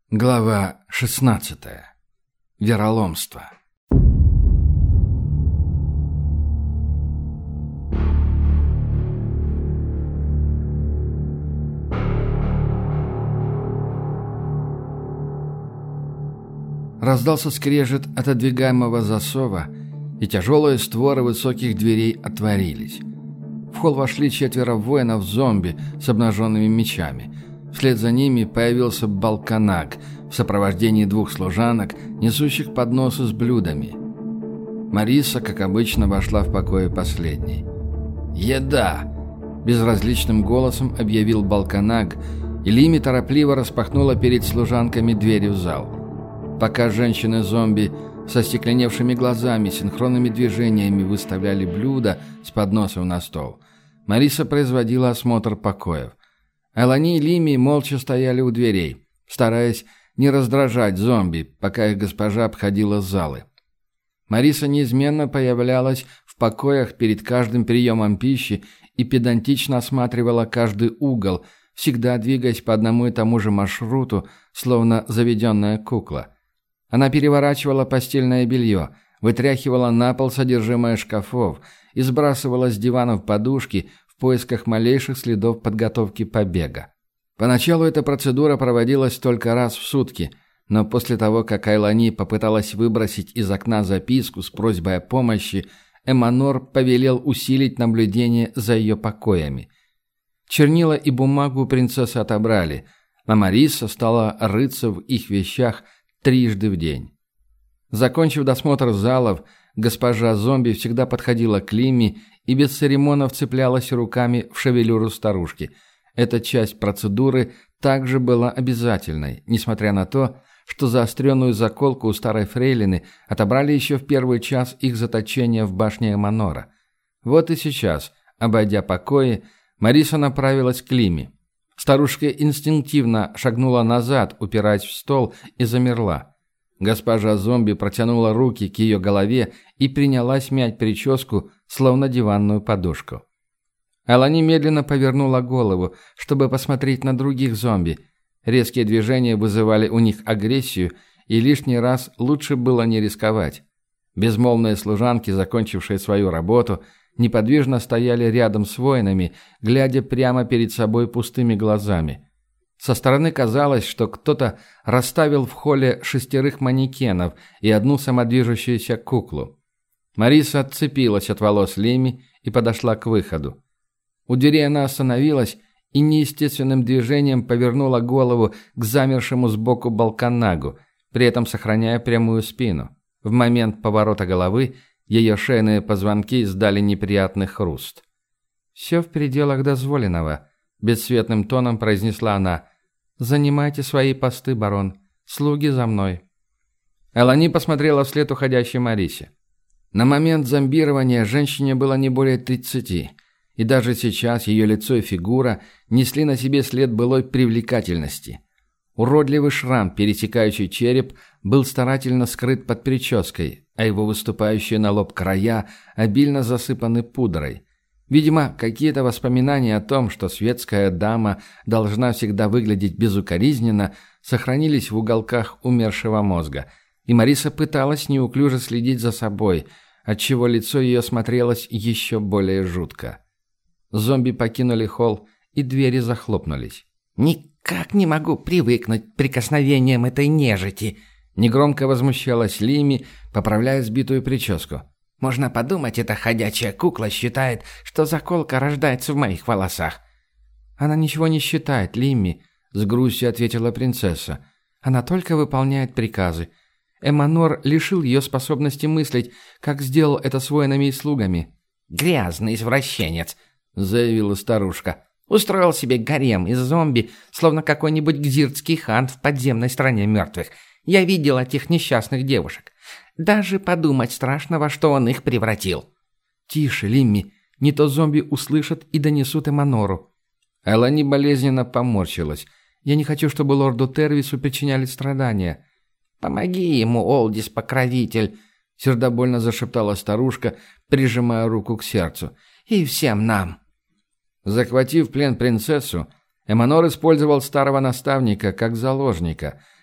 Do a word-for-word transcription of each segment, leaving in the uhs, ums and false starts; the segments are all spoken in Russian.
Глава шестнадцатая. Вероломство. Раздался скрежет отодвигаемого засова, и тяжелые створы высоких дверей отворились. В холл вошли четверо воинов-зомби с обнаженными мечами. Вслед за ними появился Балканаг в сопровождении двух служанок, несущих подносы с блюдами. Мариса, как обычно, вошла в покое последней. «Еда!» – безразличным голосом объявил Балканаг, и Лими торопливо распахнула перед служанками двери в зал. Пока женщины-зомби со стекленевшими глазами синхронными движениями выставляли блюда с подносов на стол, Мариса производила осмотр покоев. Элани и Лими молча стояли у дверей, стараясь не раздражать зомби, пока их госпожа обходила залы. Мариса неизменно появлялась в покоях перед каждым приемом пищи и педантично осматривала каждый угол, всегда двигаясь по одному и тому же маршруту, словно заведенная кукла. Она переворачивала постельное белье, вытряхивала на пол содержимое шкафов и сбрасывала с диванов подушки в поисках малейших следов подготовки побега. Поначалу эта процедура проводилась только раз в сутки, но после того, как Айлани попыталась выбросить из окна записку с просьбой о помощи, Эманор повелел усилить наблюдение за ее покоями. Чернила и бумагу принцессы отобрали, а Мариса стала рыться в их вещах трижды в день. Закончив досмотр залов, госпожа зомби всегда подходила к Лиме и без церемонов цеплялась руками в шевелюру старушки. Эта часть процедуры также была обязательной, несмотря на то, что заостренную заколку у старой фрейлины отобрали еще в первый час их заточения в башне Эманора. Вот и сейчас, обойдя покои, Мариса направилась к Лиме. Старушка инстинктивно шагнула назад, упираясь в стол, и замерла. Госпожа зомби протянула руки к ее голове и принялась мять прическу, словно диванную подушку. Элани медленно повернула голову, чтобы посмотреть на других зомби. Резкие движения вызывали у них агрессию, и лишний раз лучше было не рисковать. Безмолвные служанки, закончившие свою работу, неподвижно стояли рядом с воинами, глядя прямо перед собой пустыми глазами. Со стороны казалось, что кто-то расставил в холле шестерых манекенов и одну самодвижущуюся куклу. Мариса отцепилась от волос Лими и подошла к выходу. У двери она остановилась и неестественным движением повернула голову к замершему сбоку Балканагу, при этом сохраняя прямую спину. В момент поворота головы ее шейные позвонки издали неприятный хруст. «Все в пределах дозволенного», — бесцветным тоном произнесла она. «Занимайте свои посты, барон. Слуги за мной». Элани посмотрела вслед уходящей Марисе. На момент зомбирования женщине было не более тридцати, и даже сейчас ее лицо и фигура несли на себе след былой привлекательности. Уродливый шрам, пересекающий череп, был старательно скрыт под прической, а его выступающие на лоб края обильно засыпаны пудрой. Видимо, какие-то воспоминания о том, что светская дама должна всегда выглядеть безукоризненно, сохранились в уголках умершего мозга, и Мариса пыталась неуклюже следить за собой, отчего лицо ее смотрелось еще более жутко. Зомби покинули холл, и двери захлопнулись. «Никак не могу привыкнуть к прикосновениям этой нежити», — негромко возмущалась Лими, поправляя сбитую прическу. «Можно подумать, эта ходячая кукла считает, что заколка рождается в моих волосах». «Она ничего не считает, Лимми», — с грустью ответила принцесса. «Она только выполняет приказы. Эманор лишил ее способности мыслить, как сделал это с воинами и слугами». «Грязный извращенец», — заявила старушка. «Устроил себе гарем из зомби, словно какой-нибудь гзиртский хан в подземной стране мертвых. Я видел этих несчастных девушек. Даже подумать страшно, во что он их превратил». «Тише, Лимми, не то зомби услышат и донесут Эманору». Элани болезненно поморщилась. «Я не хочу, чтобы лорду Тервису причиняли страдания». «Помоги ему, Олдис-покровитель», — сердобольно зашептала старушка, прижимая руку к сердцу. «И всем нам». Захватив в плен принцессу, Эманор использовал старого наставника как заложника,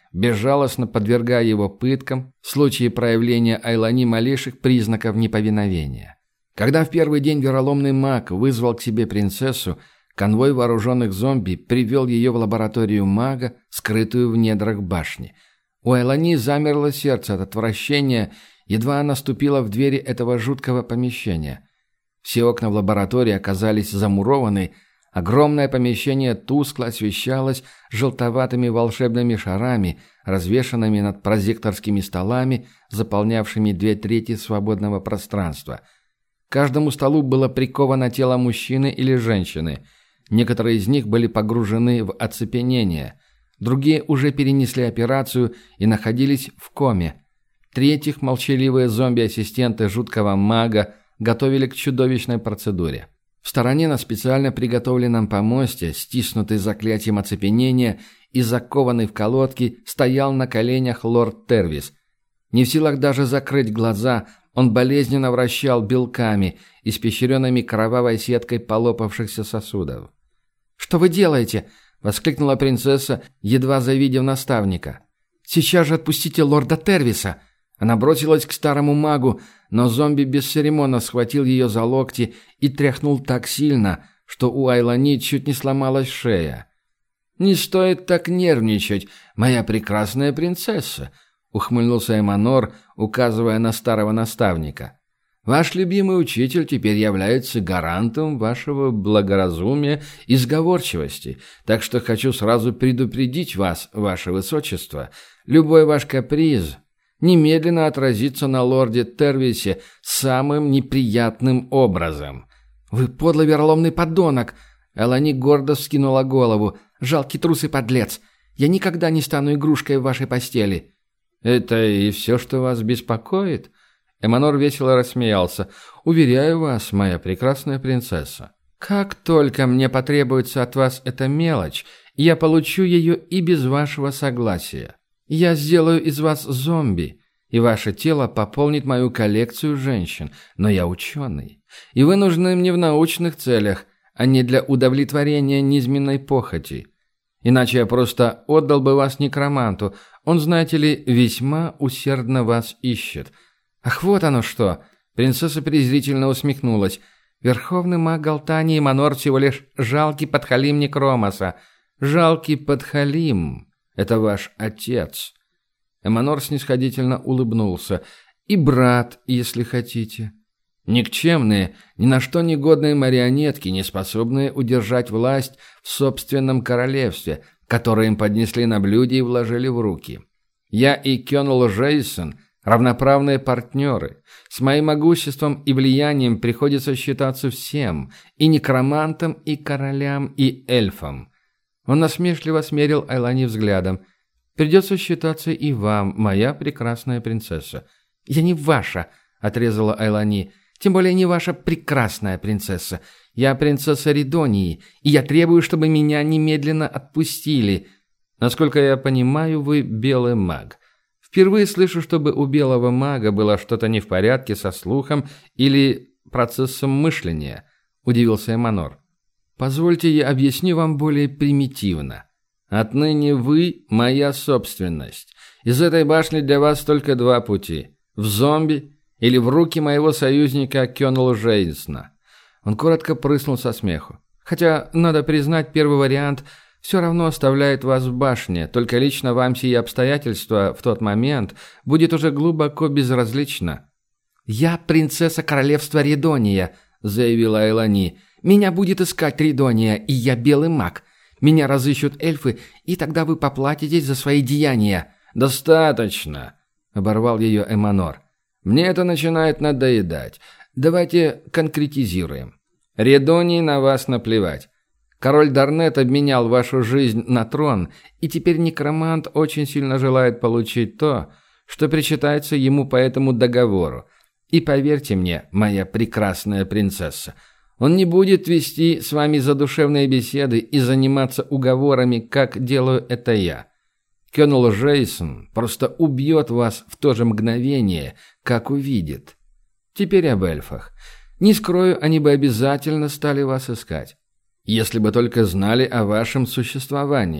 безжалостно подвергая его пыткам в случае проявления Айлани малейших признаков неповиновения. Когда в первый день вероломный маг вызвал к себе принцессу, конвой вооруженных зомби привел ее в лабораторию мага, скрытую в недрах башни. У Айлани замерло сердце от отвращения, едва она ступила в двери этого жуткого помещения. Все окна в лаборатории оказались замурованы. Огромное помещение тускло освещалось желтоватыми волшебными шарами, развешанными над прозекторскими столами, заполнявшими две трети свободного пространства. К каждому столу было приковано тело мужчины или женщины. Некоторые из них были погружены в оцепенение. Другие уже перенесли операцию и находились в коме. Третьих молчаливые зомби-ассистенты жуткого мага готовили к чудовищной процедуре. В стороне на специально приготовленном помосте, стиснутый заклятием оцепенения и закованный в колодки, стоял на коленях лорд Тервис. Не в силах даже закрыть глаза, он болезненно вращал белками, испещренными кровавой сеткой полопавшихся сосудов. «Что вы делаете?» — воскликнула принцесса, едва завидев наставника. «Сейчас же отпустите лорда Тервиса!» Она бросилась к старому магу, но зомби бесцеремонно схватил ее за локти и тряхнул так сильно, что у Айлани чуть не сломалась шея. «Не стоит так нервничать, моя прекрасная принцесса», — ухмыльнулся Эманор, указывая на старого наставника. «Ваш любимый учитель теперь является гарантом вашего благоразумия и сговорчивости, так что хочу сразу предупредить вас, ваше высочество, любой ваш каприз немедленно отразится на лорде Тервисе самым неприятным образом». «Вы подлый вероломный подонок!» Элани гордо вскинула голову. «Жалкий трус и подлец! Я никогда не стану игрушкой в вашей постели!» «Это и все, что вас беспокоит?» Эманор весело рассмеялся. «Уверяю вас, моя прекрасная принцесса, как только мне потребуется от вас эта мелочь, я получу ее и без вашего согласия. Я сделаю из вас зомби, и ваше тело пополнит мою коллекцию женщин, но я ученый, и вы нужны мне в научных целях, а не для удовлетворения низменной похоти. Иначе я просто отдал бы вас некроманту, он, знаете ли, весьма усердно вас ищет». «Ах, вот оно что!» Принцесса презрительно усмехнулась. «Верховный маг Галтании Манор всего лишь жалкий подхалим Некромоса. Жалкий подхалим. Это ваш отец». Эманор снисходительно улыбнулся. «И брат, если хотите. Никчемные, ни на что негодные марионетки, не способные удержать власть в собственном королевстве, которое им поднесли на блюде и вложили в руки. Я и Кёнл Джейсон — равноправные партнеры. С моим могуществом и влиянием приходится считаться всем, и некромантам, и королям, и эльфам». Он насмешливо смерил Айлани взглядом. «Придется считаться и вам, моя прекрасная принцесса». «Я не ваша», — отрезала Айлани. «Тем более не ваша прекрасная принцесса. Я принцесса Ридонии, и я требую, чтобы меня немедленно отпустили. Насколько я понимаю, вы белый маг. Впервые слышу, чтобы у белого мага было что-то не в порядке со слухом или процессом мышления», — удивился Эманор. «Позвольте я объясню вам более примитивно. Отныне вы — моя собственность. Из этой башни для вас только два пути — в зомби или в руки моего союзника Кёнл Джейсона». Он коротко прыснул со смеху. «Хотя, надо признать, первый вариант все равно оставляет вас в башне, только лично вам сие обстоятельства в тот момент будет уже глубоко безразлично». «Я принцесса королевства Ридония», — заявила Айлани. «Меня будет искать Ридония, и я белый маг. Меня разыщут эльфы, и тогда вы поплатитесь за свои деяния». «Достаточно», — оборвал ее Эманор. «Мне это начинает надоедать. Давайте конкретизируем. Ридонии на вас наплевать. Король Дарнет обменял вашу жизнь на трон, и теперь некромант очень сильно желает получить то, что причитается ему по этому договору. И поверьте мне, моя прекрасная принцесса, он не будет вести с вами задушевные беседы и заниматься уговорами, как делаю это я. Кёнл Джейсон просто убьет вас в то же мгновение, как увидит. Теперь об эльфах. Не скрою, они бы обязательно стали вас искать. Если бы только знали о вашем существовании.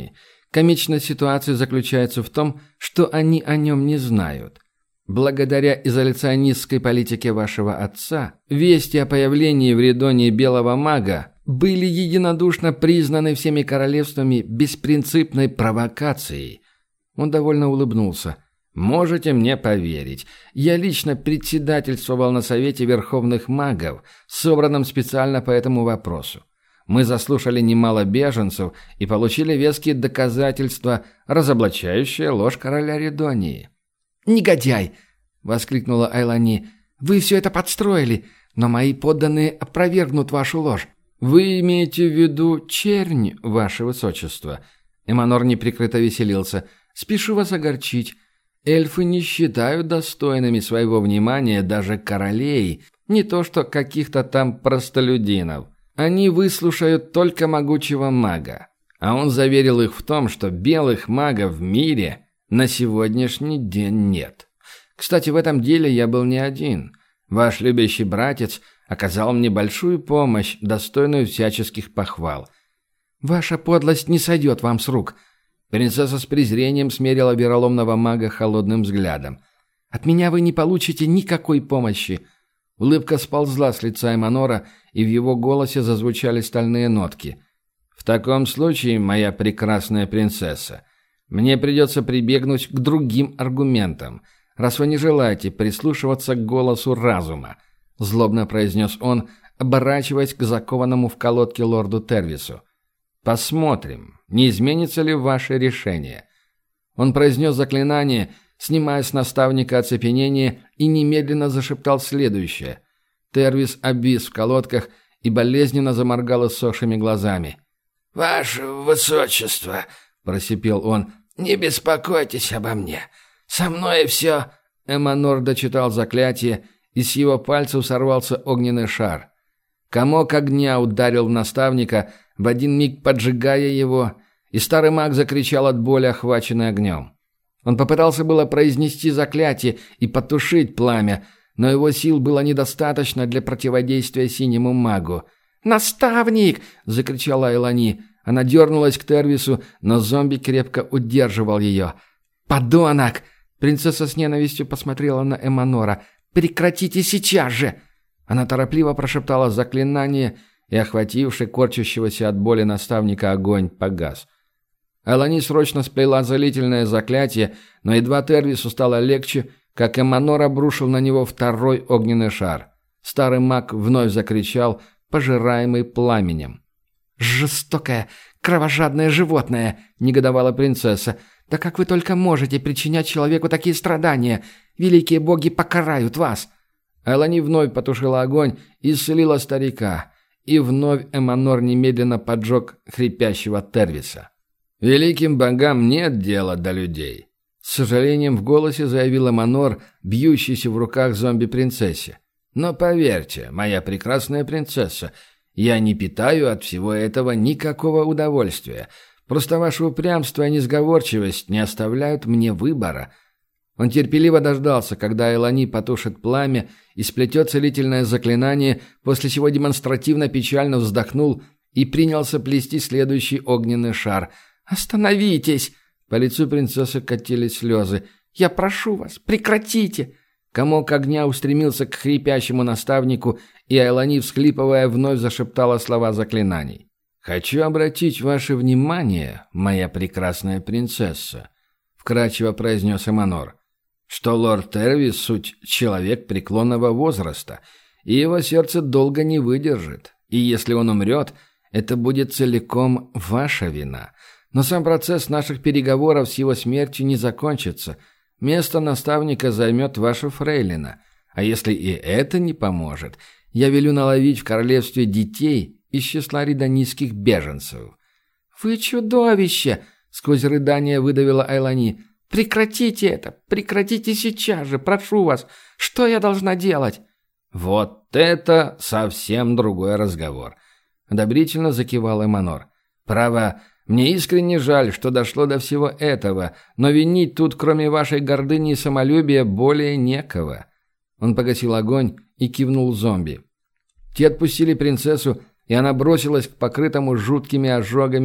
Комичность ситуации заключается в том, что они о нем не знают. Благодаря изоляционистской политике вашего отца, вести о появлении в Ридонии белого мага были единодушно признаны всеми королевствами беспринципной провокацией. Он довольно улыбнулся. Можете мне поверить, я лично председательствовал на Совете Верховных Магов, собранном специально по этому вопросу. Мы заслушали немало беженцев и получили веские доказательства, разоблачающие ложь короля Ридонии. «Негодяй!» — воскликнула Айлани. «Вы все это подстроили, но мои подданные опровергнут вашу ложь». «Вы имеете в виду чернь, ваше высочество?» Эманор неприкрыто веселился. «Спешу вас огорчить. Эльфы не считают достойными своего внимания даже королей, не то что каких-то там простолюдинов. Они выслушают только могучего мага». А он заверил их в том, что белых магов в мире на сегодняшний день нет. Кстати, в этом деле я был не один. Ваш любящий братец оказал мне большую помощь, достойную всяческих похвал. «Ваша подлость не сойдет вам с рук». Принцесса с презрением смерила вероломного мага холодным взглядом. «От меня вы не получите никакой помощи». Улыбка сползла с лица Эманора, и в его голосе зазвучали стальные нотки. «В таком случае, моя прекрасная принцесса, мне придется прибегнуть к другим аргументам, раз вы не желаете прислушиваться к голосу разума», — злобно произнес он, оборачиваясь к закованному в колодке лорду Тервису. «Посмотрим, не изменится ли ваше решение». Он произнес заклинание, снимая с наставника оцепенение, и немедленно зашептал следующее. Тервис обвис в колодках и болезненно заморгал иссохшими глазами. «Ваше высочество», — просипел он, — «не беспокойтесь обо мне. Со мной все...» Эманор дочитал заклятие, и с его пальцев сорвался огненный шар. Комок огня ударил в наставника, в один миг поджигая его, и старый маг закричал от боли, охваченный огнем. Он попытался было произнести заклятие и потушить пламя, но его сил было недостаточно для противодействия синему магу. «Наставник!» — закричала Айлани. Она дернулась к Тервису, но зомби крепко удерживал ее. «Подонок!» — принцесса с ненавистью посмотрела на Эманора. «Прекратите сейчас же!» Она торопливо прошептала заклинание, и охвативший корчащегося от боли наставника огонь погас. Айлани срочно сплела целительное заклятие, но едва Тервису стало легче, как Эманор обрушил на него второй огненный шар. Старый маг вновь закричал, пожираемый пламенем. «Жестокое, кровожадное животное!» — негодовала принцесса. «Да как вы только можете причинять человеку такие страдания? Великие боги покарают вас!» Айлани вновь потушила огонь и исцелила старика, и вновь Эманор немедленно поджег хрипящего Тервиса. «Великим богам нет дела до людей», — с сожалением в голосе заявил Эманор, бьющийся в руках зомби-принцессе. «Но поверьте, моя прекрасная принцесса, я не питаю от всего этого никакого удовольствия. Просто ваше упрямство и несговорчивость не оставляют мне выбора». Он терпеливо дождался, когда Айлани потушит пламя и сплетет целительное заклинание, после чего демонстративно печально вздохнул и принялся плести следующий огненный шар. «Остановитесь!» По лицу принцессы катились слезы. «Я прошу вас, прекратите!» Комок огня устремился к хрипящему наставнику, и Айлани, всхлипывая, вновь зашептала слова заклинаний. «Хочу обратить ваше внимание, моя прекрасная принцесса», — вкрадчиво произнес Эманор, что лорд Тервис — суть человек преклонного возраста, и его сердце долго не выдержит, и если он умрет, это будет целиком ваша вина. Но сам процесс наших переговоров с его смертью не закончится. Место наставника займет ваша фрейлина, а если и это не поможет, я велю наловить в королевстве детей из числа ридонийских беженцев». «Вы чудовище!» — сквозь рыдание выдавила Айлани. «Прекратите это! Прекратите сейчас же! Прошу вас! Что я должна делать?» «Вот это совсем другой разговор!» — одобрительно закивал Эманор. «Право, мне искренне жаль, что дошло до всего этого, но винить тут, кроме вашей гордыни и самолюбия, более некого». Он погасил огонь и кивнул зомби. Те отпустили принцессу, и она бросилась к покрытому жуткими ожогами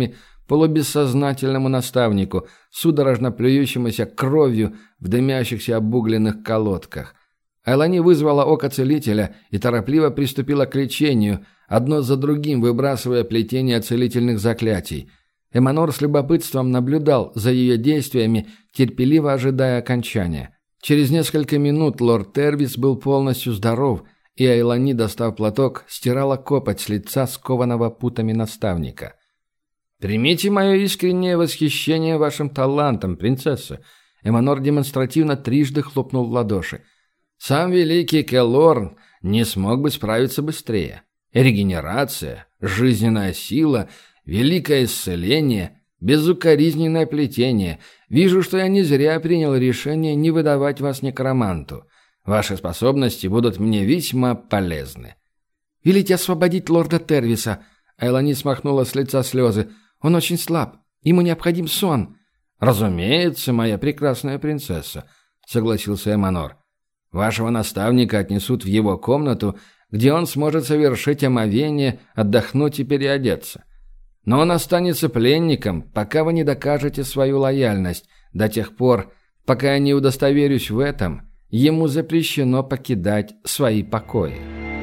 полубессознательному наставнику, судорожно плюющемуся кровью в дымящихся обугленных колодках. Айлани вызвала око целителя и торопливо приступила к лечению, одно за другим выбрасывая плетение целительных заклятий. Эманор с любопытством наблюдал за ее действиями, терпеливо ожидая окончания. Через несколько минут лорд Тервис был полностью здоров, и Айлани, достав платок, стирала копоть с лица скованного путами наставника. «Примите мое искреннее восхищение вашим талантом, принцесса!» Эманор демонстративно трижды хлопнул в ладоши. «Сам великий Келлорн не смог бы справиться быстрее. Регенерация, жизненная сила, великое исцеление, безукоризненное плетение. Вижу, что я не зря принял решение не выдавать вас некроманту. Ваши способности будут мне весьма полезны». «Велите освободить лорда Тервиса!» Айлани смахнула с лица слезы. «Он очень слаб. Ему необходим сон». «Разумеется, моя прекрасная принцесса», — согласился Эманор. «Вашего наставника отнесут в его комнату, где он сможет совершить омовение, отдохнуть и переодеться. Но он останется пленником, пока вы не докажете свою лояльность. До тех пор, пока я не удостоверюсь в этом, ему запрещено покидать свои покои».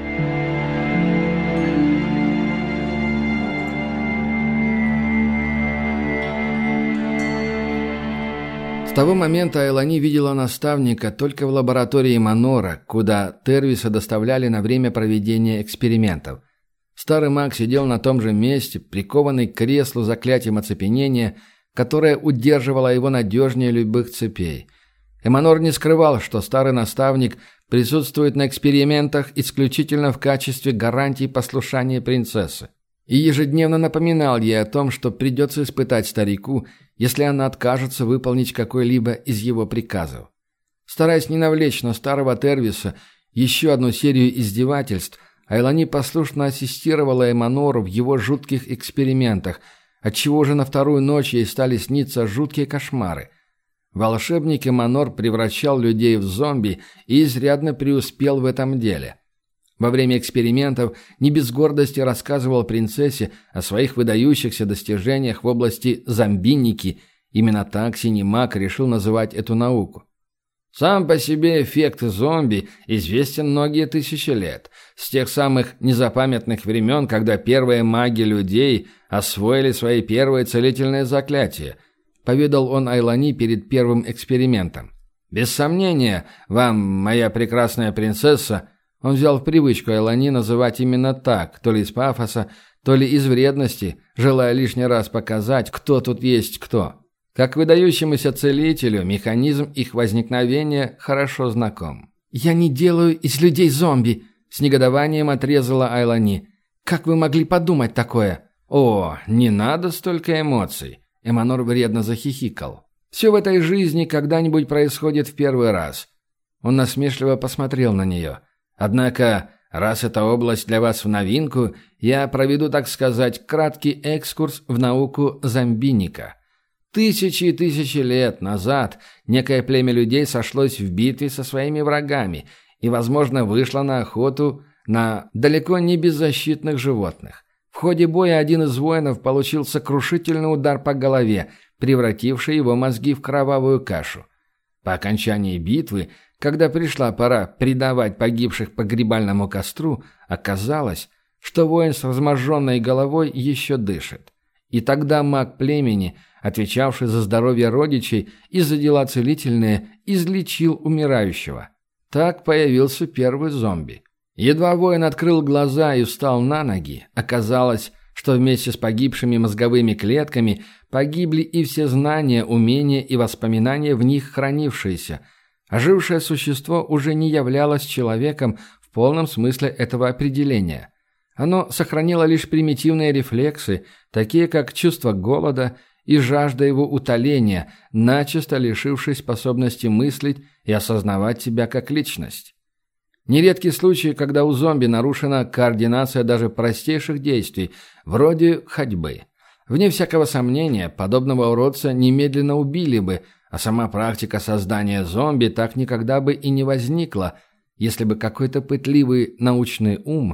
С того момента Айлани видела наставника только в лаборатории Манора, куда Тервиса доставляли на время проведения экспериментов. Старый маг сидел на том же месте, прикованный к креслу заклятием оцепенения, которое удерживало его надежнее любых цепей. Эманор не скрывал, что старый наставник присутствует на экспериментах исключительно в качестве гарантии послушания принцессы. И ежедневно напоминал ей о том, что придется испытать старику, если она откажется выполнить какой-либо из его приказов. Стараясь не навлечь на старого Тервиса еще одну серию издевательств, Айлани послушно ассистировала Эманору в его жутких экспериментах, отчего уже на вторую ночь ей стали сниться жуткие кошмары. Волшебник Эманор превращал людей в зомби и изрядно преуспел в этом деле. Во время экспериментов не без гордости рассказывал принцессе о своих выдающихся достижениях в области зомбиники. Именно так синий маг решил называть эту науку. Сам по себе эффект зомби известен многие тысячи лет, с тех самых незапамятных времен, когда первые маги людей освоили свои первые целительные заклятия, поведал он Айлани перед первым экспериментом. Без сомнения, вам, моя прекрасная принцесса, он взял в привычку Айлани называть именно так, то ли из пафоса, то ли из вредности, желая лишний раз показать, кто тут есть кто. Как выдающемуся целителю, механизм их возникновения хорошо знаком. «Я не делаю из людей зомби», — с негодованием отрезала Айлани. «Как вы могли подумать такое?» «О, не надо столько эмоций», — Эманор вредно захихикал. «Все в этой жизни когда-нибудь происходит в первый раз». Он насмешливо посмотрел на нее. «Однако, раз эта область для вас в новинку, я проведу, так сказать, краткий экскурс в науку зомбиника. Тысячи и тысячи лет назад некое племя людей сошлось в битве со своими врагами и, возможно, вышло на охоту на далеко не беззащитных животных. В ходе боя один из воинов получил сокрушительный удар по голове, превративший его мозги в кровавую кашу. По окончании битвы, когда пришла пора предавать погибших погребальному костру, оказалось, что воин с разможженной головой еще дышит. И тогда маг племени, отвечавший за здоровье родичей и за дела целительные, излечил умирающего. Так появился первый зомби. Едва воин открыл глаза и встал на ноги, оказалось, что вместе с погибшими мозговыми клетками погибли и все знания, умения и воспоминания в них хранившиеся. Ожившее существо уже не являлось человеком в полном смысле этого определения. Оно сохранило лишь примитивные рефлексы, такие как чувство голода и жажда его утоления, начисто лишившись способности мыслить и осознавать себя как личность. Нередки случаи, когда у зомби нарушена координация даже простейших действий, вроде ходьбы. Вне всякого сомнения, подобного уродца немедленно убили бы, а сама практика создания зомби так никогда бы и не возникла, если бы какой-то пытливый научный ум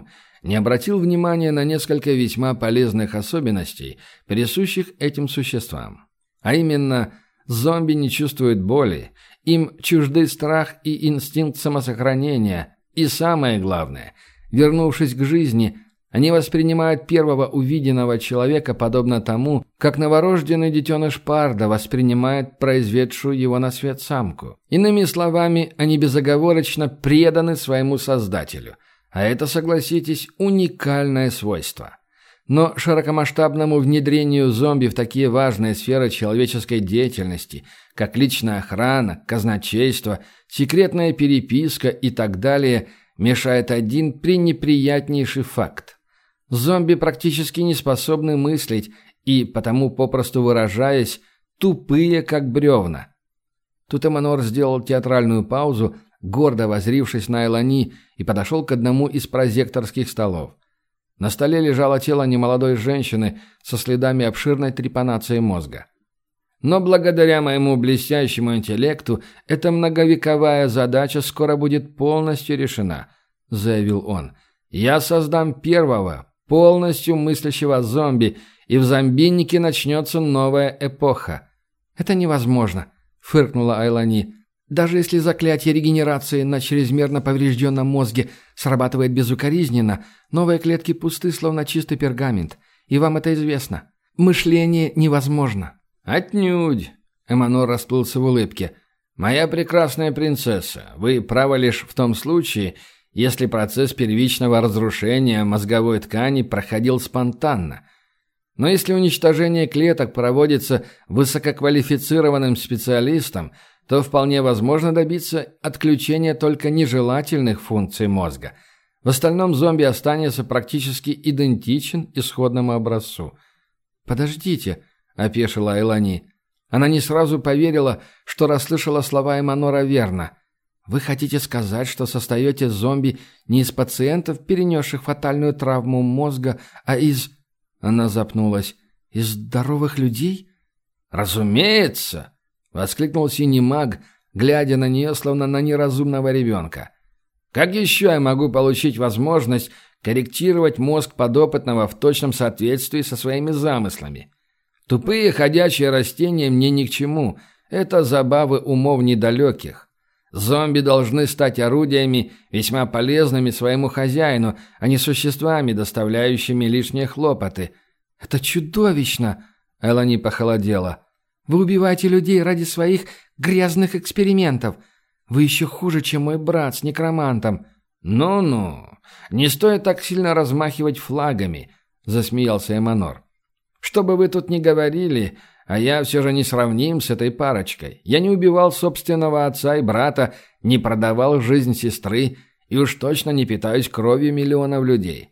не обратил внимания на несколько весьма полезных особенностей, присущих этим существам. А именно, зомби не чувствуют боли, им чужды страх и инстинкт самосохранения, и самое главное, вернувшись к жизни, они воспринимают первого увиденного человека подобно тому, как новорожденный детеныш парда воспринимает произведшую его на свет самку. Иными словами, они безоговорочно преданы своему создателю. А это, согласитесь, уникальное свойство. Но широкомасштабному внедрению зомби в такие важные сферы человеческой деятельности, как личная охрана, казначейство, секретная переписка и так далее, мешает один пренеприятнейший факт. Зомби практически не способны мыслить и, потому, попросту выражаясь, тупые, как бревна. Тут Эманор сделал театральную паузу, гордо воззрившись на Элани, и подошел к одному из прозекторских столов. На столе лежало тело немолодой женщины со следами обширной трепанации мозга. Но благодаря моему блестящему интеллекту эта многовековая задача скоро будет полностью решена, заявил он. Я создам первого, полностью мыслящего зомби, и в зомбиннике начнется новая эпоха. Это невозможно, фыркнула Айлани. Даже если заклятие регенерации на чрезмерно поврежденном мозге срабатывает безукоризненно, новые клетки пусты, словно чистый пергамент. И вам это известно. Мышление невозможно. Отнюдь. Эманор расплылся в улыбке. Моя прекрасная принцесса, вы правы лишь в том случае, если процесс первичного разрушения мозговой ткани проходил спонтанно. Но если уничтожение клеток проводится высококвалифицированным специалистом, то вполне возможно добиться отключения только нежелательных функций мозга. В остальном зомби останется практически идентичен исходному образцу. «Подождите», — опешила Айлани. Она не сразу поверила, что расслышала слова Эманора верно. «Вы хотите сказать, что создаете зомби не из пациентов, перенесших фатальную травму мозга, а из...» Она запнулась. «Из здоровых людей?» «Разумеется!» — воскликнул синий маг, глядя на нее, словно на неразумного ребенка. «Как еще я могу получить возможность корректировать мозг подопытного в точном соответствии со своими замыслами? Тупые ходячие растения мне ни к чему. Это забавы умов недалеких. Зомби должны стать орудиями, весьма полезными своему хозяину, а не существами, доставляющими лишние хлопоты». «Это чудовищно!» — Элани похолодела. «Вы убиваете людей ради своих грязных экспериментов. Вы еще хуже, чем мой брат с некромантом». «Ну-ну, не стоит так сильно размахивать флагами», — засмеялся Эманор. «Что бы вы тут ни говорили, а я все же не сравним с этой парочкой. Я не убивал собственного отца и брата, не продавал жизнь сестры и уж точно не питаюсь кровью миллионов людей.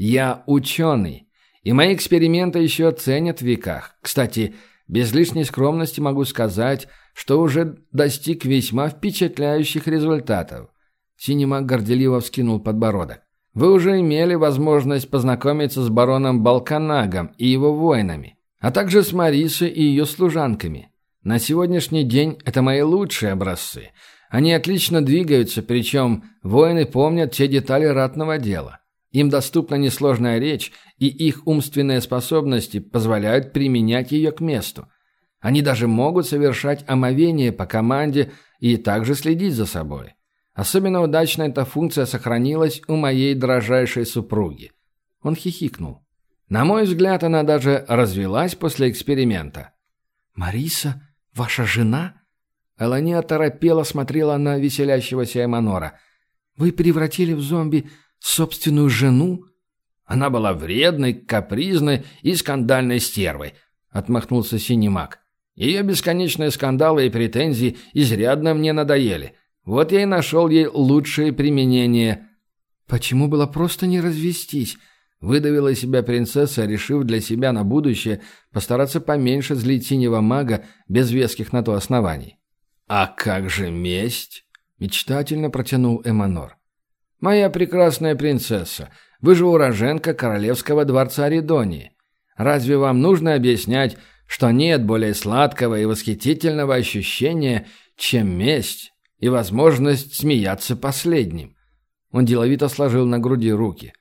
Я ученый, и мои эксперименты еще ценят в веках. Кстати, без лишней скромности могу сказать, что уже достиг весьма впечатляющих результатов». Синемаг горделиво вскинул подбородок. «Вы уже имели возможность познакомиться с бароном Балканагом и его воинами, а также с Марисой и ее служанками. На сегодняшний день это мои лучшие образцы. Они отлично двигаются, причем воины помнят все детали ратного дела. Им доступна несложная речь, и их умственные способности позволяют применять ее к месту. Они даже могут совершать омовение по команде и также следить за собой. Особенно удачно эта функция сохранилась у моей дрожайшей супруги». Он хихикнул. «На мой взгляд, она даже развелась после эксперимента». «Мариса, ваша жена?» Элани оторопела смотрела на веселящегося Эманора. «Вы превратили в зомби собственную жену?» «Она была вредной, капризной и скандальной стервой», — отмахнулся синий маг. «Ее бесконечные скандалы и претензии изрядно мне надоели. Вот я и нашел ей лучшее применение». «Почему было просто не развестись?» — выдавила из себя принцесса, решив для себя на будущее постараться поменьше злить синего мага без веских на то оснований. «А как же месть?» — мечтательно протянул Эманор. «Моя прекрасная принцесса, вы же уроженка королевского дворца Ридонии. Разве вам нужно объяснять, что нет более сладкого и восхитительного ощущения, чем месть и возможность смеяться последним?» Он деловито сложил на груди руки.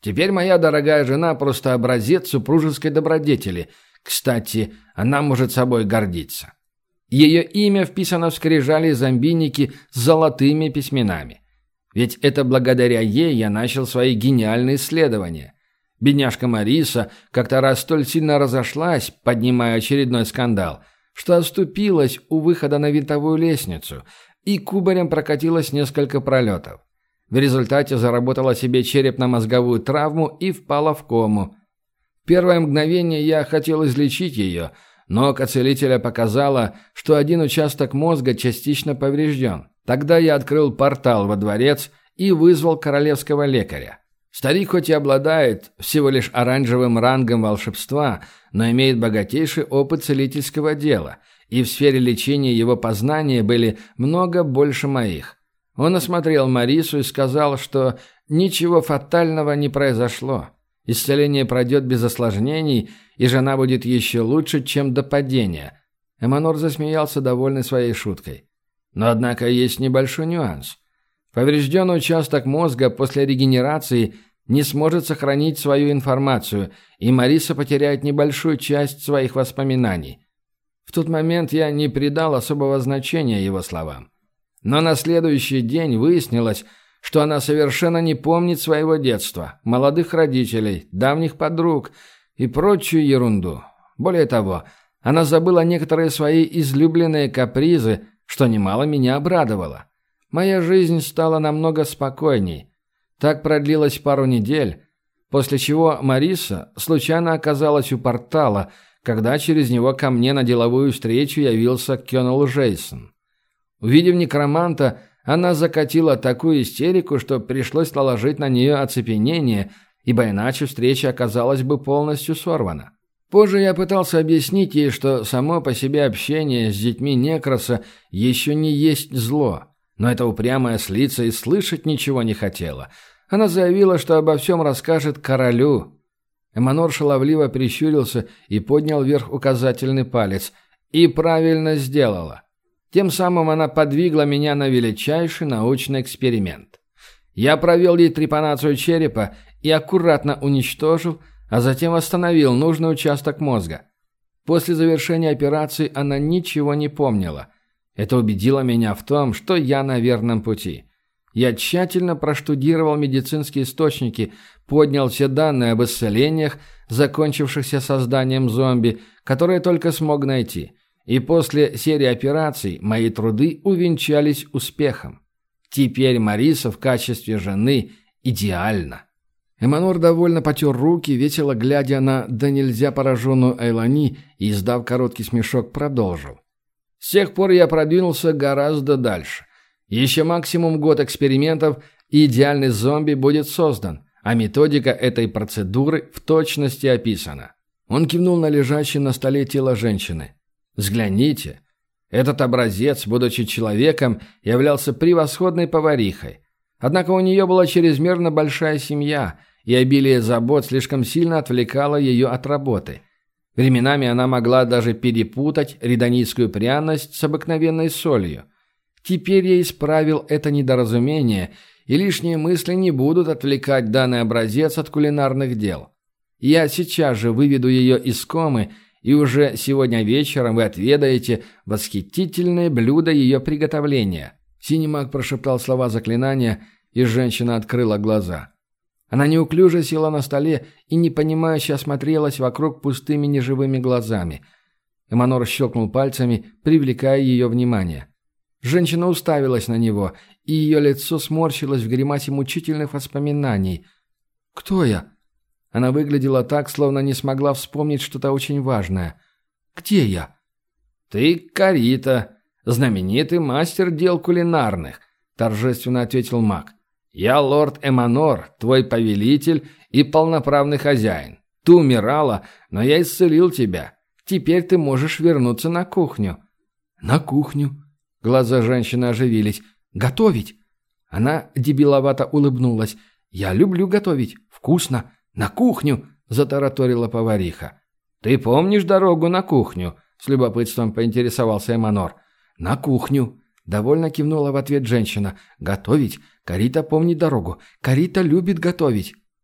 Теперь моя дорогая жена просто образец супружеской добродетели. Кстати, она может собой гордиться. Ее имя вписано в скрижали зомбийники с золотыми письменами. Ведь это благодаря ей я начал свои гениальные исследования. Бедняжка Мариса как-то раз столь сильно разошлась, поднимая очередной скандал, что оступилась у выхода на винтовую лестницу и кубарем прокатилась несколько пролетов. В результате заработала себе черепно-мозговую травму и впала в кому. В первое мгновение я хотел излечить ее, но око целителя показало, что один участок мозга частично поврежден. Тогда я открыл портал во дворец и вызвал королевского лекаря. Старик хоть и обладает всего лишь оранжевым рангом волшебства, но имеет богатейший опыт целительского дела, и в сфере лечения его познания были много больше моих. Он осмотрел Марису и сказал, что ничего фатального не произошло. Исцеление пройдет без осложнений, и жена будет еще лучше, чем до падения. Эманор засмеялся, довольный своей шуткой. Но, однако, есть небольшой нюанс. Поврежденный участок мозга после регенерации не сможет сохранить свою информацию, и Мариса потеряет небольшую часть своих воспоминаний. В тот момент я не придал особого значения его словам. Но на следующий день выяснилось, что она совершенно не помнит своего детства, молодых родителей, давних подруг и прочую ерунду. Более того, она забыла некоторые свои излюбленные капризы, что немало меня обрадовало. Моя жизнь стала намного спокойней. Так продлилось пару недель, после чего Мариса случайно оказалась у портала, когда через него ко мне на деловую встречу явился Кённел Джейсон. Увидев некроманта, она закатила такую истерику, что пришлось наложить на нее оцепенение, ибо иначе встреча оказалась бы полностью сорвана. Позже я пытался объяснить ей, что само по себе общение с детьми Некроса еще не есть зло. Но эта упрямая слица и слышать ничего не хотела. Она заявила, что обо всем расскажет королю. Эманор шаловливо прищурился и поднял вверх указательный палец. И правильно сделала. Тем самым она подвигла меня на величайший научный эксперимент. Я провел ей трепанацию черепа и аккуратно уничтожил, а затем восстановил нужный участок мозга. После завершения операции она ничего не помнила. Это убедило меня в том, что я на верном пути. Я тщательно проштудировал медицинские источники, поднял все данные об исцелениях, закончившихся созданием зомби, которые только смог найти. И после серии операций мои труды увенчались успехом. Теперь Мариса в качестве жены идеальна. Эманор довольно потер руки, весело глядя на да нельзя пораженную Эйлани и, издав короткий смешок, продолжил. С тех пор я продвинулся гораздо дальше. Еще максимум год экспериментов, и идеальный зомби будет создан, а методика этой процедуры в точности описана. Он кивнул на лежащее на столе тело женщины. Взгляните. Этот образец, будучи человеком, являлся превосходной поварихой. Однако у нее была чрезмерно большая семья, и обилие забот слишком сильно отвлекало ее от работы. Временами она могла даже перепутать редонийскую пряность с обыкновенной солью. Теперь я исправил это недоразумение, и лишние мысли не будут отвлекать данный образец от кулинарных дел. Я сейчас же выведу ее из комы, и уже сегодня вечером вы отведаете восхитительное блюдо ее приготовления». Синий маг прошептал слова заклинания, и женщина открыла глаза. Она неуклюже села на столе и непонимающе осмотрелась вокруг пустыми неживыми глазами. Эманор щелкнул пальцами, привлекая ее внимание. Женщина уставилась на него, и ее лицо сморщилось в гримасе мучительных воспоминаний. «Кто я?» Она выглядела так, словно не смогла вспомнить что-то очень важное. «Где я?» «Ты Карита, знаменитый мастер дел кулинарных», – торжественно ответил маг. «Я лорд Эманор, твой повелитель и полноправный хозяин. Ты умирала, но я исцелил тебя. Теперь ты можешь вернуться на кухню». «На кухню?» Глаза женщины оживились. «Готовить?» Она дебиловато улыбнулась. «Я люблю готовить. Вкусно. На кухню!» – затараторила повариха. «Ты помнишь дорогу на кухню?» – с любопытством поинтересовался Эманор. «На кухню!» – довольно кивнула в ответ женщина. «Готовить? Карита помнит дорогу. Карита любит готовить».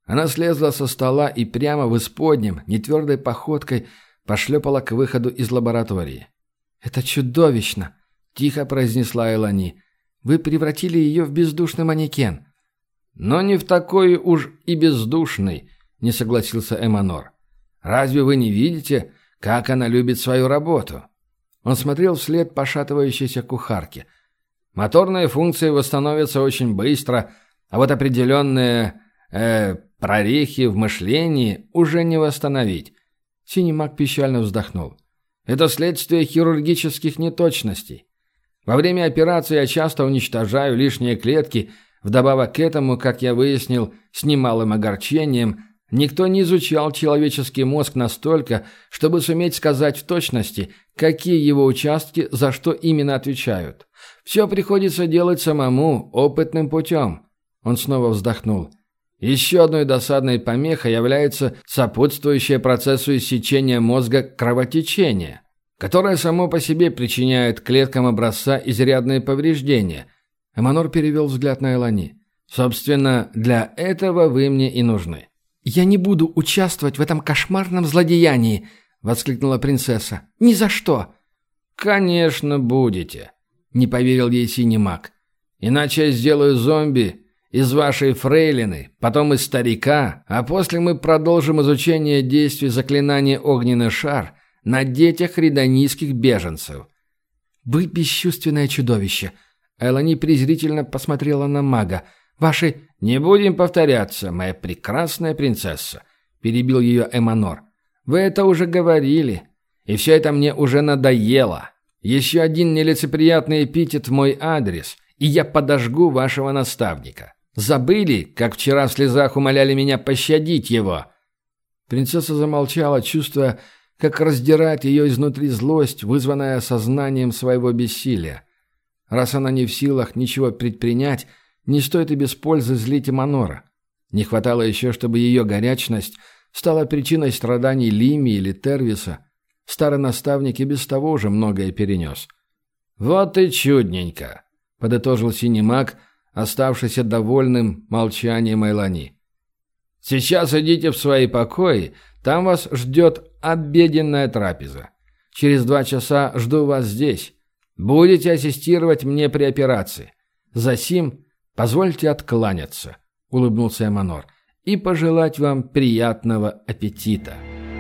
Она слезла со стола и прямо в исподнем, нетвердой походкой, пошлепала к выходу из лаборатории. «Это чудовищно!» — тихо произнесла Элани. «Вы превратили ее в бездушный манекен». «Но не в такой уж и бездушный», — не согласился Эманор. «Разве вы не видите, как она любит свою работу?» Он смотрел вслед пошатывающейся кухарке. «Моторные функции восстановятся очень быстро, а вот определенные э, прорехи в мышлении уже не восстановить». Синий маг печально вздохнул. «Это следствие хирургических неточностей. Во время операции я часто уничтожаю лишние клетки. Вдобавок к этому, как я выяснил, с немалым огорчением, никто не изучал человеческий мозг настолько, чтобы суметь сказать в точности, какие его участки за что именно отвечают. Все приходится делать самому, опытным путем». Он снова вздохнул. «Еще одной досадной помехой является сопутствующее процессу иссечения мозга кровотечение, которое само по себе причиняет клеткам образца изрядные повреждения». Эманор перевел взгляд на Элани. «Собственно, для этого вы мне и нужны». «Я не буду участвовать в этом кошмарном злодеянии!» — воскликнула принцесса. «Ни за что!» «Конечно, будете!» — не поверил ей синий маг. «Иначе я сделаю зомби из вашей фрейлины, потом из старика, а после мы продолжим изучение действий заклинания «Огненный шар» на детях редонийских беженцев». «Вы бесчувственное чудовище!» Элани презрительно посмотрела на мага. «Ваши...» «Не будем повторяться, моя прекрасная принцесса», — перебил ее Эманор. «Вы это уже говорили, и все это мне уже надоело. Еще один нелицеприятный эпитет в мой адрес, и я подожгу вашего наставника. Забыли, как вчера в слезах умоляли меня пощадить его?» Принцесса замолчала, чувствуя, как раздирает ее изнутри злость, вызванная осознанием своего бессилия. Раз она не в силах ничего предпринять, не стоит и без пользы злить Эманора. Не хватало еще, чтобы ее горячность стала причиной страданий Лими или Тервиса. Старый наставник и без того уже многое перенес. «Вот и чудненько», — подытожил синий маг, оставшийся довольным молчанием Элани. «Сейчас идите в свои покои, там вас ждет обеденная трапеза. Через два часа жду вас здесь. Будете ассистировать мне при операции. Засим позвольте откланяться», — улыбнулся Эманор, — «и пожелать вам приятного аппетита».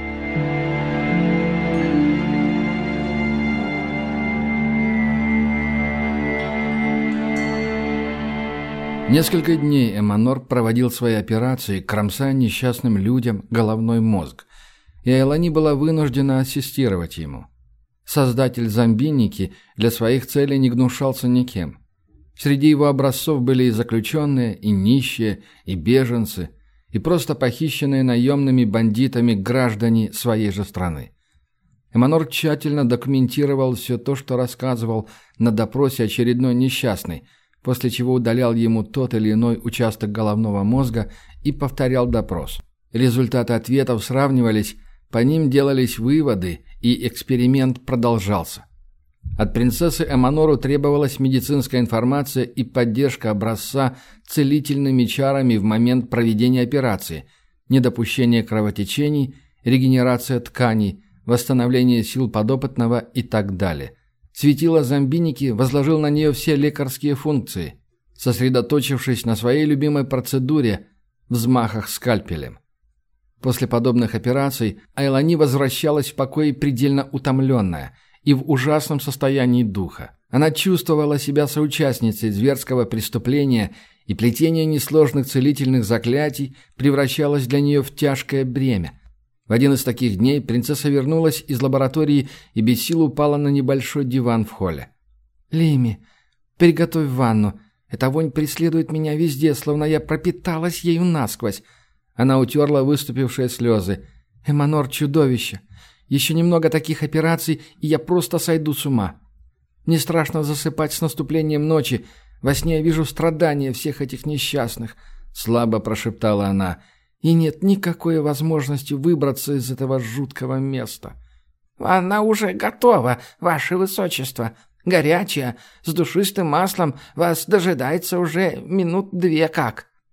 Несколько дней Эманор проводил свои операции, кромсая несчастным людям головной мозг, и Элани была вынуждена ассистировать ему. Создатель зомбиники для своих целей не гнушался никем. Среди его образцов были и заключенные, и нищие, и беженцы, и просто похищенные наемными бандитами граждане своей же страны. Эманор тщательно документировал все то, что рассказывал на допросе очередной несчастный, после чего удалял ему тот или иной участок головного мозга и повторял допрос. Результаты ответов сравнивались, по ним делались выводы, и эксперимент продолжался. От принцессы Эманору требовалась медицинская информация и поддержка образца целительными чарами в момент проведения операции, недопущение кровотечений, регенерация тканей, восстановление сил подопытного и так далее. Светило зомбиники возложил на нее все лекарские функции, сосредоточившись на своей любимой процедуре – взмахах скальпелем. После подобных операций Айлани возвращалась в покой предельно утомленная и в ужасном состоянии духа. Она чувствовала себя соучастницей зверского преступления, и плетение несложных целительных заклятий превращалось для нее в тяжкое бремя. В один из таких дней принцесса вернулась из лаборатории и без сил упала на небольшой диван в холле. «Лими, приготовь ванну. Эта вонь преследует меня везде, словно я пропиталась ею насквозь». Она утерла выступившие слезы. «Эманор — чудовище. Еще немного таких операций, и я просто сойду с ума. Мне страшно засыпать с наступлением ночи. Во сне я вижу страдания всех этих несчастных», — слабо прошептала она. «И нет никакой возможности выбраться из этого жуткого места». «Она уже готова, ваше высочество. Горячая, с душистым маслом. Вас дожидается уже минут две как».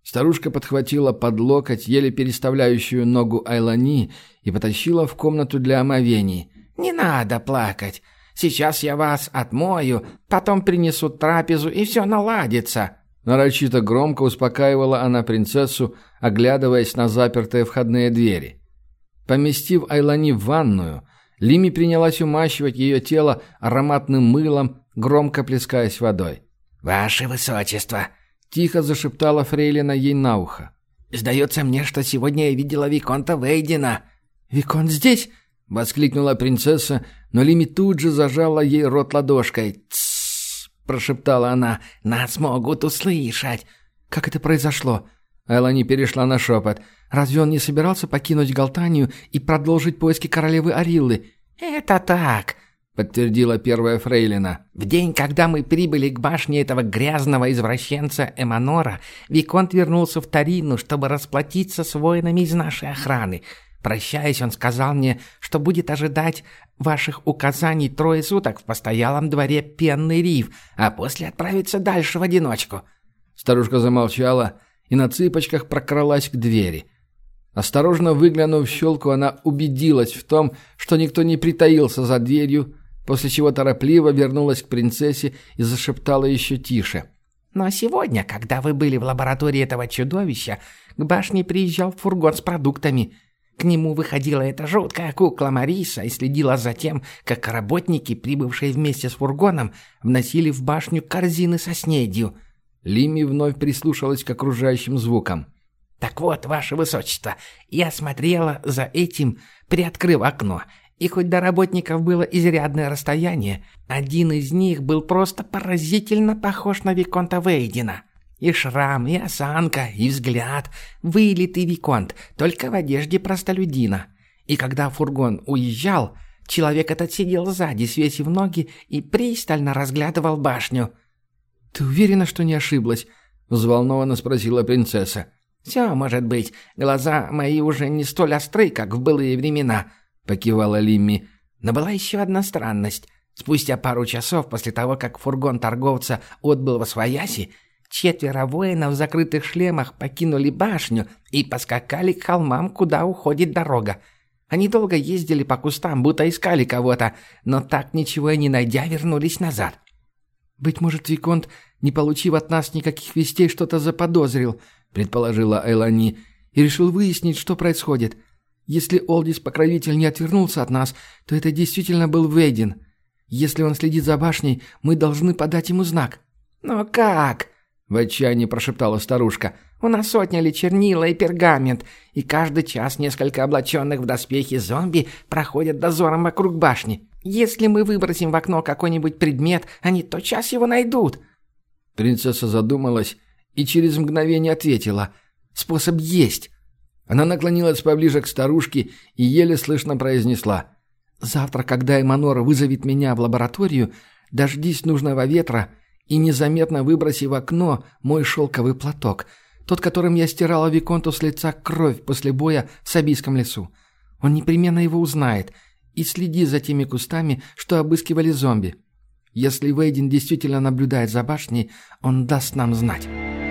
Старушка подхватила под локоть еле переставляющую ногу Айлани и потащила в комнату для омовений. «Не надо плакать. Сейчас я вас отмою, потом принесут трапезу, и все наладится». Нарочито громко успокаивала она принцессу, оглядываясь на запертые входные двери. Поместив Айлани в ванную, Лими принялась умащивать ее тело ароматным мылом, громко плескаясь водой. «Ваше высочество!» — тихо зашептала фрейлина ей на ухо. «Сдается мне, что сегодня я видела Виконта Вейдена». «Виконт здесь?» — воскликнула принцесса, но Лими тут же зажала ей рот ладошкой. «Тссс!» — прошептала она. «Нас могут услышать!» «Как это произошло?» Айлани перешла на шепот. «Разве он не собирался покинуть Галтанию и продолжить поиски королевы Ариллы?» «Это так!» — подтвердила первая фрейлина. «В день, когда мы прибыли к башне этого грязного извращенца Эманора, Виконт вернулся в Тарину, чтобы расплатиться с воинами из нашей охраны. Прощаясь, он сказал мне, что будет ожидать ваших указаний трое суток в постоялом дворе Пенный Риф, а после отправиться дальше в одиночку». Старушка замолчала и на цыпочках прокралась к двери. Осторожно выглянув в щелку, она убедилась в том, что никто не притаился за дверью, после чего торопливо вернулась к принцессе и зашептала еще тише. «Но сегодня, когда вы были в лаборатории этого чудовища, к башне приезжал фургон с продуктами. К нему выходила эта жуткая кукла Мариса и следила за тем, как работники, прибывшие вместе с фургоном, вносили в башню корзины со снедью». Лими вновь прислушалась к окружающим звукам. «Так вот, ваше высочество, я смотрела за этим, приоткрыв окно, и хоть до работников было изрядное расстояние, один из них был просто поразительно похож на Виконта Вейдена. И шрам, и осанка, и взгляд. Вылитый Виконт, только в одежде простолюдина. И когда фургон уезжал, человек этот сидел сзади, свесив ноги, и пристально разглядывал башню». «Ты уверена, что не ошиблась?» — взволнованно спросила принцесса. «Все может быть. Глаза мои уже не столь остры, как в былые времена», — покивала Лимми. «Но была еще одна странность. Спустя пару часов после того, как фургон торговца отбыл восвояси, четверо воинов в закрытых шлемах покинули башню и поскакали к холмам, куда уходит дорога. Они долго ездили по кустам, будто искали кого-то, но так ничего и не найдя, вернулись назад». «Быть может, Виконт, не получив от нас никаких вестей, что-то заподозрил», — предположила Айлани, — «и решил выяснить, что происходит. Если Олдис-покровитель не отвернулся от нас, то это действительно был Вейден. Если он следит за башней, мы должны подать ему знак». «Но как?» — в отчаянии прошептала старушка. «У нас отняли чернила и пергамент, и каждый час несколько облаченных в доспехи зомби проходят дозором вокруг башни. Если мы выбросим в окно какой-нибудь предмет, они тотчас его найдут». Принцесса задумалась и через мгновение ответила: «Способ есть». Она наклонилась поближе к старушке и еле слышно произнесла: «Завтра, когда Эманора вызовет меня в лабораторию, дождись нужного ветра и незаметно выброси в окно мой шелковый платок, тот, которым я стирала Виконту с лица кровь после боя в Сабийском лесу. Он непременно его узнает. И следи за теми кустами, что обыскивали зомби. Если Вейден действительно наблюдает за башней, он даст нам знать».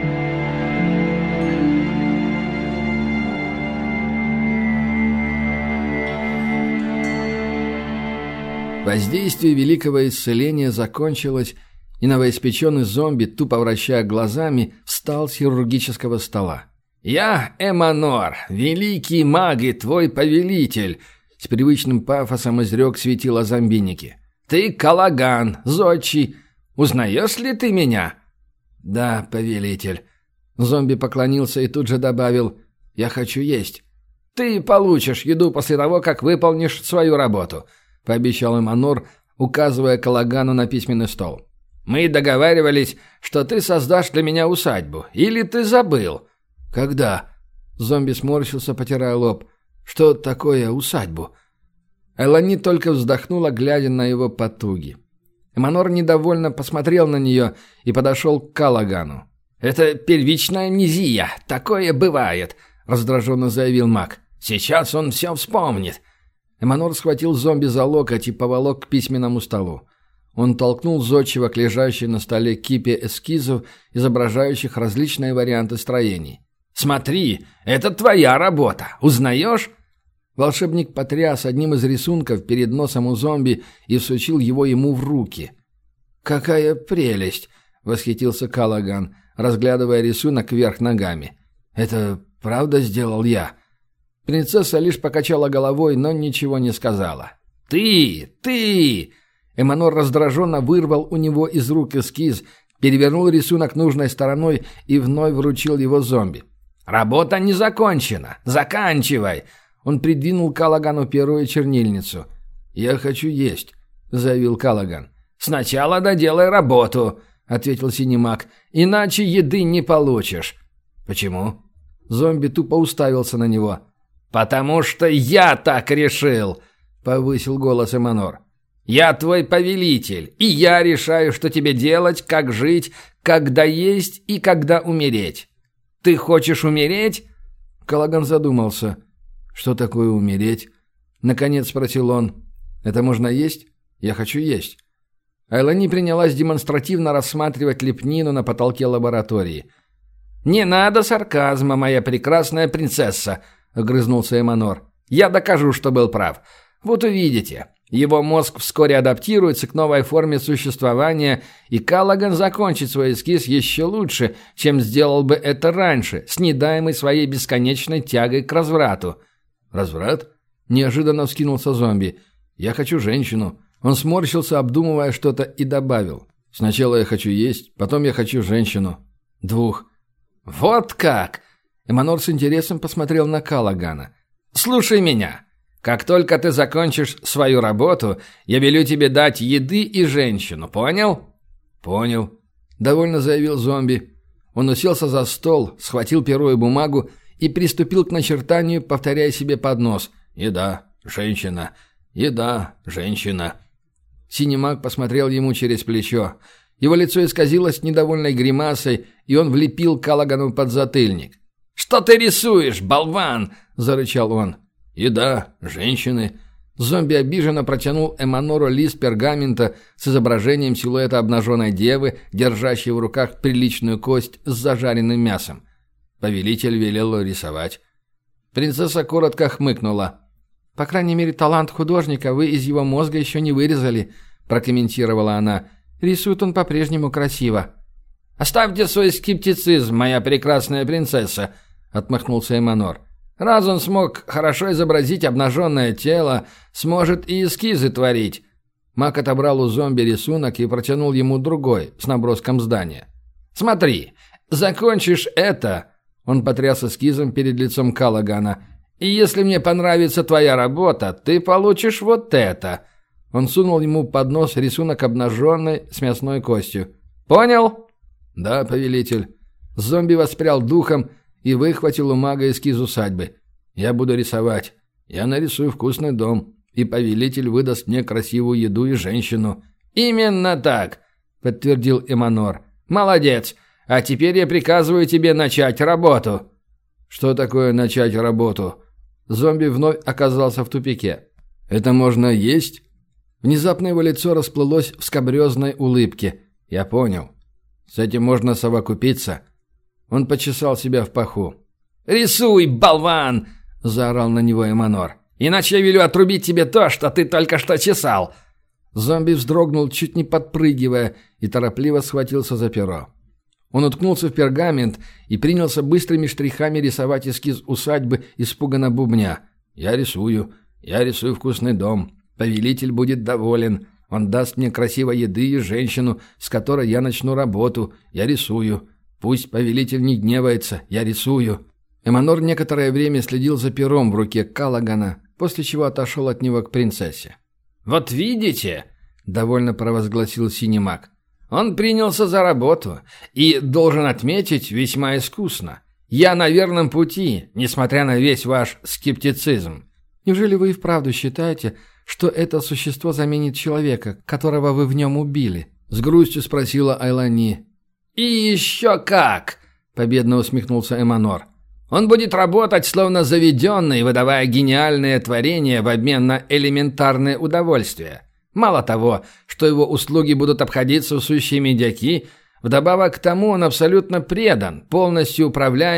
Воздействие великого исцеления закончилось, и новоиспеченный зомби, тупо вращая глазами, встал с хирургического стола. «Я Эманор, великий маг и твой повелитель!» С привычным пафосом изрек светило зомбиники. «Ты Калаган, зодчий. Узнаешь ли ты меня?» «Да, повелитель». Зомби поклонился и тут же добавил: «Я хочу есть». «Ты получишь еду после того, как выполнишь свою работу», — пообещал Эманор, указывая Калагану на письменный стол. «Мы договаривались, что ты создашь для меня усадьбу. Или ты забыл?» «Когда?» Зомби сморщился, потирая лоб. «Что такое усадьбу?» Элани только вздохнула, глядя на его потуги. Эманор недовольно посмотрел на нее и подошел к Калагану. «Это первичная амнезия, такое бывает», — раздраженно заявил маг. «Сейчас он все вспомнит». Эманор схватил зомби за локоть и поволок к письменному столу. Он толкнул зодчего к лежащей на столе кипе эскизов, изображающих различные варианты строений. Смотри, это твоя работа. Узнаешь?» Волшебник потряс одним из рисунков перед носом у зомби и всучил его ему в руки. «Какая прелесть!» — восхитился Каллаган, разглядывая рисунок вверх ногами. «Это правда сделал я?» Принцесса лишь покачала головой, но ничего не сказала. «Ты! Ты!» Эманор раздраженно вырвал у него из рук эскиз, перевернул рисунок нужной стороной и вновь вручил его зомби. «Работа не закончена! Заканчивай!» Он придвинул Каллагану перо и чернильницу. «Я хочу есть», — заявил Каллаган. «Сначала доделай работу», — ответил Синемаг, — «иначе еды не получишь». «Почему?» Зомби тупо уставился на него. «Потому что я так решил», — повысил голос Эманор. «Я твой повелитель, и я решаю, что тебе делать, как жить, когда есть и когда умереть. Ты хочешь умереть?» Каллаган задумался. «Что такое умереть?» Наконец спросил он. «Это можно есть? Я хочу есть». Айлани принялась демонстративно рассматривать лепнину на потолке лаборатории. «Не надо сарказма, моя прекрасная принцесса», — огрызнулся Эманор. «Я докажу, что был прав. Вот увидите. Его мозг вскоре адаптируется к новой форме существования, и Каллаган закончит свой эскиз еще лучше, чем сделал бы это раньше, с недаемой своей бесконечной тягой к разврату». «Разврат?» – неожиданно вскинулся зомби. «Я хочу женщину». Он сморщился, обдумывая что-то, и добавил. «Сначала я хочу есть, потом я хочу женщину. Двух». «Вот как!» Эманор с интересом посмотрел на Каллагана. «Слушай меня. Как только ты закончишь свою работу, я велю тебе дать еды и женщину. Понял?» «Понял», – довольно заявил зомби. Он уселся за стол, схватил перо и бумагу и приступил к начертанию, повторяя себе под нос: «Еда, женщина, еда, женщина». Синемаг посмотрел ему через плечо. Его лицо исказилось недовольной гримасой, и он влепил Каллагану подзатыльник. «Что ты рисуешь, болван?» – зарычал он. «Еда, женщины». Зомби обиженно протянул Эманору лист пергамента с изображением силуэта обнаженной девы, держащей в руках приличную кость с зажаренным мясом. Повелитель велел рисовать. Принцесса коротко хмыкнула. «По крайней мере, талант художника вы из его мозга еще не вырезали», – прокомментировала она. «Рисует он по-прежнему красиво». «Оставьте свой скептицизм, моя прекрасная принцесса», – отмахнулся Эманор. «Раз он смог хорошо изобразить обнаженное тело, сможет и эскизы творить». Маг отобрал у зомби рисунок и протянул ему другой, с наброском здания. «Смотри, закончишь это...» Он потряс эскизом перед лицом Каллагана. «И если мне понравится твоя работа, ты получишь вот это». Он сунул ему под нос рисунок обнаженной с мясной костью. «Понял?» «Да, повелитель». Зомби воспрял духом и выхватил у мага эскиз усадьбы. «Я буду рисовать. Я нарисую вкусный дом, и повелитель выдаст мне красивую еду и женщину». «Именно так», — подтвердил Эманор. «Молодец. А теперь я приказываю тебе начать работу». «Что такое начать работу?» Зомби вновь оказался в тупике. «Это можно есть?» Внезапно его лицо расплылось в скабрезной улыбке. «Я понял. С этим можно совокупиться». Он почесал себя в паху. «Рисуй, болван!» – заорал на него Эманор. «Иначе я велю отрубить тебе то, что ты только что чесал!» Зомби вздрогнул, чуть не подпрыгивая, и торопливо схватился за перо. Он уткнулся в пергамент и принялся быстрыми штрихами рисовать эскиз усадьбы, испуганно бубня. «Я рисую. Я рисую вкусный дом. Повелитель будет доволен. Он даст мне красивой еды и женщину, с которой я начну работу. Я рисую. Пусть повелитель не гневается. Я рисую». Эманор некоторое время следил за пером в руке Каллагана, после чего отошел от него к принцессе. «Вот видите», — довольно провозгласил Синемаг, — «он принялся за работу и, должен отметить, весьма искусно. Я на верном пути, несмотря на весь ваш скептицизм». «Неужели вы и вправду считаете, что это существо заменит человека, которого вы в нем убили?» — с грустью спросила Айлани. «И еще как!» — победно усмехнулся Эманор. «Он будет работать словно заведенный, выдавая гениальные творения в обмен на элементарное удовольствие. Мало того, что его услуги будут обходиться в сущие медяки, вдобавок к тому он абсолютно предан, полностью управляем,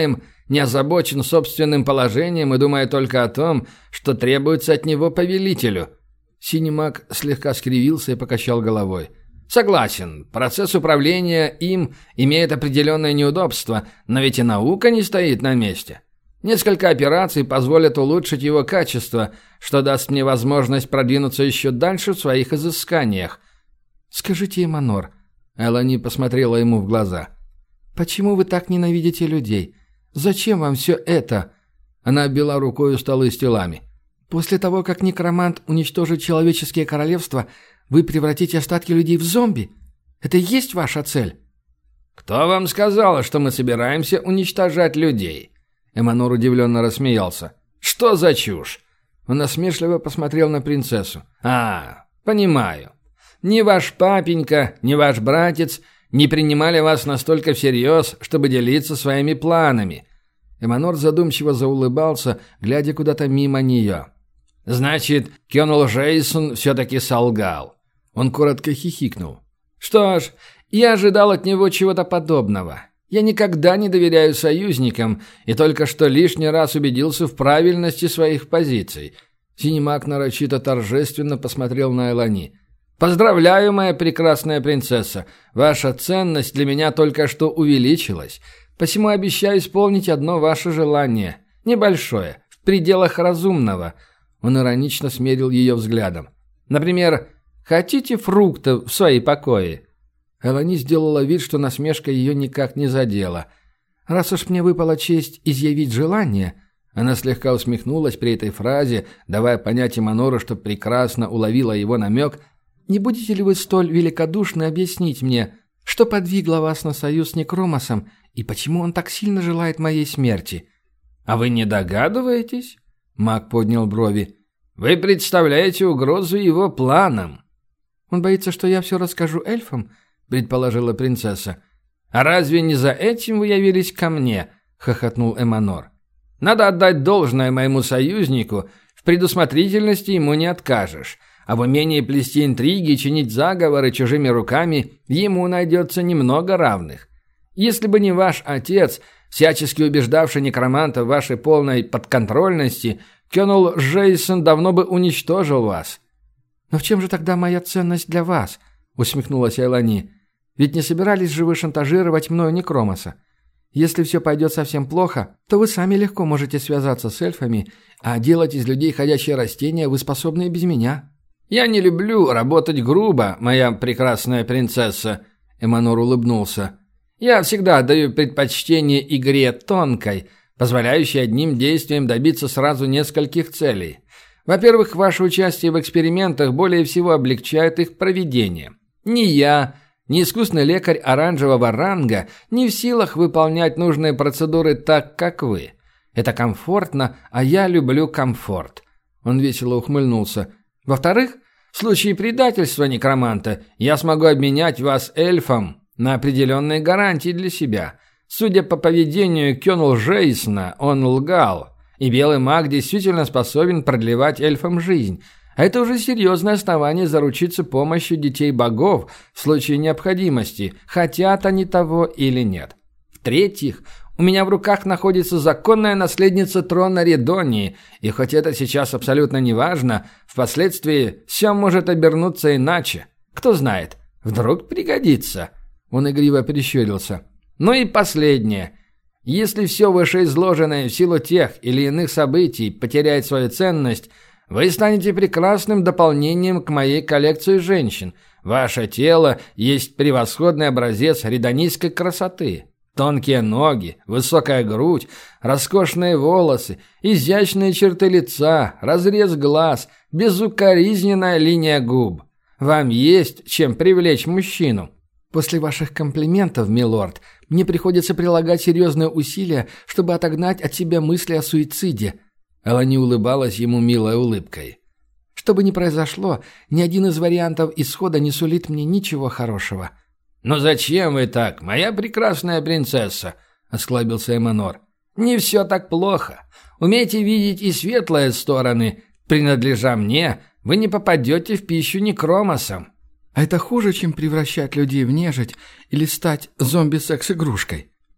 не озабочен собственным положением и думая только о том, что требуется от него повелителю». Синий маг слегка скривился и покачал головой. «Согласен, процесс управления им имеет определенное неудобство, но ведь и наука не стоит на месте. Несколько операций позволят улучшить его качество, что даст мне возможность продвинуться еще дальше в своих изысканиях». «Скажите, Эманор», — Элани посмотрела ему в глаза, — «почему вы так ненавидите людей? Зачем вам все это?» Она обвела рукой столы с телами. «После того, как некромант уничтожит человеческие королевства, вы превратите остатки людей в зомби? Это и есть ваша цель?» «Кто вам сказал, что мы собираемся уничтожать людей?» Эманор удивленно рассмеялся. «Что за чушь?» Он насмешливо посмотрел на принцессу. «А, понимаю. Ни ваш папенька, ни ваш братец не принимали вас настолько всерьез, чтобы делиться своими планами». Эманор задумчиво заулыбался, глядя куда-то мимо нее. «Значит, Кёнл Джейсон все-таки солгал». Он коротко хихикнул. «Что ж, я ожидал от него чего-то подобного. Я никогда не доверяю союзникам и только что лишний раз убедился в правильности своих позиций». Синий маг нарочито торжественно посмотрел на Элани. «Поздравляю, моя прекрасная принцесса. Ваша ценность для меня только что увеличилась. Посему обещаю исполнить одно ваше желание. Небольшое, в пределах разумного». Он иронично смерил ее взглядом. «Например, хотите фруктов в свои покои?» Элани сделала вид, что насмешка ее никак не задела. «Раз уж мне выпала честь изъявить желание...» Она слегка усмехнулась при этой фразе, давая понять Эманору, что прекрасно уловила его намек. «Не будете ли вы столь великодушны объяснить мне, что подвигло вас на союз с Некромосом и почему он так сильно желает моей смерти?» «А вы не догадываетесь?» Маг поднял брови. «Вы представляете угрозу его планам». «Он боится, что я все расскажу эльфам?» предположила принцесса. «А разве не за этим вы явились ко мне?» — хохотнул Эманор. «Надо отдать должное моему союзнику, в предусмотрительности ему не откажешь, а в умении плести интриги и чинить заговоры чужими руками ему найдется немного равных. Если бы не ваш отец, всячески убеждавший некроманта в вашей полной подконтрольности, Кёнл Джейсон давно бы уничтожил вас». «Но в чем же тогда моя ценность для вас?» — усмехнулась Элани. «Ведь не собирались же вы шантажировать мною Некромоса. Если все пойдет совсем плохо, то вы сами легко можете связаться с эльфами, а делать из людей ходячие растения вы способны и без меня». «Я не люблю работать грубо, моя прекрасная принцесса», — Эманор улыбнулся. «Я всегда отдаю предпочтение игре тонкой, позволяющей одним действием добиться сразу нескольких целей. Во-первых, ваше участие в экспериментах более всего облегчает их проведение. Ни я, ни искусный лекарь оранжевого ранга не в силах выполнять нужные процедуры так, как вы. Это комфортно, а я люблю комфорт». Он весело ухмыльнулся. «Во-вторых, в случае предательства некроманта я смогу обменять вас эльфом на определенные гарантии для себя. Судя по поведению Кёнл Джейсона, он лгал, и белый маг действительно способен продлевать эльфам жизнь. А это уже серьезное основание заручиться помощью детей богов в случае необходимости, хотят они того или нет. В-третьих, у меня в руках находится законная наследница трона Редонии, и хоть это сейчас абсолютно не важно, впоследствии все может обернуться иначе. Кто знает, вдруг пригодится». Он игриво прищурился. «Ну и последнее. Если все вышеизложенное в силу тех или иных событий потеряет свою ценность, вы станете прекрасным дополнением к моей коллекции женщин. Ваше тело есть превосходный образец редонийской красоты. Тонкие ноги, высокая грудь, роскошные волосы, изящные черты лица, разрез глаз, безукоризненная линия губ. Вам есть чем привлечь мужчину». «После ваших комплиментов, милорд, мне приходится прилагать серьезные усилия, чтобы отогнать от себя мысли о суициде». Элани улыбалась ему милой улыбкой. «Что бы ни произошло, ни один из вариантов исхода не сулит мне ничего хорошего». «Но зачем вы так, моя прекрасная принцесса?» — осклабился Эманор. «Не все так плохо. Умейте видеть и светлые стороны. Принадлежа мне, вы не попадете в пищу некромосом». «А это хуже, чем превращать людей в нежить или стать зомби-секс-игрушкой?»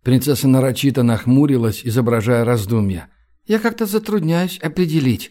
Принцесса нарочито нахмурилась, изображая раздумья. «Я как-то затрудняюсь определить».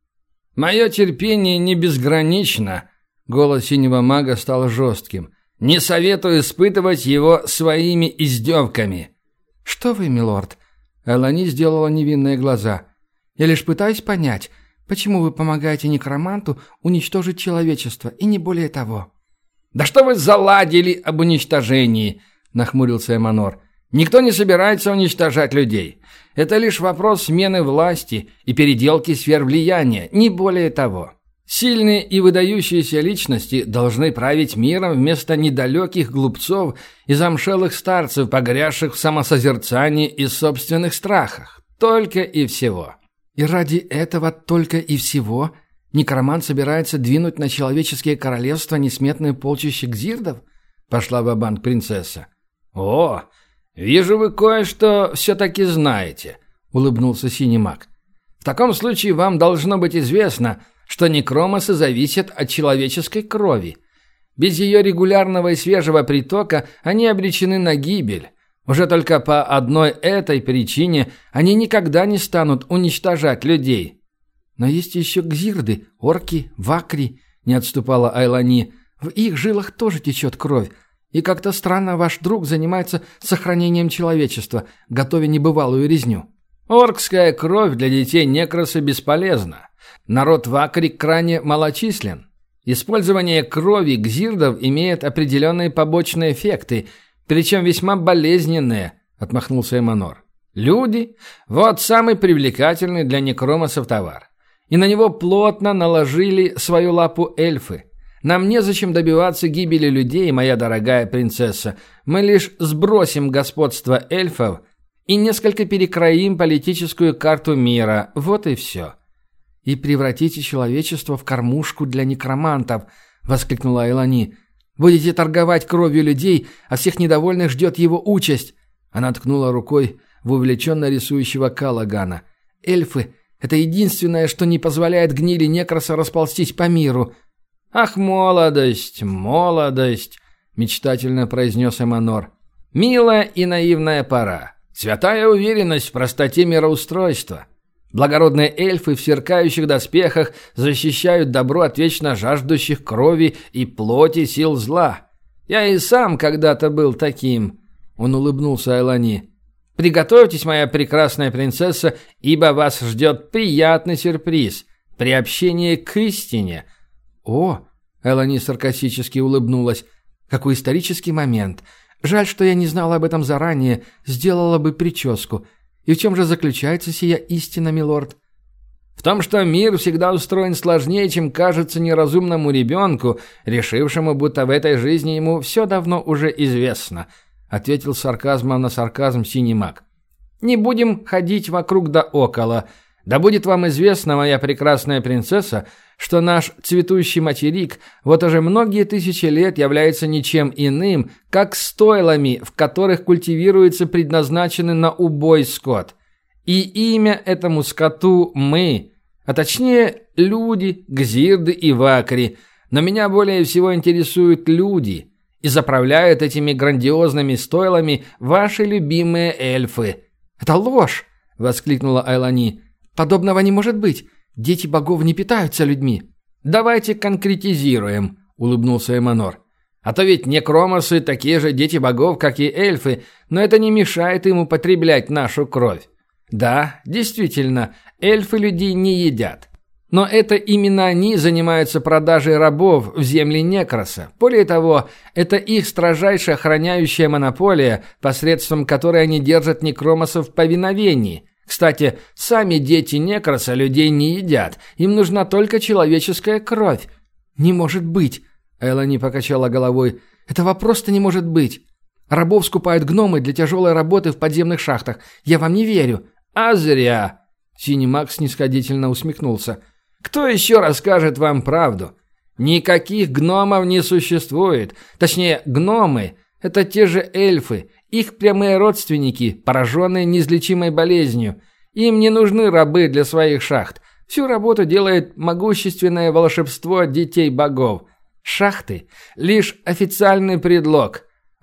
«Мое терпение не безгранично», — голос синего мага стал жестким. «Не советую испытывать его своими издевками». «Что вы, милорд?» Элани сделала невинные глаза. «Я лишь пытаюсь понять, почему вы помогаете некроманту уничтожить человечество, и не более того». «Да что вы заладили об уничтожении?» — нахмурился Эманор. «Никто не собирается уничтожать людей. Это лишь вопрос смены власти и переделки сфер влияния, не более того. Сильные и выдающиеся личности должны править миром вместо недалеких глупцов и замшелых старцев, погрязших в самосозерцании и собственных страхах. Только и всего». «И ради этого только и всего некромант собирается двинуть на человеческие королевства несметные полчища гзирдов?» — пошла ва-банк принцесса. «О, вижу, вы кое-что все-таки знаете», — улыбнулся синий маг. «В таком случае вам должно быть известно, что некромосы зависят от человеческой крови. Без ее регулярного и свежего притока они обречены на гибель. Уже только по одной этой причине они никогда не станут уничтожать людей». «Но есть еще гзирды, орки, вакри», — не отступала Айлани. «В их жилах тоже течет кровь. И как-то странно ваш друг занимается сохранением человечества, готовя небывалую резню». «Оркская кровь для детей некроса бесполезна. Народ вакри крайне малочислен. Использование крови гзирдов имеет определенные побочные эффекты, причем весьма болезненные», — отмахнулся Эманор. «Люди – вот самый привлекательный для некромосов товар. И на него плотно наложили свою лапу эльфы. Нам незачем добиваться гибели людей, моя дорогая принцесса. Мы лишь сбросим господство эльфов и несколько перекроим политическую карту мира. Вот и все». «И превратите человечество в кормушку для некромантов», — воскликнула Айлани. «Будете торговать кровью людей, а всех недовольных ждет его участь». Она ткнула рукой в увлеченно рисующего Калагана. «Эльфы — это единственное, что не позволяет гнили некроса расползтись по миру». «Ах, молодость, молодость!» — мечтательно произнес Эманор. «Милая и наивная пора. Святая уверенность в простоте мироустройства. Благородные эльфы в сверкающих доспехах защищают добро от вечно жаждущих крови и плоти сил зла. Я и сам когда-то был таким». Он улыбнулся Айлани. «Приготовьтесь, моя прекрасная принцесса, ибо вас ждет приятный сюрприз. Приобщение к истине». «О!» — Айлани саркастически улыбнулась. «Какой исторический момент. Жаль, что я не знала об этом заранее, сделала бы прическу. И в чем же заключается сия истина, милорд?» «В том, что мир всегда устроен сложнее, чем кажется неразумному ребенку, решившему, будто в этой жизни ему все давно уже известно», — ответил с сарказмом на сарказм синий маг. «Не будем ходить вокруг да около. Да будет вам известно, моя прекрасная принцесса, что наш цветущий материк вот уже многие тысячи лет является ничем иным, как стойлами, в которых культивируется предназначенный на убой скот. И имя этому скоту мы, а точнее люди, гзирды и вакри, но меня более всего интересуют люди, и заправляют этими грандиозными стойлами ваши любимые эльфы». «Это ложь!» — воскликнула Айлани. «Подобного не может быть. Дети богов не питаются людьми». «Давайте конкретизируем», — улыбнулся Эманор. «А то ведь некроморсы такие же дети богов, как и эльфы, но это не мешает им употреблять нашу кровь. Да, действительно, эльфы людей не едят. Но это именно они занимаются продажей рабов в земли некроса. Более того, это их строжайше охраняющая монополия, посредством которой они держат некромосов в повиновении. Кстати, сами дети некроса людей не едят. Им нужна только человеческая кровь». «Не может быть!» — Элани покачала головой. «Этого просто не может быть. Рабов скупают гномы для тяжелой работы в подземных шахтах. Я вам не верю». «А зря!» — синий маг снисходительно усмехнулся. «Кто еще расскажет вам правду? Никаких гномов не существует. Точнее, гномы — это те же эльфы. Их прямые родственники, пораженные неизлечимой болезнью. Им не нужны рабы для своих шахт. Всю работу делает могущественное волшебство детей богов. Шахты — лишь официальный предлог.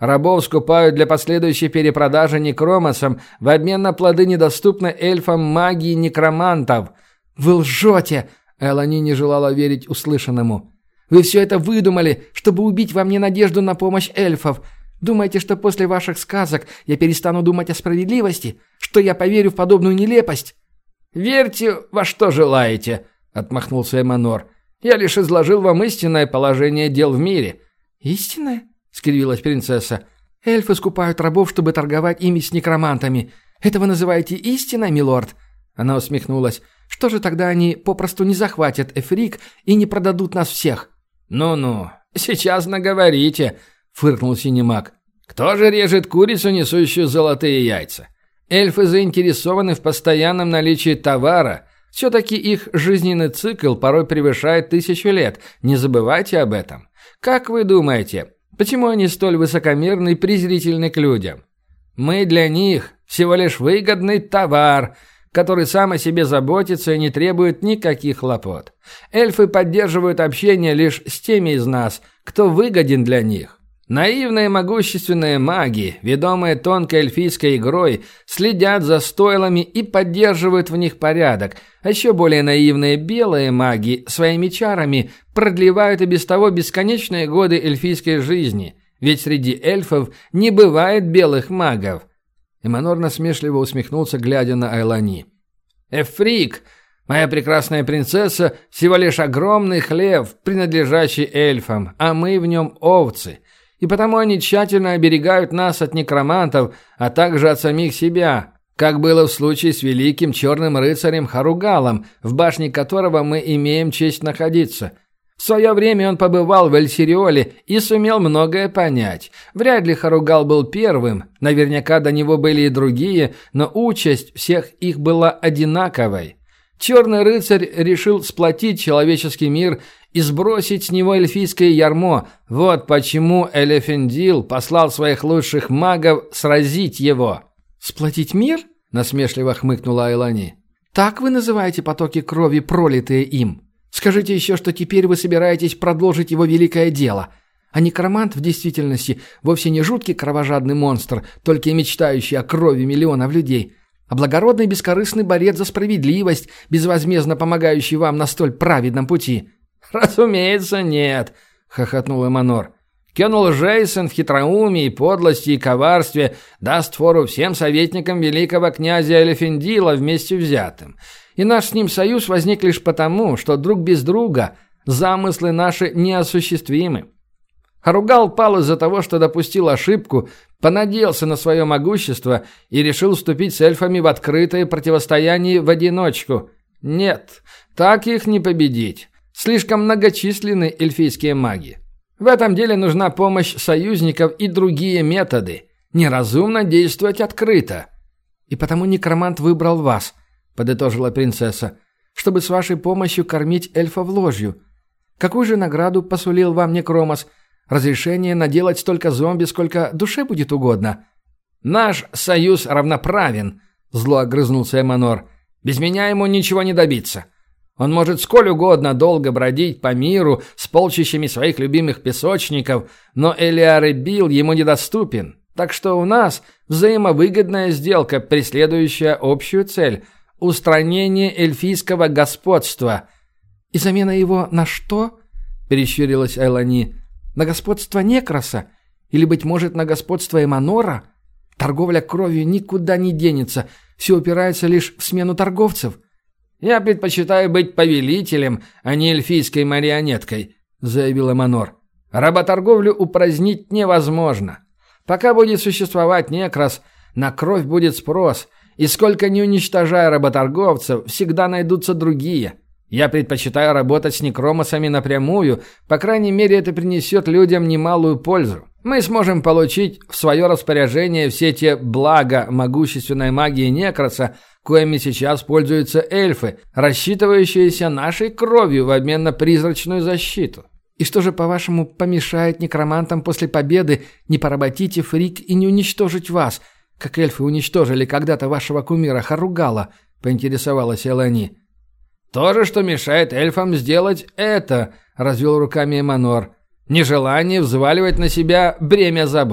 Рабов скупают для последующей перепродажи некромосам в обмен на плоды недоступной эльфам магии некромантов». «Вы лжете!» — Элани не желала верить услышанному. «Вы все это выдумали, чтобы убить во мне надежду на помощь эльфов. Думаете, что после ваших сказок я перестану думать о справедливости? Что я поверю в подобную нелепость?» «Верьте во что желаете», — отмахнулся Эманор. «Я лишь изложил вам истинное положение дел в мире». «Истинное?» — скривилась принцесса. «Эльфы скупают рабов, чтобы торговать ими с некромантами. Это вы называете истиной, милорд?» Она усмехнулась. «Что же тогда они попросту не захватят Эфрик и не продадут нас всех?» «Ну-ну, сейчас наговорите», — фыркнул Синемаг. «Кто же режет курицу, несущую золотые яйца? Эльфы заинтересованы в постоянном наличии товара. Все-таки их жизненный цикл порой превышает тысячу лет. Не забывайте об этом. Как вы думаете, почему они столь высокомерны и презрительны к людям? Мы для них всего лишь выгодный товар, который сам о себе заботится и не требует никаких хлопот. Эльфы поддерживают общение лишь с теми из нас, кто выгоден для них. Наивные могущественные маги, ведомые тонкой эльфийской игрой, следят за стойлами и поддерживают в них порядок, а еще более наивные белые маги своими чарами продлевают и без того бесконечные годы эльфийской жизни, ведь среди эльфов не бывает белых магов. Эманор насмешливо усмехнулся, глядя на Айлани. «Эфрик, моя прекрасная принцесса, всего лишь огромный хлев, принадлежащий эльфам, а мы в нем овцы. И потому они тщательно оберегают нас от некромантов, а также от самих себя, как было в случае с великим черным рыцарем Харугалом, в башне которого мы имеем честь находиться. В свое время он побывал в Эльсириоле и сумел многое понять. Вряд ли Харугал был первым, наверняка до него были и другие, но участь всех их была одинаковой. Черный рыцарь решил сплотить человеческий мир и сбросить с него эльфийское ярмо. Вот почему Элефендил послал своих лучших магов сразить его». «Сплотить мир?» – насмешливо хмыкнула Айлани. «Так вы называете потоки крови, пролитые им? Скажите еще, что теперь вы собираетесь продолжить его великое дело. А некромант в действительности вовсе не жуткий кровожадный монстр, только и мечтающий о крови миллионов людей, а благородный бескорыстный борец за справедливость, безвозмездно помогающий вам на столь праведном пути». «Разумеется, нет», — хохотнул Эманор. «Кенул Жейсон в хитроумии, подлости и коварстве даст фору всем советникам великого князя Элефендила вместе взятым. И наш с ним союз возник лишь потому, что друг без друга замыслы наши неосуществимы. Харугал пал из-за того, что допустил ошибку, понадеялся на свое могущество и решил вступить с эльфами в открытое противостояние в одиночку. Нет, так их не победить. Слишком многочисленны эльфийские маги. В этом деле нужна помощь союзников и другие методы. Неразумно действовать открыто». «И потому некромант выбрал вас», — подытожила принцесса, «чтобы с вашей помощью кормить эльфов ложью. Какую же награду посулил вам некромос? Разрешение наделать столько зомби, сколько душе будет угодно?» «Наш союз равноправен», — зло огрызнулся Эманор. «Без меня ему ничего не добиться. Он может сколь угодно долго бродить по миру с полчищами своих любимых песочников, но Элиаребил ему недоступен. Так что у нас взаимовыгодная сделка, преследующая общую цель – устранение эльфийского господства». «И замена его на что?» – перещурилась Айлани. «На господство Некроса? Или, быть может, на господство Эманора? Торговля кровью никуда не денется, все упирается лишь в смену торговцев». «Я предпочитаю быть повелителем, а не эльфийской марионеткой», — заявил Эманор. «Работорговлю упразднить невозможно. Пока будет существовать Некрос, на кровь будет спрос, и сколько ни уничтожая работорговцев, всегда найдутся другие. Я предпочитаю работать с некромосами напрямую, по крайней мере, это принесет людям немалую пользу. Мы сможем получить в свое распоряжение все те блага могущественной магии Некроса, коими сейчас пользуются эльфы, рассчитывающиеся нашей кровью в обмен на призрачную защиту». «И что же, по-вашему, помешает некромантам после победы не поработить Эфрик и не уничтожить вас, как эльфы уничтожили когда-то вашего кумира Харугала?» — поинтересовалась Элани. «То же, что мешает эльфам сделать это», — развел руками Эманор. «Нежелание взваливать на себя бремя забот.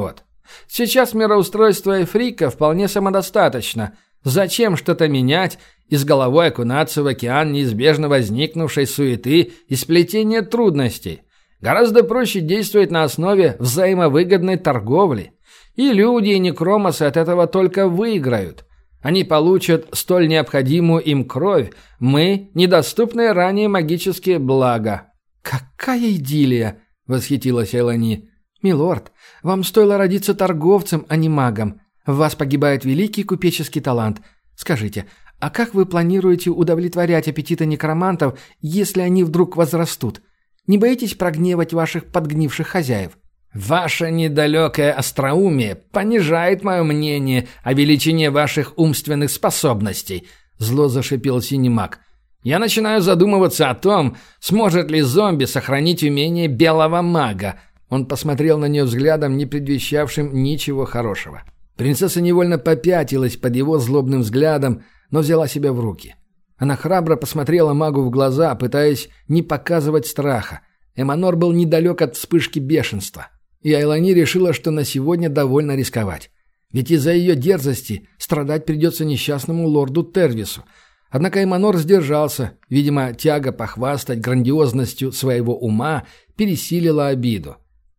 Сейчас мироустройство Эфрика вполне самодостаточно. Зачем что-то менять и с головой окунаться в океан неизбежно возникнувшей суеты и сплетения трудностей? Гораздо проще действовать на основе взаимовыгодной торговли. И люди, и некромосы от этого только выиграют. Они получат столь необходимую им кровь, мы – недоступные ранее магические блага». «Какая идиллия!» – восхитилась Элани. «Милорд, вам стоило родиться торговцем, а не магом. В вас погибает великий купеческий талант. Скажите, а как вы планируете удовлетворять аппетиты некромантов, если они вдруг возрастут? Не боитесь прогневать ваших подгнивших хозяев?» «Ваше недалекое остроумие понижает мое мнение о величине ваших умственных способностей», – зло зашипел синий маг. «Я начинаю задумываться о том, сможет ли зомби сохранить умение белого мага». Он посмотрел на нее взглядом, не предвещавшим ничего хорошего. Принцесса невольно попятилась под его злобным взглядом, но взяла себя в руки. Она храбро посмотрела магу в глаза, пытаясь не показывать страха. Эманор был недалек от вспышки бешенства. И Айлани решила, что на сегодня довольно рисковать. Ведь из-за ее дерзости страдать придется несчастному лорду Тервису. Однако Эманор сдержался. Видимо, тяга похвастать грандиозностью своего ума пересилила обиду.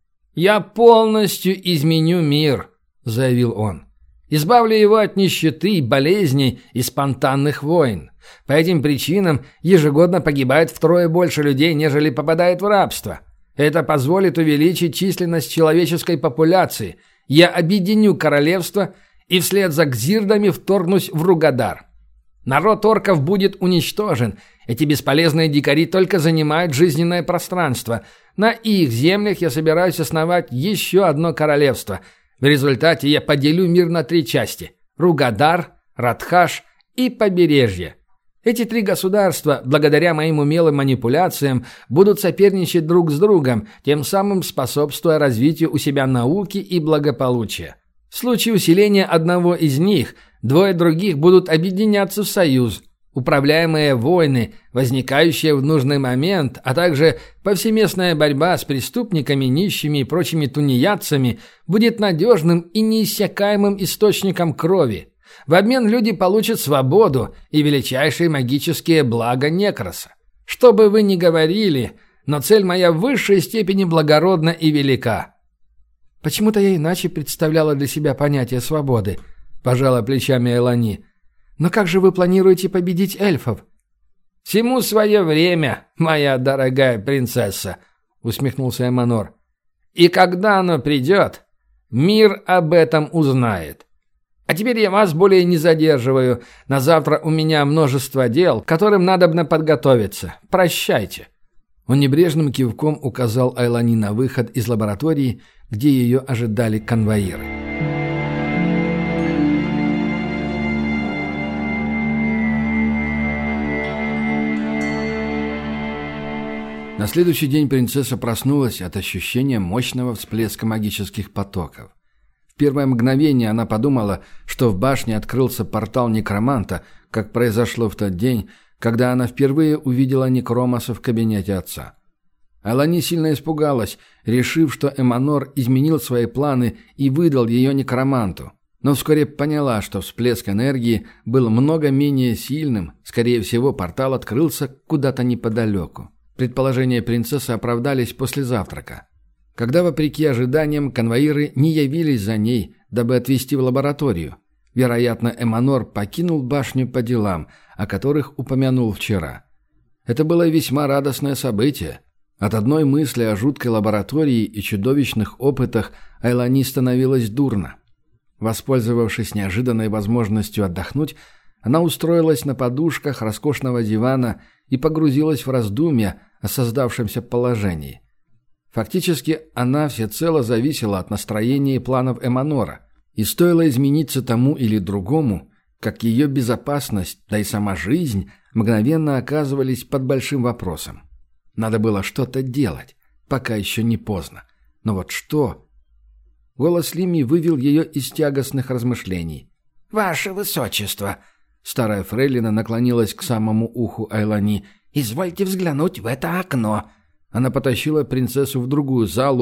«Я полностью изменю мир», — заявил он. «Избавлю его от нищеты, болезней и спонтанных войн. По этим причинам ежегодно погибает втрое больше людей, нежели попадает в рабство. Это позволит увеличить численность человеческой популяции. Я объединю королевство и вслед за гзирдами вторгнусь в Ругадар. Народ орков будет уничтожен. Эти бесполезные дикари только занимают жизненное пространство. На их землях я собираюсь основать еще одно королевство. В результате я поделю мир на три части – Ругадар, Радхаш и побережье. Эти три государства, благодаря моим умелым манипуляциям, будут соперничать друг с другом, тем самым способствуя развитию у себя науки и благополучия. В случае усиления одного из них, двое других будут объединяться в союз. Управляемые войны, возникающие в нужный момент, а также повсеместная борьба с преступниками, нищими и прочими тунеядцами будет надежным и неиссякаемым источником крови. В обмен люди получат свободу и величайшие магические блага Некроса. Что бы вы ни говорили, но цель моя в высшей степени благородна и велика». «Почему-то я иначе представляла для себя понятие свободы», – пожала плечами Элани. «Но как же вы планируете победить эльфов?» «Всему свое время, моя дорогая принцесса», – усмехнулся Эманор. «И когда оно придет, мир об этом узнает. А теперь я вас более не задерживаю. На завтра у меня множество дел, к которым надобно подготовиться. Прощайте». Он небрежным кивком указал Айлани на выход из лаборатории, где ее ожидали конвоиры. На следующий день принцесса проснулась от ощущения мощного всплеска магических потоков. В первое мгновение она подумала, что в башне открылся портал некроманта, как произошло в тот день, когда она впервые увидела некромоса в кабинете отца. Айлани сильно испугалась, решив, что Эманор изменил свои планы и выдал ее некроманту. Но вскоре поняла, что всплеск энергии был много менее сильным, скорее всего, портал открылся куда-то неподалеку. Предположения принцессы оправдались после завтрака, когда, вопреки ожиданиям, конвоиры не явились за ней, дабы отвезти в лабораторию. Вероятно, Эманор покинул башню по делам, о которых упомянул вчера. Это было весьма радостное событие. От одной мысли о жуткой лаборатории и чудовищных опытах Айлани становилось дурно. Воспользовавшись неожиданной возможностью отдохнуть, она устроилась на подушках роскошного дивана и погрузилась в раздумья о создавшемся положении. Фактически, она всецело зависела от настроения и планов Эманора, и стоило измениться тому или другому, как ее безопасность, да и сама жизнь мгновенно оказывались под большим вопросом. Надо было что-то делать, пока еще не поздно. Но вот что? Голос Лими вывел ее из тягостных размышлений. «Ваше Высочество!» Старая фрейлина наклонилась к самому уху Айлани. «Извольте взглянуть в это окно». Она потащила принцессу в другую залу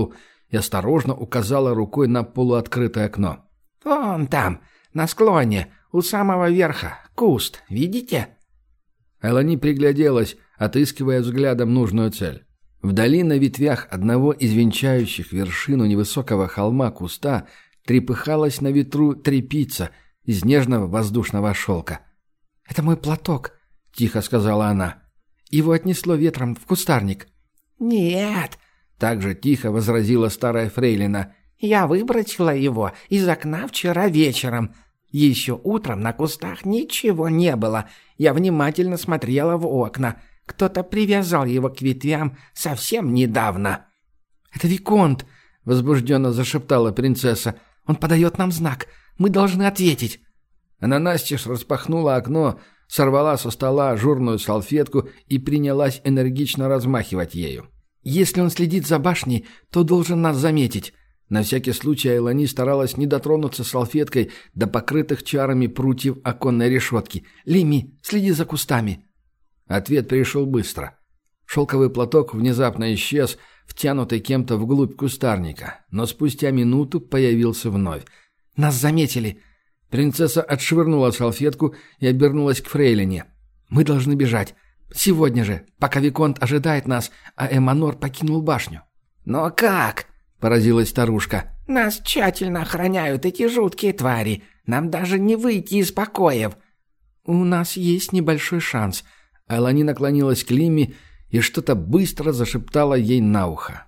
и осторожно указала рукой на полуоткрытое окно. «Вон там, на склоне, у самого верха, куст, видите?» Элани пригляделась, отыскивая взглядом нужную цель. Вдали на ветвях одного из венчающих вершину невысокого холма куста трепыхалась на ветру тряпица из нежного воздушного шелка. «Это мой платок», — тихо сказала она. «Его отнесло ветром в кустарник». «Нет», — также тихо возразила старая фрейлина. «Я выбросила его из окна вчера вечером. Еще утром на кустах ничего не было. Я внимательно смотрела в окна. Кто-то привязал его к ветвям совсем недавно». «Это Виконт», — возбужденно зашептала принцесса. «Он подает нам знак. Мы должны ответить». Она настежь распахнула окно, сорвала со стола ажурную салфетку и принялась энергично размахивать ею. «Если он следит за башней, то должен нас заметить». На всякий случай Элани старалась не дотронуться салфеткой до покрытых чарами прутьев оконной решетки. «Лими, следи за кустами». Ответ пришел быстро. Шелковый платок внезапно исчез, втянутый кем-то вглубь кустарника, но спустя минуту появился вновь. «Нас заметили». Принцесса отшвырнула салфетку и обернулась к фрейлине. «Мы должны бежать. Сегодня же, пока Виконт ожидает нас, а Эманор покинул башню». «Но как?» — поразилась старушка. «Нас тщательно охраняют эти жуткие твари. Нам даже не выйти из покоев». «У нас есть небольшой шанс». Элани наклонилась к Лиме и что-то быстро зашептала ей на ухо.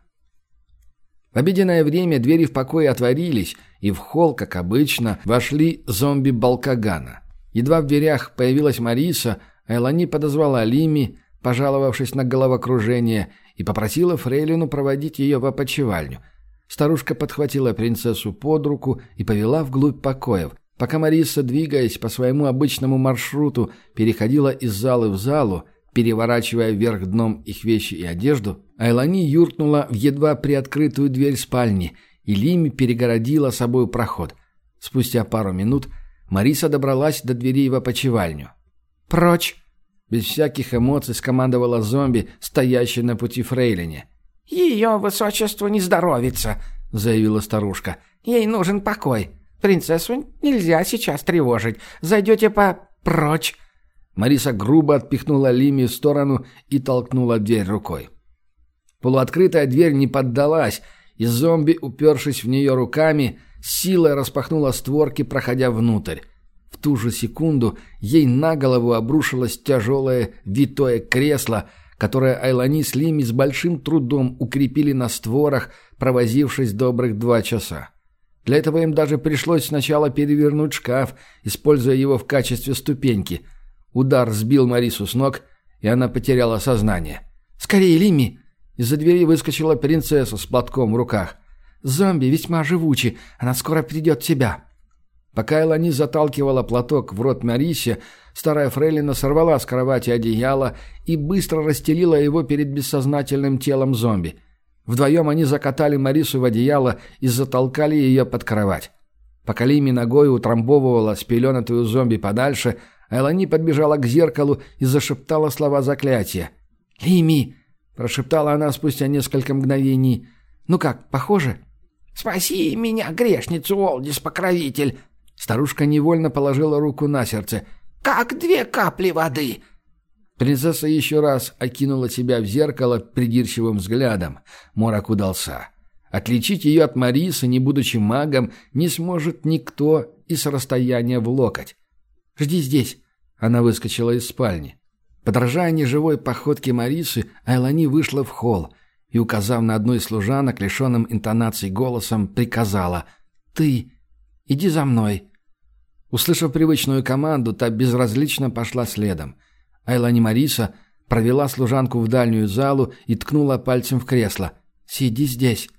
В обеденное время двери в покое отворились, и в холл, как обычно, вошли зомби Балкагана. Едва в дверях появилась Мариса, Элани подозвала Лими, пожаловавшись на головокружение, и попросила фрейлину проводить ее в опочивальню. Старушка подхватила принцессу под руку и повела вглубь покоев, пока Мариса, двигаясь по своему обычному маршруту, переходила из залы в залу, переворачивая вверх дном их вещи и одежду, Айлани юркнула в едва приоткрытую дверь спальни, и Лими перегородила собою проход. Спустя пару минут Мариса добралась до дверей в опочивальню. «Прочь!» — без всяких эмоций скомандовала зомби, стоящей на пути фрейлине. «Ее высочеству не здоровится», — заявила старушка. «Ей нужен покой. Принцессу нельзя сейчас тревожить. Зайдете по... прочь!» Мариса грубо отпихнула Лими в сторону и толкнула дверь рукой. Полуоткрытая дверь не поддалась, и зомби, упершись в нее руками, силой распахнула створки, проходя внутрь. В ту же секунду ей на голову обрушилось тяжелое витое кресло, которое Айлани с Лими с большим трудом укрепили на створах, провозившись добрых два часа. Для этого им даже пришлось сначала перевернуть шкаф, используя его в качестве ступеньки. Удар сбил Марису с ног, и она потеряла сознание. «Скорее, Лими!» Из-за двери выскочила принцесса с платком в руках. «Зомби весьма живучи, она скоро придет в себя». Пока Элани заталкивала платок в рот Марисе, старая фрейлина сорвала с кровати одеяло и быстро расстелила его перед бессознательным телом зомби. Вдвоем они закатали Марису в одеяло и затолкали ее под кровать. Пока Лими ногой утрамбовывала спеленатую зомби подальше, Элани подбежала к зеркалу и зашептала слова заклятия. «Лими!» – прошептала она спустя несколько мгновений. «Ну как, похоже?» «Спаси меня, грешницу, Олдис-покровитель!» Старушка невольно положила руку на сердце. «Как две капли воды!» Принцесса еще раз окинула себя в зеркало придирчивым взглядом. Морок удался. Отличить ее от Марисы, не будучи магом, не сможет никто и с расстояния в локоть. «Жди здесь!» Она выскочила из спальни. Подражая неживой походке Марисы, Айлани вышла в холл и, указав на одну из служанок, лишенным интонаций голосом, приказала: «Ты, иди за мной». Услышав привычную команду, та безразлично пошла следом. Айлани Мариса провела служанку в дальнюю залу и ткнула пальцем в кресло. «Сиди здесь».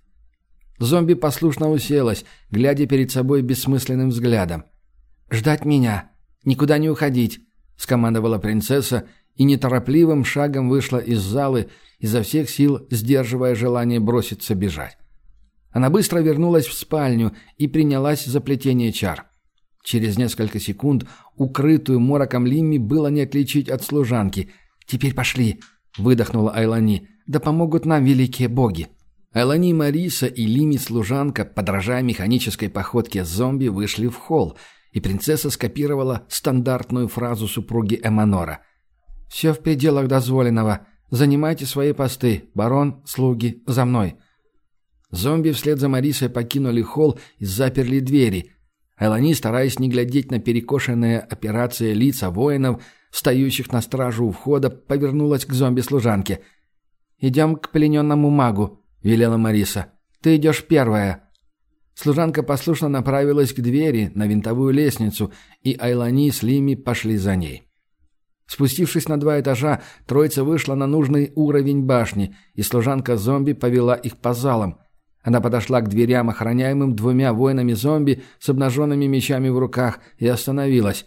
Зомби послушно уселась, глядя перед собой бессмысленным взглядом. «Ждать меня. Никуда не уходить», — скомандовала принцесса и неторопливым шагом вышла из залы, изо всех сил сдерживая желание броситься бежать. Она быстро вернулась в спальню и принялась за плетение чар. Через несколько секунд укрытую мороком Лимми было не отличить от служанки. «Теперь пошли», — выдохнула Айлани. «Да помогут нам великие боги». Айлани Мариса и Лими-служанка, подражая механической походке зомби, вышли в холл, и принцесса скопировала стандартную фразу супруги Эманора. «Все в пределах дозволенного. Занимайте свои посты. Барон, слуги, за мной». Зомби вслед за Марисой покинули холл и заперли двери. Айлани, стараясь не глядеть на перекошенные операции лица воинов, встающих на стражу у входа, повернулась к зомби-служанке. «Идем к плененному магу», — велела Мариса. «Ты идешь первая». Служанка послушно направилась к двери на винтовую лестницу, и Айлани с Лими пошли за ней. Спустившись на два этажа, троица вышла на нужный уровень башни, и служанка-зомби повела их по залам. Она подошла к дверям, охраняемым двумя воинами-зомби с обнаженными мечами в руках, и остановилась.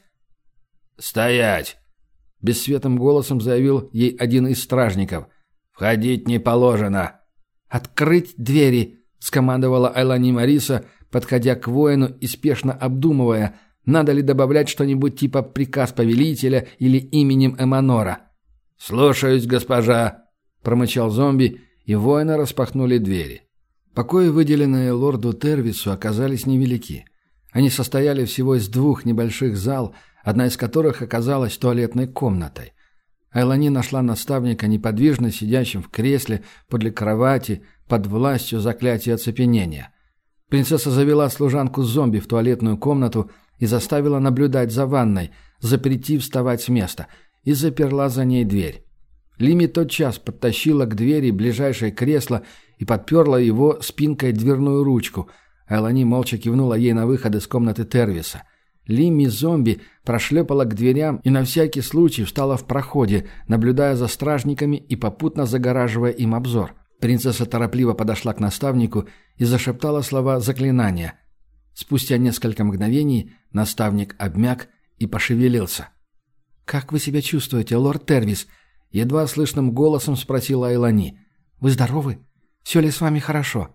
«Стоять!» — бессветным голосом заявил ей один из стражников. «Входить не положено!» «Открыть двери!» — скомандовала Айлани Мариса, подходя к воину и спешно обдумывая, надо ли добавлять что-нибудь типа «приказ повелителя» или «именем Эманора». «Слушаюсь, госпожа!» — промычал зомби, и воины распахнули двери. Покои, выделенные лорду Тервису, оказались невелики. Они состояли всего из двух небольших зал, одна из которых оказалась туалетной комнатой. Айлани нашла наставника неподвижно сидящим в кресле подле кровати под властью заклятия оцепенения. Принцесса завела служанку-зомби в туалетную комнату и заставила наблюдать за ванной, запретив вставать с места, и заперла за ней дверь. Лими тотчас подтащила к двери ближайшее кресло и подперла его спинкой дверную ручку. Айлани молча кивнула ей на выход из комнаты Тервиса. Лими-зомби прошлепала к дверям и на всякий случай встала в проходе, наблюдая за стражниками и попутно загораживая им обзор. Принцесса торопливо подошла к наставнику и зашептала слова заклинания. Спустя несколько мгновений наставник обмяк и пошевелился. «Как вы себя чувствуете, лорд Тервис?» — едва слышным голосом спросила Айлани. «Вы здоровы? Все ли с вами хорошо?»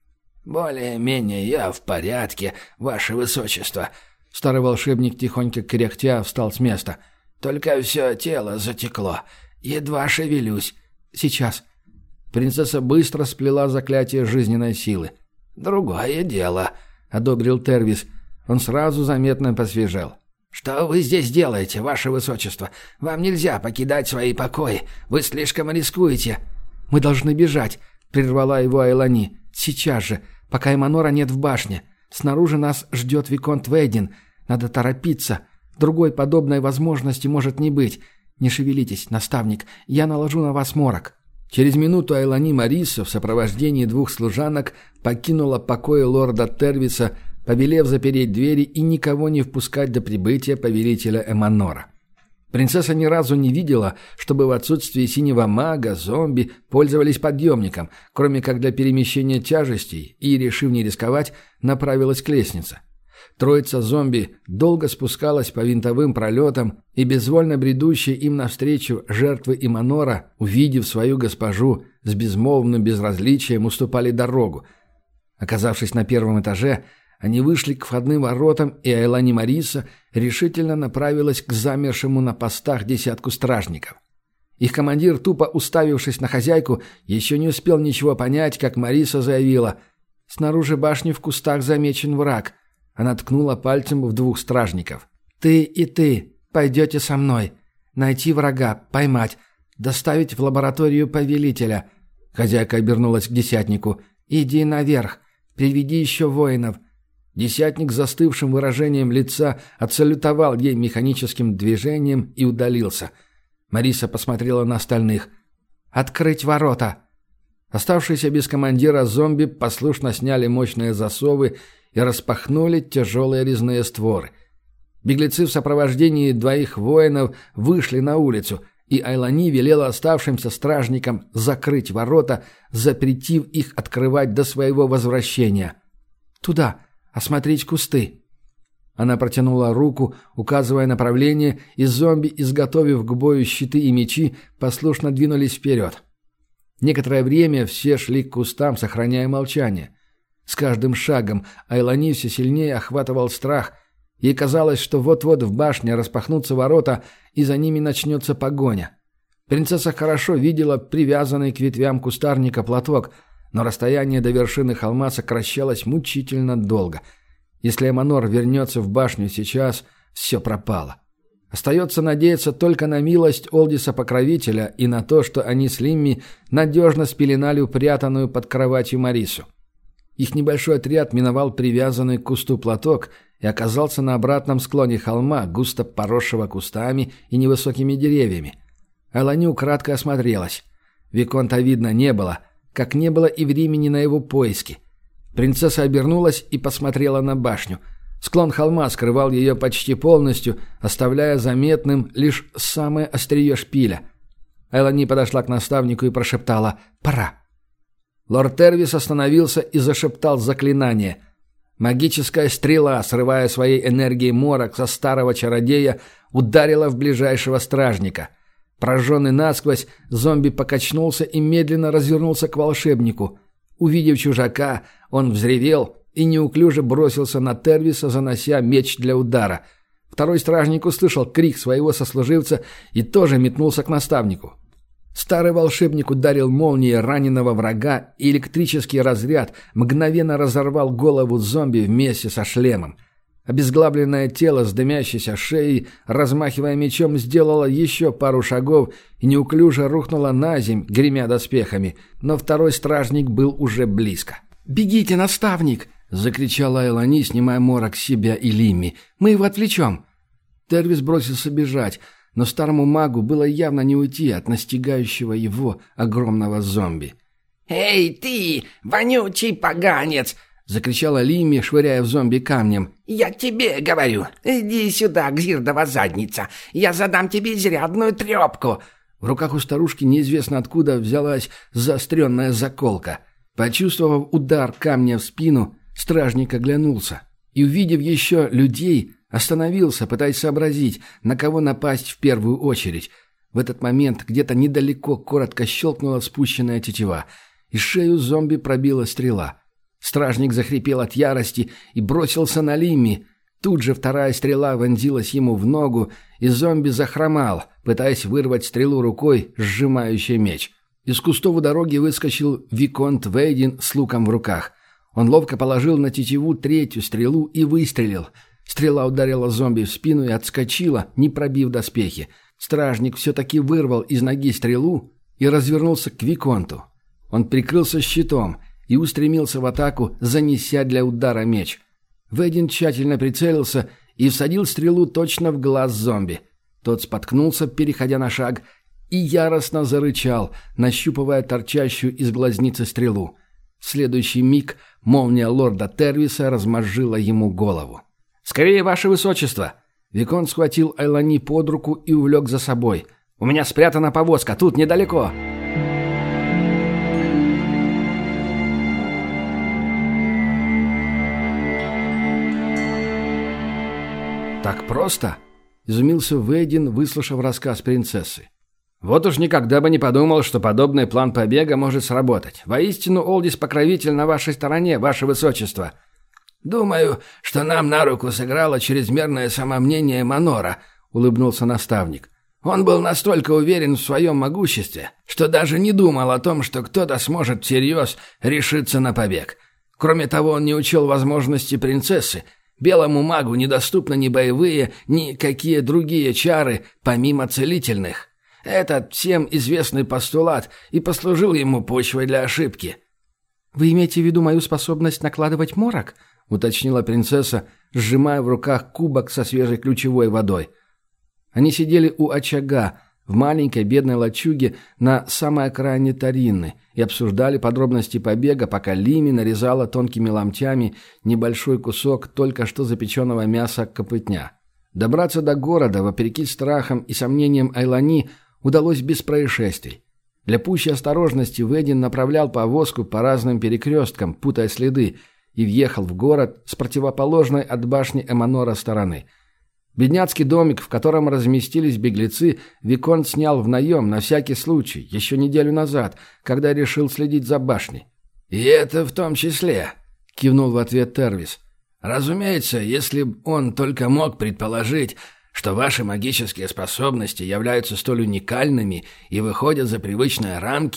«Более-менее я в порядке, ваше высочество». Старый волшебник, тихонько кряхтя, встал с места. «Только все тело затекло. Едва шевелюсь. Сейчас». Принцесса быстро сплела заклятие жизненной силы. «Другое дело», — одобрил Тервис. Он сразу заметно посвежел. «Что вы здесь делаете, ваше высочество? Вам нельзя покидать свои покои. Вы слишком рискуете». «Мы должны бежать», — прервала его Айлани. «Сейчас же, пока Эманора нет в башне. Снаружи нас ждет виконт Вейдин. Надо торопиться. Другой подобной возможности может не быть. Не шевелитесь, наставник. Я наложу на вас морок». Через минуту Айлани Мариса в сопровождении двух служанок покинула покои лорда Тервиса, повелев запереть двери и никого не впускать до прибытия повелителя Эманора. Принцесса ни разу не видела, чтобы в отсутствии синего мага зомби пользовались подъемником, кроме как для перемещения тяжестей, и, решив не рисковать, направилась к лестнице. Троица зомби долго спускалась по винтовым пролетам, и безвольно бредущие им навстречу жертвы Эманора, увидев свою госпожу, с безмолвным безразличием уступали дорогу. Оказавшись на первом этаже, они вышли к входным воротам, и Айлани Мариса решительно направилась к замершему на постах десятку стражников. Их командир, тупо уставившись на хозяйку, еще не успел ничего понять, как Мариса заявила: «Снаружи башни в кустах замечен враг». Она ткнула пальцем в двух стражников. «Ты и ты пойдете со мной. Найти врага, поймать, доставить в лабораторию повелителя». Хозяйка обернулась к десятнику. «Иди наверх, приведи еще воинов». Десятник с застывшим выражением лица отсалютовал ей механическим движением и удалился. Мариса посмотрела на остальных. «Открыть ворота!» Оставшиеся без командира зомби послушно сняли мощные засовы и распахнули тяжелые резные створы. Беглецы в сопровождении двоих воинов вышли на улицу, и Айлани велела оставшимся стражникам закрыть ворота, запретив их открывать до своего возвращения. «Туда! Осмотреть кусты!» Она протянула руку, указывая направление, и зомби, изготовив к бою щиты и мечи, послушно двинулись вперед. Некоторое время все шли к кустам, сохраняя молчание. С каждым шагом Айлани все сильнее охватывал страх. Ей казалось, что вот-вот в башне распахнутся ворота, и за ними начнется погоня. Принцесса хорошо видела привязанный к ветвям кустарника платок, но расстояние до вершины холма сокращалось мучительно долго. Если Эманор вернется в башню сейчас, все пропало. Остается надеяться только на милость Олдиса-покровителя и на то, что они с Лимми надежно спеленали упрятанную под кроватью Марису. Их небольшой отряд миновал привязанный к кусту платок и оказался на обратном склоне холма, густо поросшего кустами и невысокими деревьями. Элани украдкой осмотрелась. Виконта видно не было, как не было и времени на его поиски. Принцесса обернулась и посмотрела на башню. Склон холма скрывал ее почти полностью, оставляя заметным лишь самое острие шпиля. Элани подошла к наставнику и прошептала «Пора». Лорд Тервис остановился и зашептал заклинание. Магическая стрела, срывая своей энергией морок со старого чародея, ударила в ближайшего стражника. Прожженный насквозь, зомби покачнулся и медленно развернулся к волшебнику. Увидев чужака, он взревел и неуклюже бросился на Тервиса, занося меч для удара. Второй стражник услышал крик своего сослуживца и тоже метнулся к наставнику. Старый волшебник ударил молнией раненого врага, и электрический разряд мгновенно разорвал голову зомби вместе со шлемом. Обезглавленное тело с дымящейся шеей, размахивая мечом, сделало еще пару шагов и неуклюже рухнуло на земь, гремя доспехами, но второй стражник был уже близко. «Бегите, наставник!» — закричала Элани, снимая морок с себя и Лимми. «Мы его отвлечем!» Тервис бросился бежать, но старому магу было явно не уйти от настигающего его огромного зомби. «Эй, ты, вонючий поганец!» — закричала Лимми, швыряя в зомби камнем. «Я тебе говорю, иди сюда, гзирдова задница, я задам тебе изрядную трепку!» В руках у старушки неизвестно откуда взялась заостренная заколка. Почувствовав удар камня в спину, стражник оглянулся и, увидев еще людей, остановился, пытаясь сообразить, на кого напасть в первую очередь. В этот момент где-то недалеко коротко щелкнула спущенная тетива, и шею зомби пробила стрела. Стражник захрипел от ярости и бросился на Лимми. Тут же вторая стрела вонзилась ему в ногу, и зомби захромал, пытаясь вырвать стрелу рукой, сжимающей меч. Из кустов у дороги выскочил виконт Вейдин с луком в руках. Он ловко положил на тетиву третью стрелу и выстрелил. Стрела ударила зомби в спину и отскочила, не пробив доспехи. Стражник все-таки вырвал из ноги стрелу и развернулся к виконту. Он прикрылся щитом и устремился в атаку, занеся для удара меч. Вейдин тщательно прицелился и всадил стрелу точно в глаз зомби. Тот споткнулся, переходя на шаг, и яростно зарычал, нащупывая торчащую из глазницы стрелу. В следующий миг молния лорда Тервиса размозжила ему голову. «Скорее, ваше высочество!» Виконт схватил Элани под руку и увлек за собой. «У меня спрятана повозка, тут недалеко!» «Так просто?» — изумился Вейдин, выслушав рассказ принцессы. «Вот уж никогда бы не подумал, что подобный план побега может сработать. Воистину, Олдис-покровитель на вашей стороне, ваше высочество». «Думаю, что нам на руку сыграло чрезмерное самомнение Манора», — улыбнулся наставник. «Он был настолько уверен в своем могуществе, что даже не думал о том, что кто-то сможет всерьез решиться на побег. Кроме того, он не учел возможности принцессы. Белому магу недоступны ни боевые, ни какие другие чары, помимо целительных. Этот всем известный постулат и послужил ему почвой для ошибки». «Вы имеете в виду мою способность накладывать морок?» — уточнила принцесса, сжимая в руках кубок со свежей ключевой водой. Они сидели у очага в маленькой бедной лачуге на самой окраине Таринны и обсуждали подробности побега, пока Лими нарезала тонкими ломтями небольшой кусок только что запеченного мяса копытня. Добраться до города, вопреки страхам и сомнениям Айлани, удалось без происшествий. Для пущей осторожности Вейдин направлял повозку по разным перекресткам, путая следы, и въехал в город с противоположной от башни Эманора стороны. Бедняцкий домик, в котором разместились беглецы, виконт снял в наем на всякий случай, еще неделю назад, когда решил следить за башней. «И это в том числе», — кивнул в ответ Тервис. «Разумеется, если б он только мог предположить, что ваши магические способности являются столь уникальными и выходят за привычные рамки,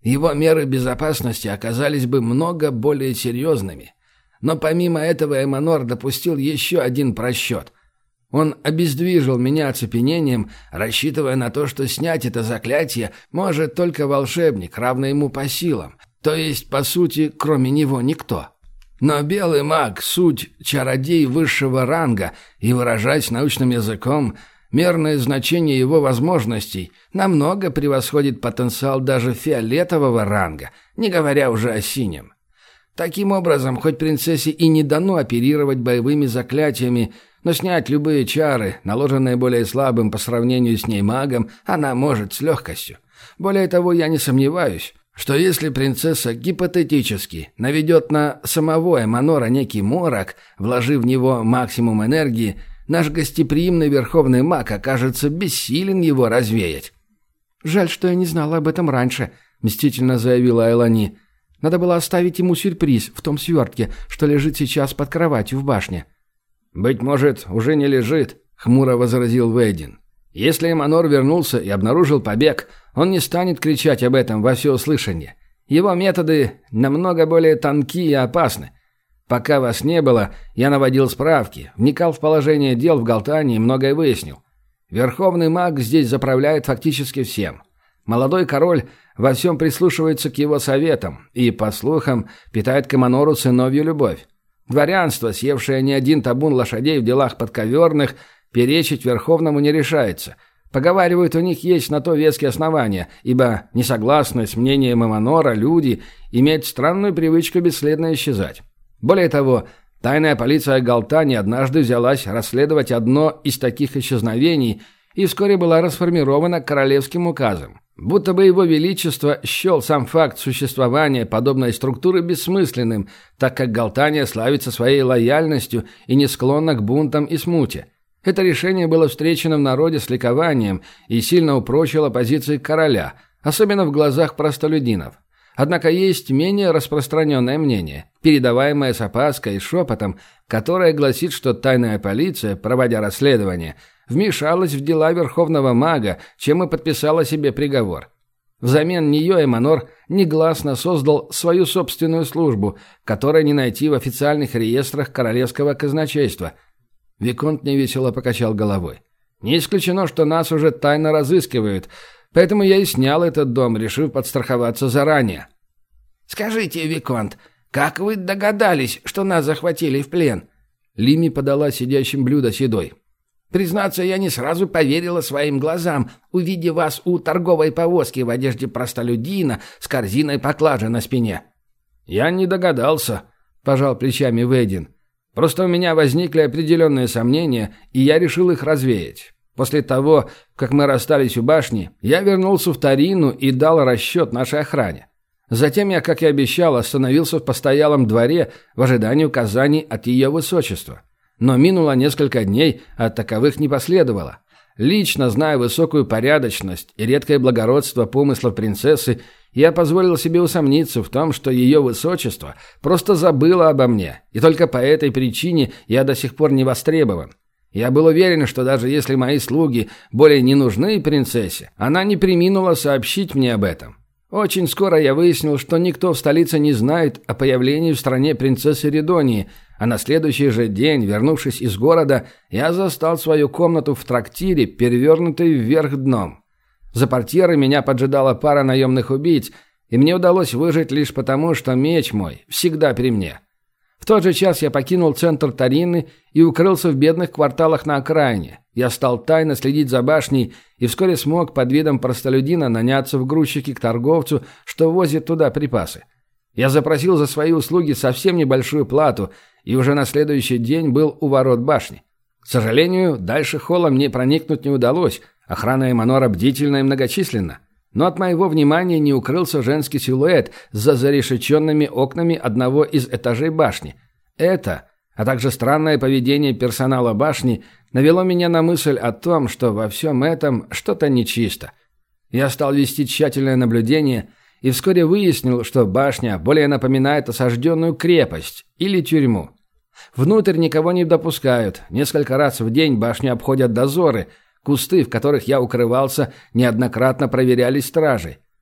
его меры безопасности оказались бы много более серьезными. Но помимо этого Эманор допустил еще один просчет. Он обездвижил меня оцепенением, рассчитывая на то, что снять это заклятие может только волшебник, равный ему по силам, то есть, по сути, кроме него никто. Но белый маг — суть чародей высшего ранга, и, выражаясь научным языком, мерное значение его возможностей намного превосходит потенциал даже фиолетового ранга, не говоря уже о синем. Таким образом, хоть принцессе и не дано оперировать боевыми заклятиями, но снять любые чары, наложенные более слабым по сравнению с ней магом, она может с легкостью. Более того, я не сомневаюсь, что если принцесса гипотетически наведет на самого Эманора некий морок, вложив в него максимум энергии, наш гостеприимный верховный маг окажется бессилен его развеять. «Жаль, что я не знала об этом раньше», — мстительно заявила Айлани. «Надо было оставить ему сюрприз в том свертке, что лежит сейчас под кроватью в башне». «Быть может, уже не лежит», — хмуро возразил Вейдин. «Если Эманор вернулся и обнаружил побег, он не станет кричать об этом во всеуслышание. Его методы намного более тонки и опасны. Пока вас не было, я наводил справки, вникал в положение дел в Галтане и многое выяснил. Верховный маг здесь заправляет фактически всем. Молодой король во всем прислушивается к его советам и, по слухам, питает к Эманору сыновью любовь. Дворянство, съевшее не один табун лошадей в делах подковерных, перечить Верховному не решается. Поговаривают, у них есть на то веские основания, ибо, несогласные с мнением Эманора, люди имеют странную привычку бесследно исчезать. Более того, тайная полиция Галтани однажды взялась расследовать одно из таких исчезновений и вскоре была расформирована королевским указом. Будто бы его величество счел сам факт существования подобной структуры бессмысленным, так как Галтания славится своей лояльностью и не склонна к бунтам и смуте. Это решение было встречено в народе с ликованием и сильно упрочило позиции короля, особенно в глазах простолюдинов. Однако есть менее распространенное мнение, передаваемое с опаской и шепотом, которое гласит, что тайная полиция, проводя расследование, вмешалась в дела верховного мага, чем и подписала себе приговор. Взамен нее Эманор негласно создал свою собственную службу, которой не найти в официальных реестрах королевского казначейства. Виконт невесело покачал головой. «Не исключено, что нас уже тайно разыскивают, поэтому я и снял этот дом, решив подстраховаться заранее». «Скажите, Виконт, как вы догадались, что нас захватили в плен?» Лими подала сидящим блюдо седой. «Признаться, я не сразу поверила своим глазам, увидев вас у торговой повозки в одежде простолюдина с корзиной поклажи на спине». «Я не догадался», – пожал плечами Вейдин. «Просто у меня возникли определенные сомнения, и я решил их развеять. После того, как мы расстались у башни, я вернулся в Тарину и дал расчет нашей охране. Затем я, как и обещал, остановился в постоялом дворе в ожидании указаний от ее высочества. Но минуло несколько дней, а таковых не последовало. Лично зная высокую порядочность и редкое благородство помыслов принцессы, я позволил себе усомниться в том, что ее высочество просто забыло обо мне, и только по этой причине я до сих пор не востребован. Я был уверен, что даже если мои слуги более не нужны принцессе, она не преминула сообщить мне об этом. Очень скоро я выяснил, что никто в столице не знает о появлении в стране принцессы Редонии, а на следующий же день, вернувшись из города, я застал свою комнату в трактире, перевернутой вверх дном. За портьерой меня поджидала пара наемных убийц, и мне удалось выжить лишь потому, что меч мой всегда при мне. В тот же час я покинул центр Тарины и укрылся в бедных кварталах на окраине. Я стал тайно следить за башней и вскоре смог под видом простолюдина наняться в грузчики к торговцу, что возит туда припасы. Я запросил за свои услуги совсем небольшую плату и уже на следующий день был у ворот башни. К сожалению, дальше холла мне проникнуть не удалось, охрана Эманора бдительна и многочисленна. Но от моего внимания не укрылся женский силуэт за зарешеченными окнами одного из этажей башни. Это, а также странное поведение персонала башни, навело меня на мысль о том, что во всем этом что-то нечисто. Я стал вести тщательное наблюдение и вскоре выяснил, что башня более напоминает осажденную крепость или тюрьму. Внутрь никого не допускают, несколько раз в день башню обходят дозоры. Кусты, в которых я укрывался, неоднократно проверялись стражей.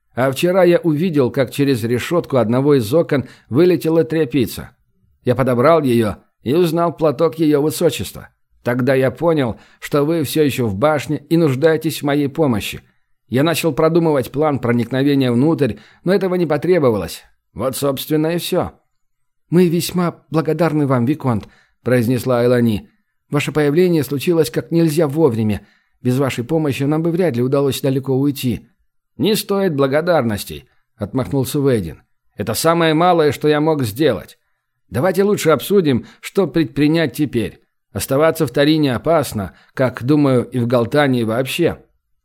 А вчера я увидел, как через решетку одного из окон вылетела тряпица. Я подобрал ее и узнал платок ее высочества. Тогда я понял, что вы все еще в башне и нуждаетесь в моей помощи. Я начал продумывать план проникновения внутрь, но этого не потребовалось. Вот, собственно, и все». «Мы весьма благодарны вам, Виконт», — произнесла Элани. «Ваше появление случилось как нельзя вовремя. Без вашей помощи нам бы вряд ли удалось далеко уйти». «Не стоит благодарностей», — отмахнулся Вейдин. «Это самое малое, что я мог сделать. Давайте лучше обсудим, что предпринять теперь. Оставаться в Тарине опасно, как, думаю, и в Галтании вообще».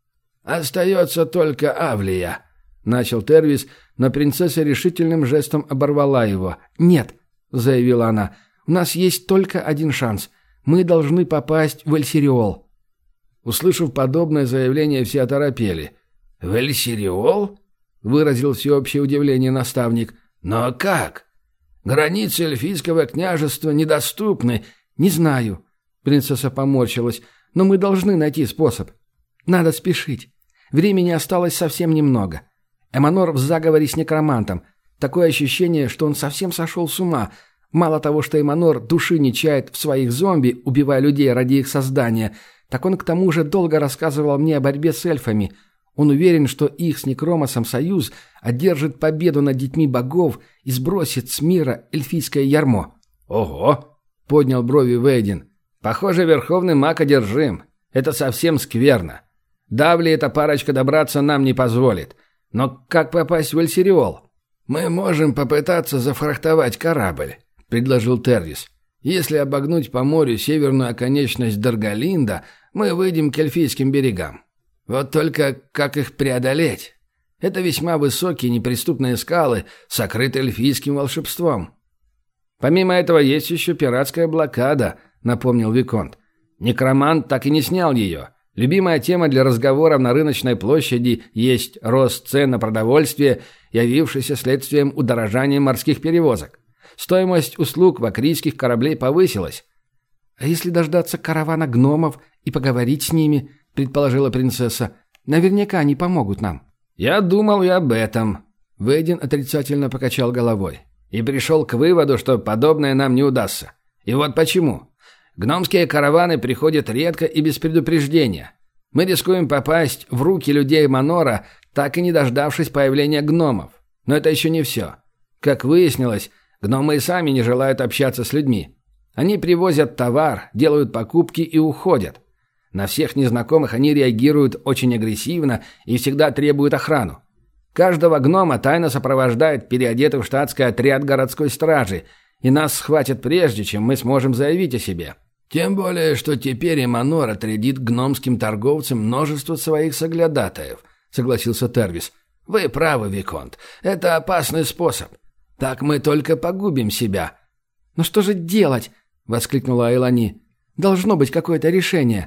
«Остается только Авлия», — начал Тервис, но принцесса решительным жестом оборвала его. «Нет», — заявила она, — «у нас есть только один шанс. Мы должны попасть в Эльсириол». Услышав подобное заявление, все оторопели. «В Эльсириол?» — выразил всеобщее удивление наставник. «Но как? Границы эльфийского княжества недоступны». «Не знаю», — принцесса поморщилась, — «но мы должны найти способ. Надо спешить. Времени осталось совсем немного. Эманор в заговоре с некромантом. Такое ощущение, что он совсем сошел с ума. Мало того, что Эманор души не чает в своих зомби, убивая людей ради их создания, так он к тому же долго рассказывал мне о борьбе с эльфами. Он уверен, что их с Некромосом союз одержит победу над детьми богов и сбросит с мира эльфийское ярмо». «Ого!» — поднял брови Вейдин. «Похоже, верховный маг одержим. Это совсем скверно. Давли эта парочка добраться нам не позволит. Но как попасть в Эльсириол?» «Мы можем попытаться зафрахтовать корабль», — предложил Тервис. «Если обогнуть по морю северную оконечность Даргалинда, мы выйдем к эльфийским берегам. Вот только как их преодолеть? Это весьма высокие неприступные скалы, сокрыты эльфийским волшебством». «Помимо этого есть еще пиратская блокада», — напомнил Виконт. «Некромант так и не снял ее. Любимая тема для разговоров на рыночной площади есть рост цен на продовольствие, явившийся следствием удорожания морских перевозок. Стоимость услуг вакрийских кораблей повысилась». «А если дождаться каравана гномов и поговорить с ними?» — предположила принцесса. «Наверняка они помогут нам». «Я думал и об этом». Вейдин отрицательно покачал головой. «И пришел к выводу, что подобное нам не удастся. И вот почему. Гномские караваны приходят редко и без предупреждения. Мы рискуем попасть в руки людей Манора, так и не дождавшись появления гномов. Но это еще не все. Как выяснилось, гномы и сами не желают общаться с людьми. Они привозят товар, делают покупки и уходят. На всех незнакомых они реагируют очень агрессивно и всегда требуют охрану. Каждого гнома тайно сопровождает переодетый в штатский отряд городской стражи, и нас схватят прежде, чем мы сможем заявить о себе». «Тем более, что теперь Эманор отрядит гномским торговцам множество своих соглядатаев», — согласился Тервис. «Вы правы, Виконт. Это опасный способ. Так мы только погубим себя». «Но что же делать?» — воскликнула Айлани. «Должно быть какое-то решение».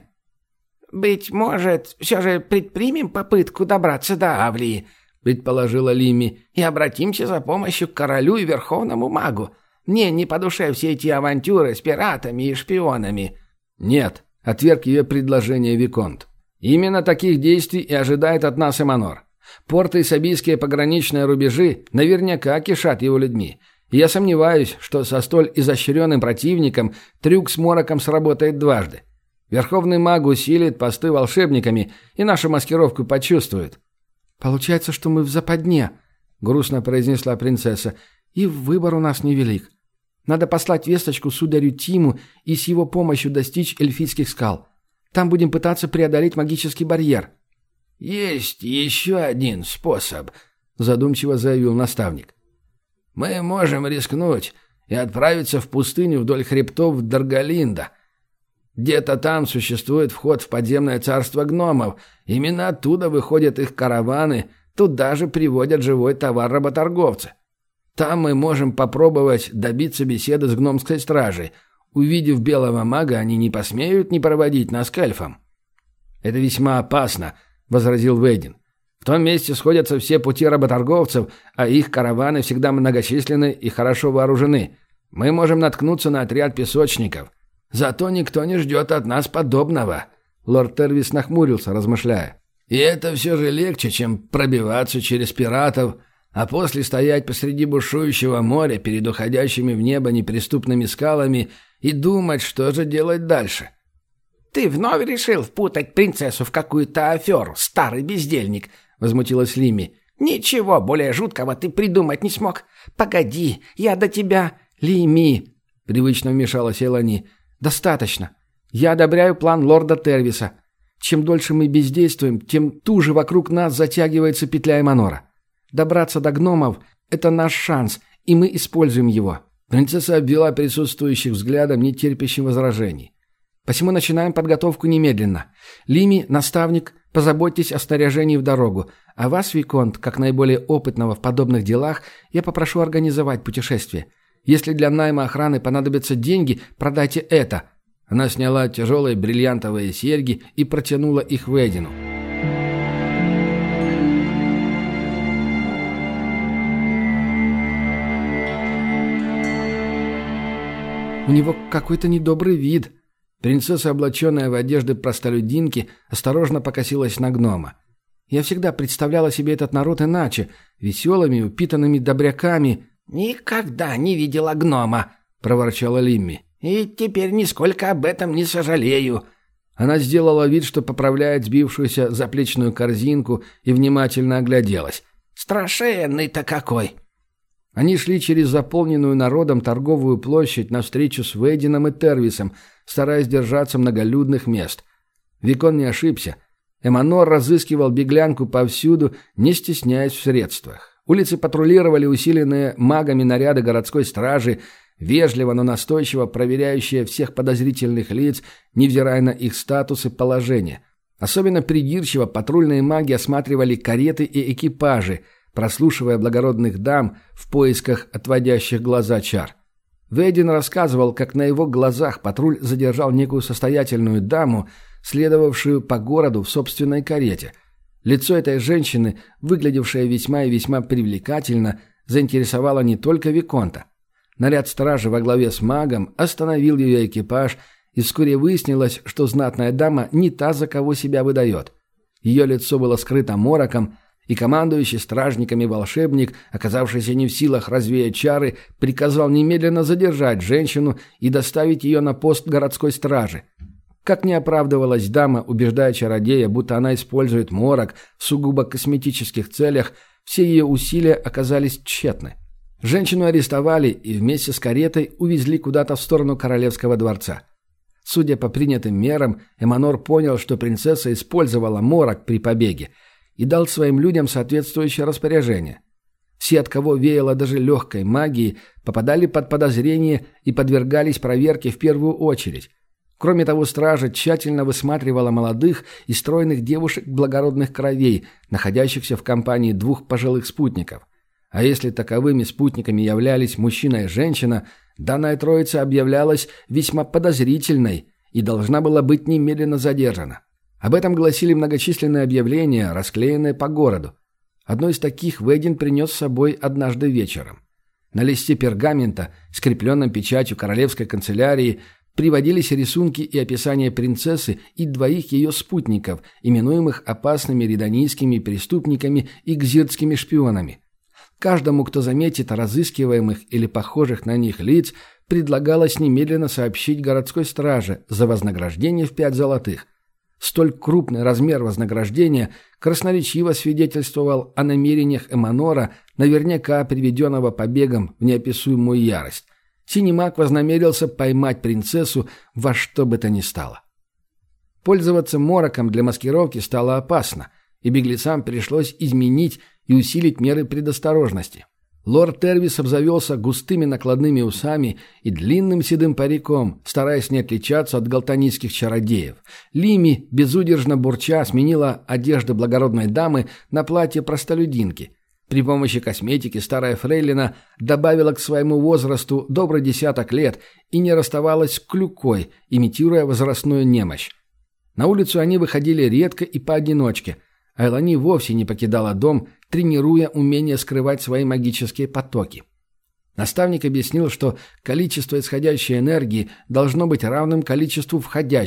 «Быть может, все же предпримем попытку добраться до Авлии», — предположила Лимми, «и обратимся за помощью к королю и верховному магу. Мне не по душе все эти авантюры с пиратами и шпионами». «Нет», — отверг ее предложение Виконт. «Именно таких действий и ожидает от нас Эманор. Порты и сабийские пограничные рубежи наверняка кишат его людьми. И я сомневаюсь, что со столь изощренным противником трюк с мороком сработает дважды. Верховный маг усилит посты волшебниками и нашу маскировку почувствует». «Получается, что мы в западне», — грустно произнесла принцесса, — «и выбор у нас невелик. Надо послать весточку сударю Тиму и с его помощью достичь эльфийских скал. Там будем пытаться преодолеть магический барьер». «Есть еще один способ», — задумчиво заявил наставник. «Мы можем рискнуть и отправиться в пустыню вдоль хребтов Даргалинда. Где-то там существует вход в подземное царство гномов. Именно оттуда выходят их караваны, туда же приводят живой товар работорговцы. Там мы можем попробовать добиться беседы с гномской стражей. Увидев белого мага, они не посмеют не проводить нас к эльфам». «Это весьма опасно», — возразил Вейдин. «В том месте сходятся все пути работорговцев, а их караваны всегда многочисленны и хорошо вооружены. Мы можем наткнуться на отряд песочников». «Зато никто не ждет от нас подобного», — лорд Тервис нахмурился, размышляя. И это все же легче, чем пробиваться через пиратов, а после стоять посреди бушующего моря перед уходящими в небо неприступными скалами и думать, что же делать дальше. «Ты вновь решил впутать принцессу в какую-то аферу, старый бездельник», — возмутилась Лимми. «Ничего более жуткого ты придумать не смог. Погоди, я до тебя...» «Лимми», — привычно вмешалась Элани, — «достаточно. Я одобряю план лорда Тервиса. Чем дольше мы бездействуем, тем туже вокруг нас затягивается петля Эманора. Добраться до гномов — это наш шанс, и мы используем его». Принцесса обвела присутствующих взглядом, не терпящим возражений. «Посему начинаем подготовку немедленно. Лими, наставник, позаботьтесь о снаряжении в дорогу, а вас, Виконт, как наиболее опытного в подобных делах, я попрошу организовать путешествие. Если для найма охраны понадобятся деньги, продайте это». Она сняла тяжелые бриллиантовые серьги и протянула их Ведину. «У него какой-то недобрый вид». Принцесса, облаченная в одежды простолюдинки, осторожно покосилась на гнома. «Я всегда представляла себе этот народ иначе, веселыми, упитанными добряками». «Никогда не видела гнома», — проворчала Лимми. «И теперь нисколько об этом не сожалею». Она сделала вид, что поправляет сбившуюся заплечную корзинку и внимательно огляделась. «Страшенный-то какой!» Они шли через заполненную народом торговую площадь навстречу с Вейдином и Тервисом, стараясь держаться многолюдных мест. Викон не ошибся. Эманор разыскивал беглянку повсюду, не стесняясь в средствах. Улицы патрулировали усиленные магами наряды городской стражи, вежливо, но настойчиво проверяющие всех подозрительных лиц, невзирая на их статус и положение. Особенно придирчиво патрульные маги осматривали кареты и экипажи, прослушивая благородных дам в поисках отводящих глаза чар. Вейдин рассказывал, как на его глазах патруль задержал некую состоятельную даму, следовавшую по городу в собственной карете. Лицо этой женщины, выглядевшее весьма и весьма привлекательно, заинтересовало не только Виконта. Наряд стражи во главе с магом остановил ее экипаж, и вскоре выяснилось, что знатная дама не та, за кого себя выдает. Ее лицо было скрыто мороком, и командующий стражниками волшебник, оказавшийся не в силах развеять чары, приказал немедленно задержать женщину и доставить ее на пост городской стражи. Как не оправдывалась дама, убеждая чародея, будто она использует морок в сугубо косметических целях, все ее усилия оказались тщетны. Женщину арестовали и вместе с каретой увезли куда-то в сторону королевского дворца. Судя по принятым мерам, Эманор понял, что принцесса использовала морок при побеге, и дал своим людям соответствующее распоряжение. Все, от кого веяло даже легкой магией, попадали под подозрение и подвергались проверке в первую очередь. Кроме того, стража тщательно высматривала молодых и стройных девушек благородных кровей, находящихся в компании двух пожилых спутников. А если таковыми спутниками являлись мужчина и женщина, данная троица объявлялась весьма подозрительной и должна была быть немедленно задержана. Об этом гласили многочисленные объявления, расклеенные по городу. Одно из таких Вейдин принес с собой однажды вечером. На листе пергамента, скрепленном печатью королевской канцелярии, приводились рисунки и описания принцессы и двоих ее спутников, именуемых опасными редонийскими преступниками и гзиртскими шпионами. Каждому, кто заметит разыскиваемых или похожих на них лиц, предлагалось немедленно сообщить городской страже за вознаграждение в пять золотых. Столь крупный размер вознаграждения красноречиво свидетельствовал о намерениях Эманора, наверняка приведенного побегом в неописуемую ярость. Синий маг вознамерился поймать принцессу во что бы то ни стало. Пользоваться мороком для маскировки стало опасно, и беглецам пришлось изменить и усилить меры предосторожности. Лорд Тервис обзавелся густыми накладными усами и длинным седым париком, стараясь не отличаться от галтанийских чародеев. Лими, безудержно бурча, сменила одежды благородной дамы на платье простолюдинки. При помощи косметики старая фрейлина добавила к своему возрасту добрый десяток лет и не расставалась с клюкой, имитируя возрастную немощь. На улицу они выходили редко и поодиночке, а Элани вовсе не покидала дом, тренируя умение скрывать свои магические потоки. Наставник объяснил, что количество исходящей энергии должно быть равным количеству входящей,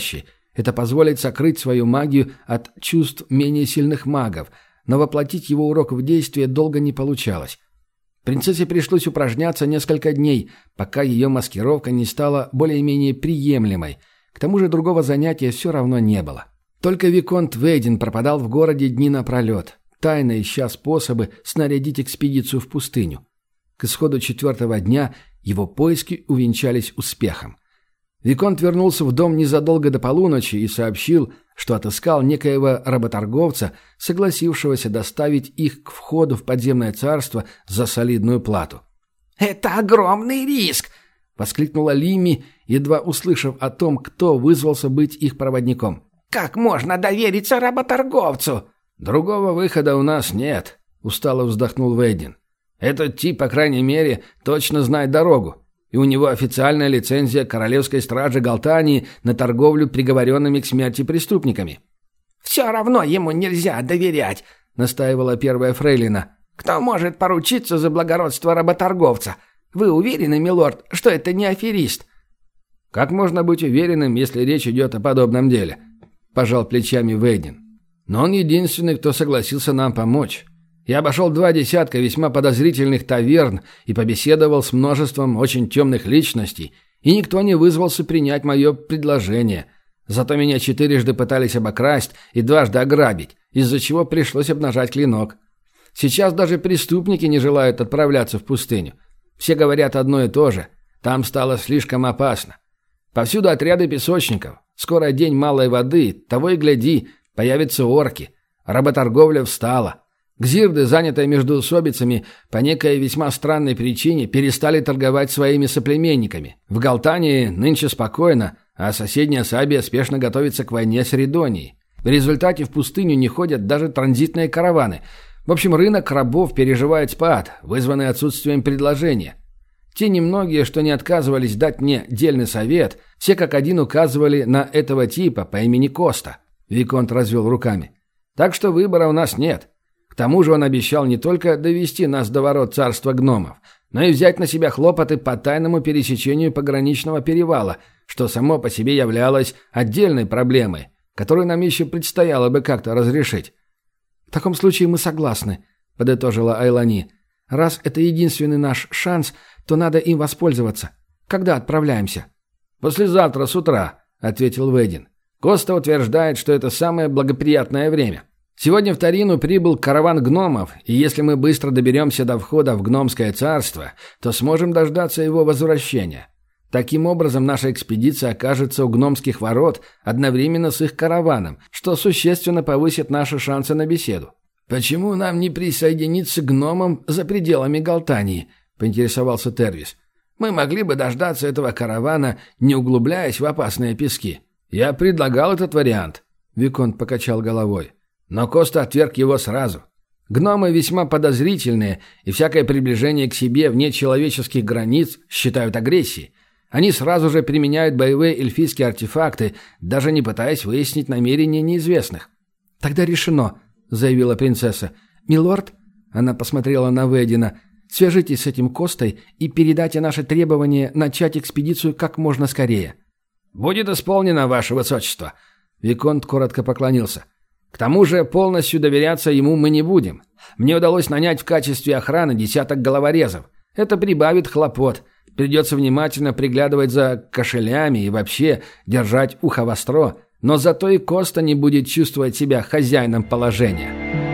Это позволит сокрыть свою магию от чувств менее сильных магов, но воплотить его урок в действие долго не получалось. Принцессе пришлось упражняться несколько дней, пока ее маскировка не стала более-менее приемлемой. К тому же другого занятия все равно не было. Только виконт Вейден пропадал в городе дни напролет, тайно ища способы снарядить экспедицию в пустыню. К исходу четвертого дня его поиски увенчались успехом. Виконт вернулся в дом незадолго до полуночи и сообщил, что отыскал некоего работорговца, согласившегося доставить их к входу в подземное царство за солидную плату. «Это огромный риск!» — воскликнула Лимми, едва услышав о том, кто вызвался быть их проводником. «Как можно довериться работорговцу?» «Другого выхода у нас нет», — устало вздохнул Вейден. «Этот тип, по крайней мере, точно знает дорогу. И у него официальная лицензия Королевской стражи Галтании на торговлю приговоренными к смерти преступниками». «Все равно ему нельзя доверять», — настаивала первая фрейлина. «Кто может поручиться за благородство работорговца? Вы уверены, милорд, что это не аферист?» «Как можно быть уверенным, если речь идет о подобном деле?» – пожал плечами Вейден. «Но он единственный, кто согласился нам помочь. Я обошел два десятка весьма подозрительных таверн и побеседовал с множеством очень темных личностей, и никто не вызвался принять мое предложение. Зато меня четырежды пытались обокрасть и дважды ограбить, из-за чего пришлось обнажать клинок. Сейчас даже преступники не желают отправляться в пустыню. Все говорят одно и то же. Там стало слишком опасно. Повсюду отряды песочников. Скоро день малой воды, того и гляди, появятся орки. Работорговля встала. Гзирды, занятые междоусобицами, по некой весьма странной причине перестали торговать своими соплеменниками. В Галтании нынче спокойно, а соседняя Сабия спешно готовится к войне с Ридонией. В результате в пустыню не ходят даже транзитные караваны. В общем, рынок рабов переживает спад, вызванный отсутствием предложения. Те немногие, что не отказывались дать мне дельный совет, все как один указывали на этого типа по имени Коста. Виконт развел руками. Так что выбора у нас нет. К тому же он обещал не только довести нас до ворот царства гномов, но и взять на себя хлопоты по тайному пересечению пограничного перевала, что само по себе являлось отдельной проблемой, которую нам еще предстояло бы как-то разрешить. «В таком случае мы согласны», — подытожила Айлани. «Раз это единственный наш шанс, то надо им воспользоваться. Когда отправляемся?» «Послезавтра с утра», — ответил Вейден. «Коста утверждает, что это самое благоприятное время. Сегодня в Тарину прибыл караван гномов, и если мы быстро доберемся до входа в гномское царство, то сможем дождаться его возвращения. Таким образом, наша экспедиция окажется у гномских ворот одновременно с их караваном, что существенно повысит наши шансы на беседу». «Почему нам не присоединиться к гномам за пределами Галтании?» — поинтересовался Тервис. «Мы могли бы дождаться этого каравана, не углубляясь в опасные пески». «Я предлагал этот вариант», — Виконт покачал головой. «Но Коста отверг его сразу. Гномы весьма подозрительные, и всякое приближение к себе вне человеческих границ считают агрессией. Они сразу же применяют боевые эльфийские артефакты, даже не пытаясь выяснить намерения неизвестных». «Тогда решено», — заявила принцесса. «Милорд», — она посмотрела на Вейдена, — «свяжитесь с этим Костой и передайте наше требование начать экспедицию как можно скорее». «Будет исполнено, ваше высочество», — Виконт коротко поклонился. «К тому же полностью доверяться ему мы не будем. Мне удалось нанять в качестве охраны десяток головорезов. Это прибавит хлопот. Придется внимательно приглядывать за кошелями и вообще держать ухо востро, но зато и Коста не будет чувствовать себя хозяином положения».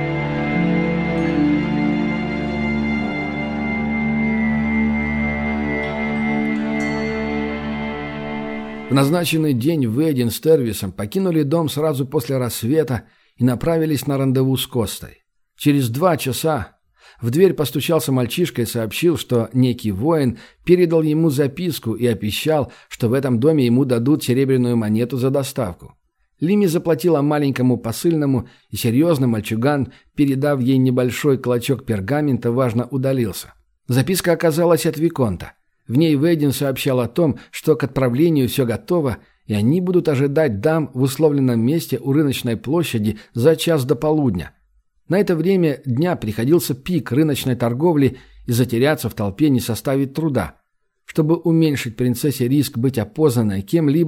В назначенный день Вейден с Тервисом покинули дом сразу после рассвета и направились на рандеву с Костой. Через два часа в дверь постучался мальчишка и сообщил, что некий воин передал ему записку и обещал, что в этом доме ему дадут серебряную монету за доставку. Лими заплатила маленькому посыльному, и серьезный мальчуган, передав ей небольшой клочок пергамента, важно удалился. Записка оказалась от Виконта. В ней Вейден сообщал о том, что к отправлению все готово, и они будут ожидать дам в условленном месте у рыночной площади за час до полудня. На это время дня приходился пик рыночной торговли, и затеряться в толпе не составит труда. Чтобы уменьшить принцессе риск быть опознанной кем-либо,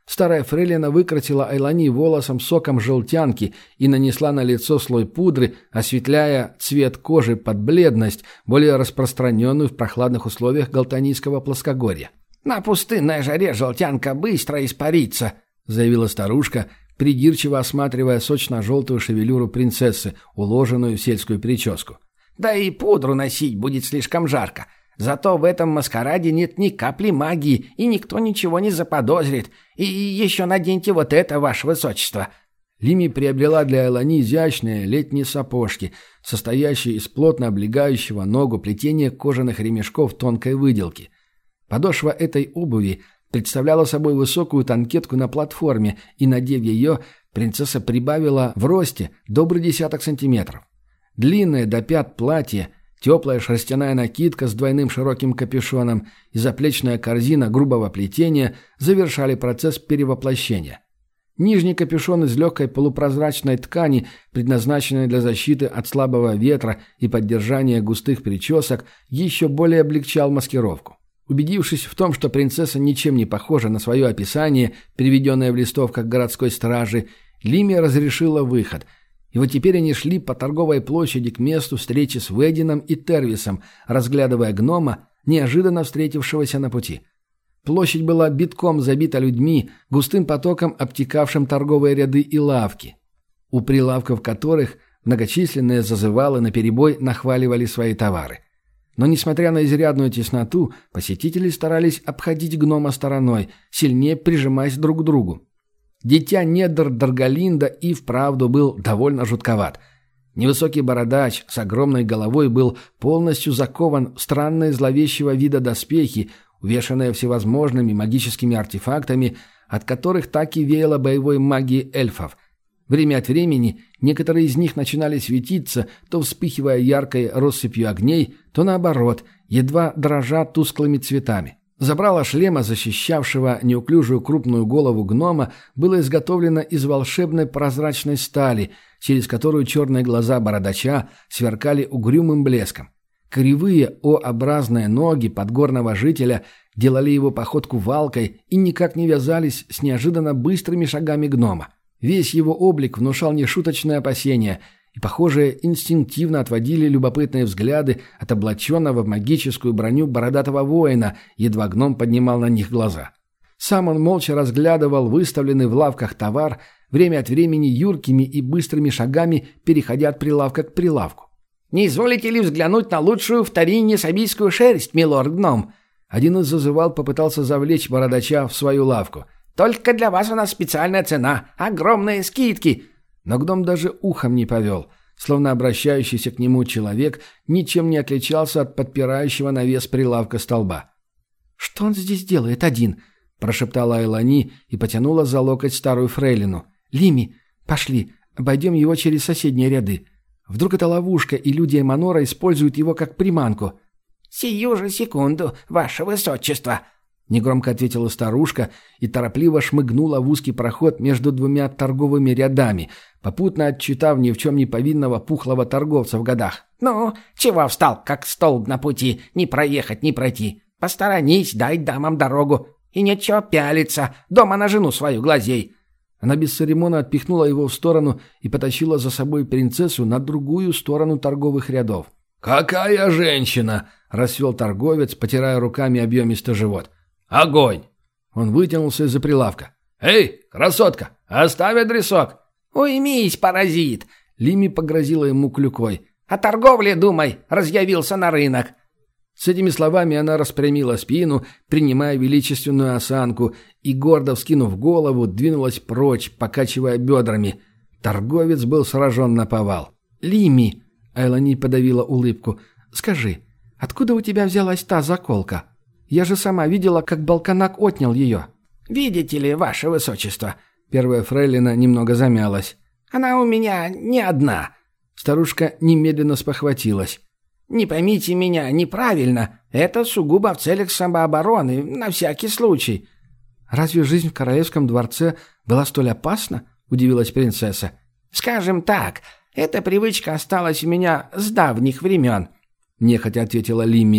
Старая фрейлина выкрутила Айлани волосом соком желтянки и нанесла на лицо слой пудры, осветляя цвет кожи под бледность, более распространенную в прохладных условиях Галтанийского плоскогорья. «На пустынной жаре желтянка быстро испарится», — заявила старушка, придирчиво осматривая сочно-желтую шевелюру принцессы, уложенную в сельскую прическу. «Да и пудру носить будет слишком жарко. Зато в этом маскараде нет ни капли магии, и никто ничего не заподозрит. И еще наденьте вот это, ваше высочество». Лими приобрела для Айлани изящные летние сапожки, состоящие из плотно облегающего ногу плетения кожаных ремешков тонкой выделки. Подошва этой обуви представляла собой высокую танкетку на платформе, и, надев ее, принцесса прибавила в росте добрый десяток сантиметров. Длинное до пят платье, теплая шерстяная накидка с двойным широким капюшоном и заплечная корзина грубого плетения завершали процесс перевоплощения. Нижний капюшон из легкой полупрозрачной ткани, предназначенной для защиты от слабого ветра и поддержания густых причесок, еще более облегчал маскировку. Убедившись в том, что принцесса ничем не похожа на свое описание, приведенное в листовках городской стражи, Лимия разрешила выход. И вот теперь они шли по торговой площади к месту встречи с Ведином и Тервисом, разглядывая гнома, неожиданно встретившегося на пути. Площадь была битком забита людьми, густым потоком обтекавшим торговые ряды и лавки, у прилавков которых многочисленные зазывалы наперебой нахваливали свои товары. Но, несмотря на изрядную тесноту, посетители старались обходить гнома стороной, сильнее прижимаясь друг к другу. Дитя недр Даргалинда и вправду был довольно жутковат. Невысокий бородач с огромной головой был полностью закован в странные зловещего вида доспехи, увешанные всевозможными магическими артефактами, от которых так и веяло боевой магией эльфов. Время от времени некоторые из них начинали светиться, то вспыхивая яркой россыпью огней, то наоборот, едва дрожа тусклыми цветами. Забрало шлема, защищавшего неуклюжую крупную голову гнома, было изготовлено из волшебной прозрачной стали, через которую черные глаза бородача сверкали угрюмым блеском. Кривые О-образные ноги подгорного жителя делали его походку валкой и никак не вязались с неожиданно быстрыми шагами гнома. Весь его облик внушал нешуточное опасение, и, похоже, инстинктивно отводили любопытные взгляды от облаченного в магическую броню бородатого воина, едва гном поднимал на них глаза. Сам он молча разглядывал выставленный в лавках товар, время от времени юркими и быстрыми шагами переходя от прилавка к прилавку. «Не изволите ли взглянуть на лучшую в Тарине сабийскую шерсть, милорд-гном?» Один из зазывал попытался завлечь бородача в свою лавку. «Только для вас у нас специальная цена, огромные скидки!» Но гном даже ухом не повел, словно обращающийся к нему человек ничем не отличался от подпирающего навес прилавка столба. «Что он здесь делает один?» – прошептала Айлани и потянула за локоть старую фрейлину. «Лими, пошли, обойдем его через соседние ряды. Вдруг это ловушка, и люди Эманора используют его как приманку?» «Сию же секунду, ваше высочество!» — негромко ответила старушка и торопливо шмыгнула в узкий проход между двумя торговыми рядами, попутно отчитав ни в чем не повинного пухлого торговца в годах. «Ну, чего встал, как столб на пути, не проехать, не пройти? Посторонись, дай дамам дорогу. И нечего пялиться, дома на жену свою глазей». Она без церемона отпихнула его в сторону и потащила за собой принцессу на другую сторону торговых рядов. «Какая женщина!» — расцвел торговец, потирая руками объемистый живот. «Огонь!» Он вытянулся из-за прилавка. «Эй, красотка, оставь адресок!» «Уймись, паразит!» Лими погрозила ему клюкой. «О торговле думай, разъявился на рынок!» С этими словами она распрямила спину, принимая величественную осанку, и, гордо вскинув голову, двинулась прочь, покачивая бедрами. Торговец был сражен наповал. «Лими!» — Айлани подавила улыбку. «Скажи, откуда у тебя взялась та заколка? Я же сама видела, как Балканак отнял ее». «Видите ли, ваше высочество?» Первая фрейлина немного замялась. «Она у меня не одна». Старушка немедленно спохватилась. «Не поймите меня неправильно. Это сугубо в целях самообороны, на всякий случай». «Разве жизнь в королевском дворце была столь опасна?» – удивилась принцесса. «Скажем так, эта привычка осталась у меня с давних времен», – нехотя ответила Лимми.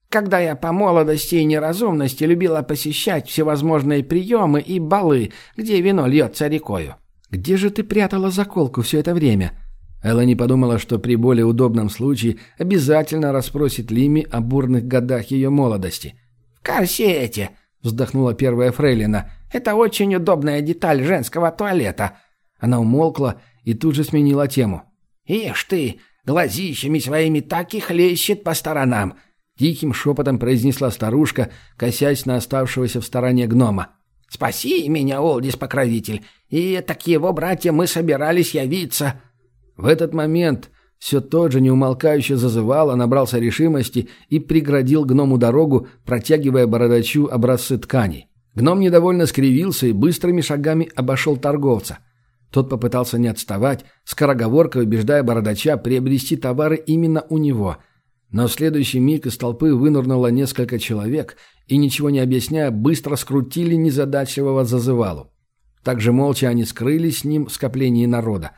Когда я по молодости и неразумности любила посещать всевозможные приемы и балы, где вино льется рекою». «Где же ты прятала заколку все это время?» Элани подумала, что при более удобном случае обязательно расспросит Лимми о бурных годах ее молодости. «В корсете», — вздохнула первая фрейлина. «Это очень удобная деталь женского туалета». Она умолкла и тут же сменила тему. «Ишь ты, глазищами своими так и хлещет по сторонам», — тихим шепотом произнесла старушка, косясь на оставшегося в стороне гнома. «Спаси меня, Олдис-покровитель, и так его братья мы собирались явиться». В этот момент все тот же неумолкающе зазывало, набрался решимости и преградил гному дорогу, протягивая бородачу образцы тканей. Гном недовольно скривился и быстрыми шагами обошел торговца. Тот попытался не отставать, скороговоркой убеждая бородача приобрести товары именно у него. Но в следующий миг из толпы вынырнуло несколько человек и, ничего не объясняя, быстро скрутили незадачливого зазывалу. Также молча они скрылись с ним в скоплении народа.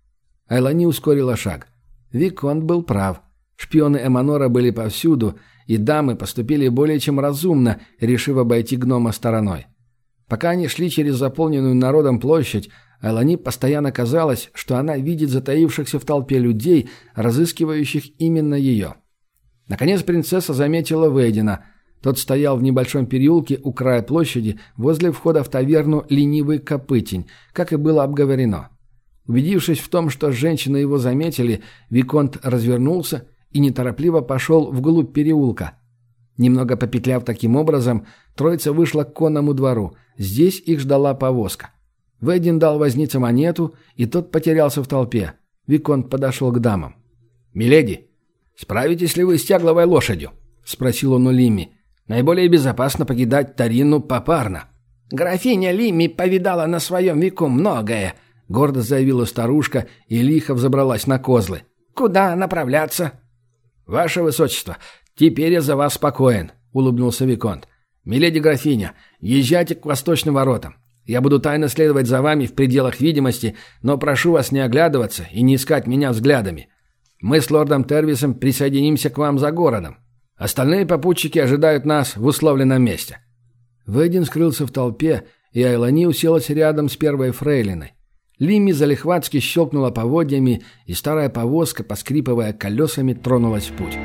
Айлани ускорила шаг. Виконт был прав. Шпионы Эманора были повсюду, и дамы поступили более чем разумно, решив обойти гнома стороной. Пока они шли через заполненную народом площадь, Айлани постоянно казалось, что она видит затаившихся в толпе людей, разыскивающих именно ее. Наконец принцесса заметила Вейдена. Тот стоял в небольшом переулке у края площади возле входа в таверну «Ленивый Копытень», как и было обговорено. Убедившись в том, что женщины его заметили, Виконт развернулся и неторопливо пошел вглубь переулка. Немного попетляв таким образом, троица вышла к конному двору. Здесь их ждала повозка. Вейден дал вознице монету, и тот потерялся в толпе. Виконт подошел к дамам. «Миледи, справитесь ли вы с тягловой лошадью?» — спросил он у Лимми. «Наиболее безопасно покидать Тарину попарно». «Графиня Лимми повидала на своем веку многое», — гордо заявила старушка и лихо взобралась на козлы. «Куда направляться?» «Ваше высочество, теперь я за вас спокоен», — улыбнулся Виконт. «Миледи графиня, езжайте к восточным воротам. Я буду тайно следовать за вами в пределах видимости, но прошу вас не оглядываться и не искать меня взглядами. Мы с лордом Тервисом присоединимся к вам за городом. Остальные попутчики ожидают нас в условленном месте». Вейден скрылся в толпе, и Айлани уселась рядом с первой фрейлиной. Лимми залихватски щелкнула поводьями, и старая повозка, поскрипывая колесами, тронулась в путь.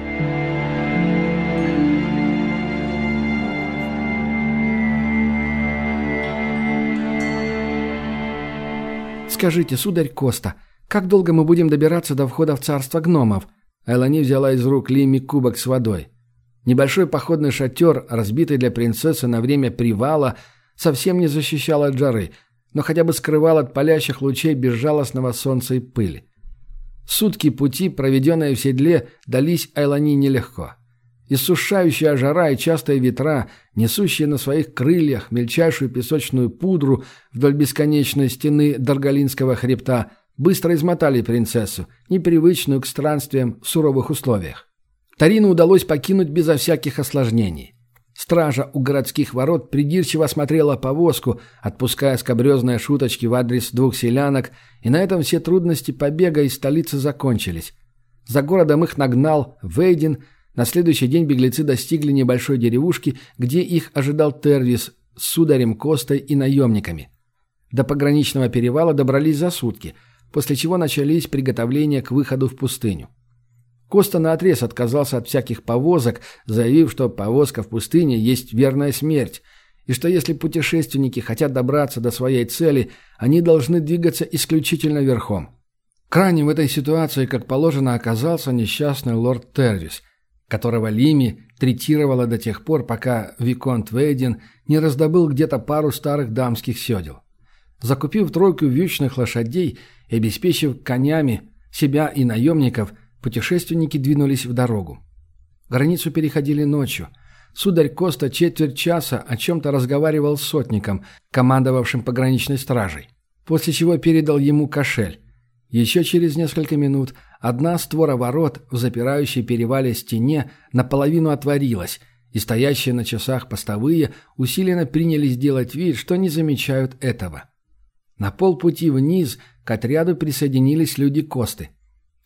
«Скажите, сударь Коста, как долго мы будем добираться до входа в царство гномов?» Айлани взяла из рук Лимми кубок с водой. Небольшой походный шатер, разбитый для принцессы на время привала, совсем не защищал от жары, но хотя бы скрывал от палящих лучей безжалостного солнца и пыли. Сутки пути, проведенные в седле, дались Айлани нелегко. Иссушающая жара и частые ветра, несущие на своих крыльях мельчайшую песочную пудру вдоль бесконечной стены Даргалинского хребта, быстро измотали принцессу, непривычную к странствиям в суровых условиях. Тарину удалось покинуть безо всяких осложнений. Стража у городских ворот придирчиво смотрела повозку, отпуская скабрезные шуточки в адрес двух селянок, и на этом все трудности побега из столицы закончились. За городом их нагнал Вейден. На следующий день беглецы достигли небольшой деревушки, где их ожидал Тервис с сударем Костой и наемниками. До пограничного перевала добрались за сутки, после чего начались приготовления к выходу в пустыню. Коста наотрез отказался от всяких повозок, заявив, что повозка в пустыне есть верная смерть, и что если путешественники хотят добраться до своей цели, они должны двигаться исключительно верхом. Крайним в этой ситуации, как положено, оказался несчастный лорд Тервис, которого Лимми третировала до тех пор, пока Виконт Вейден не раздобыл где-то пару старых дамских седел. Закупив тройку вьючных лошадей и обеспечив конями себя и наемников, путешественники двинулись в дорогу. Границу переходили ночью. Сударь Коста четверть часа о чем-то разговаривал с сотником, командовавшим пограничной стражей, после чего передал ему кошель. Еще через несколько минут одна створа ворот в запирающей перевале стене наполовину отворилась, и стоящие на часах постовые усиленно принялись делать вид, что не замечают этого. На полпути вниз к отряду присоединились люди Косты.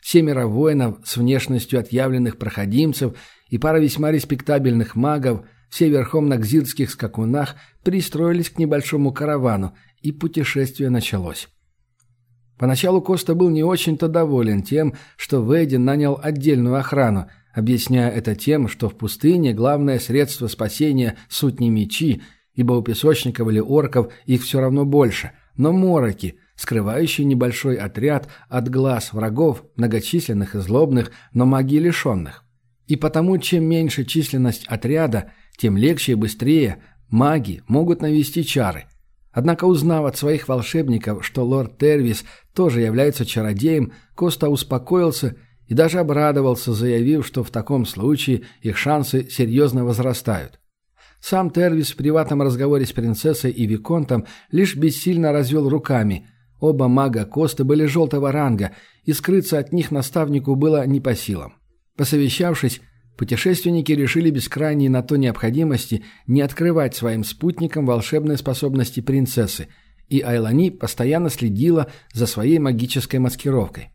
семеро воинов с внешностью отъявленных проходимцев и пара весьма респектабельных магов, все верхом на гзирских скакунах, пристроились к небольшому каравану, и путешествие началось. Поначалу Коста был не очень-то доволен тем, что Вейдин нанял отдельную охрану, объясняя это тем, что в пустыне главное средство спасения – суть не мечи, ибо у песочников или орков их все равно больше, но мороки, скрывающие небольшой отряд от глаз врагов, многочисленных и злобных, но магии лишенных. И потому, чем меньше численность отряда, тем легче и быстрее маги могут навести чары. Однако, узнав от своих волшебников, что лорд Тервис тоже является чародеем, Коста успокоился и даже обрадовался, заявив, что в таком случае их шансы серьезно возрастают. Сам Тервис в приватном разговоре с принцессой и виконтом лишь бессильно развел руками. Оба мага Косты были желтого ранга, и скрыться от них наставнику было не по силам. Посовещавшись, путешественники решили без крайней на то необходимости не открывать своим спутникам волшебные способности принцессы, и Айлани постоянно следила за своей магической маскировкой.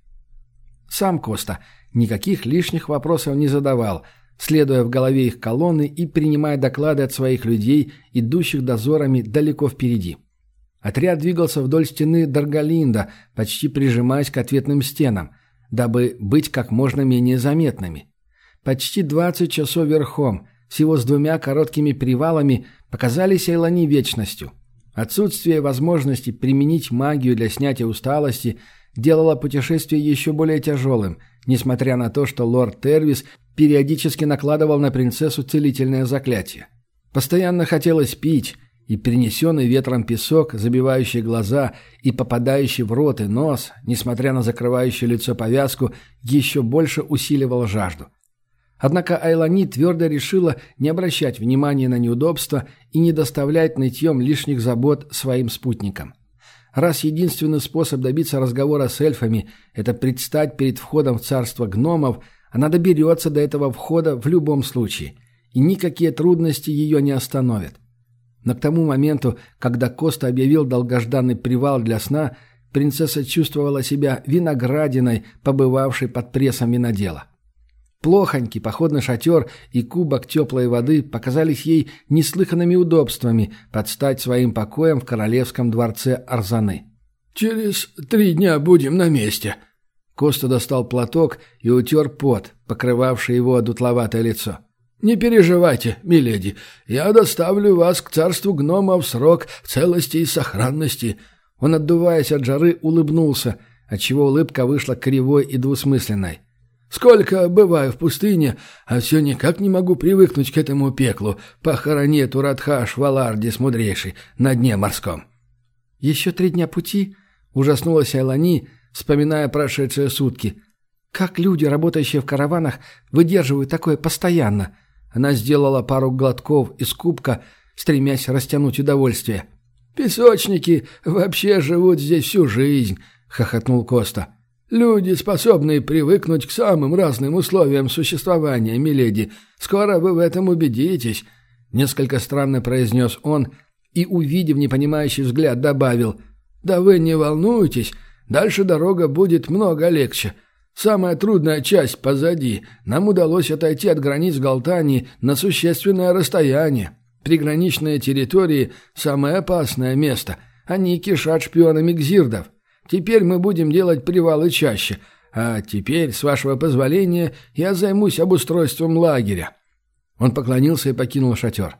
Сам Коста никаких лишних вопросов не задавал, следуя в голове их колонны и принимая доклады от своих людей, идущих дозорами далеко впереди. Отряд двигался вдоль стены Даргалинда, почти прижимаясь к ответным стенам, дабы быть как можно менее заметными. Почти двадцать часов верхом, всего с двумя короткими привалами, показались Айлани вечностью. Отсутствие возможности применить магию для снятия усталости делало путешествие еще более тяжелым, несмотря на то, что лорд Тервис периодически накладывал на принцессу целительное заклятие. Постоянно хотелось пить, и принесенный ветром песок, забивающий глаза и попадающий в рот и нос, несмотря на закрывающую лицо повязку, еще больше усиливал жажду. Однако Айлани твердо решила не обращать внимания на неудобства и не доставлять нытьем лишних забот своим спутникам. Раз единственный способ добиться разговора с эльфами – это предстать перед входом в царство гномов, она доберется до этого входа в любом случае, и никакие трудности ее не остановят. Но к тому моменту, когда Коста объявил долгожданный привал для сна, принцесса чувствовала себя виноградиной, побывавшей под прессом винодела. Плохонький походный шатер и кубок теплой воды показались ей неслыханными удобствами под стать своим покоем в королевском дворце Арзаны. «Через три дня будем на месте». Коста достал платок и утер пот, покрывавший его одутловатое лицо. «Не переживайте, миледи, я доставлю вас к царству гномов в срок в целости и сохранности». Он, отдуваясь от жары, улыбнулся, отчего улыбка вышла кривой и двусмысленной. «Сколько бываю в пустыне, а все никак не могу привыкнуть к этому пеклу. Похорони Туратхаш Валардис мудрейший на дне морском». «Еще три дня пути?» — ужаснулась Айлани, вспоминая прошедшие сутки. «Как люди, работающие в караванах, выдерживают такое постоянно?» Она сделала пару глотков из кубка, стремясь растянуть удовольствие. «Песочники вообще живут здесь всю жизнь», — хохотнул Коста. «Люди, способные привыкнуть к самым разным условиям существования, миледи. Скоро вы в этом убедитесь», — несколько странно произнес он и, увидев непонимающий взгляд, добавил: «Да вы не волнуйтесь, дальше дорога будет много легче. Самая трудная часть позади. Нам удалось отойти от границ Галтании на существенное расстояние. Приграничные территории – самое опасное место. Они кишат шпионами гзирдов. Теперь мы будем делать привалы чаще. А теперь, с вашего позволения, я займусь обустройством лагеря». Он поклонился и покинул шатер.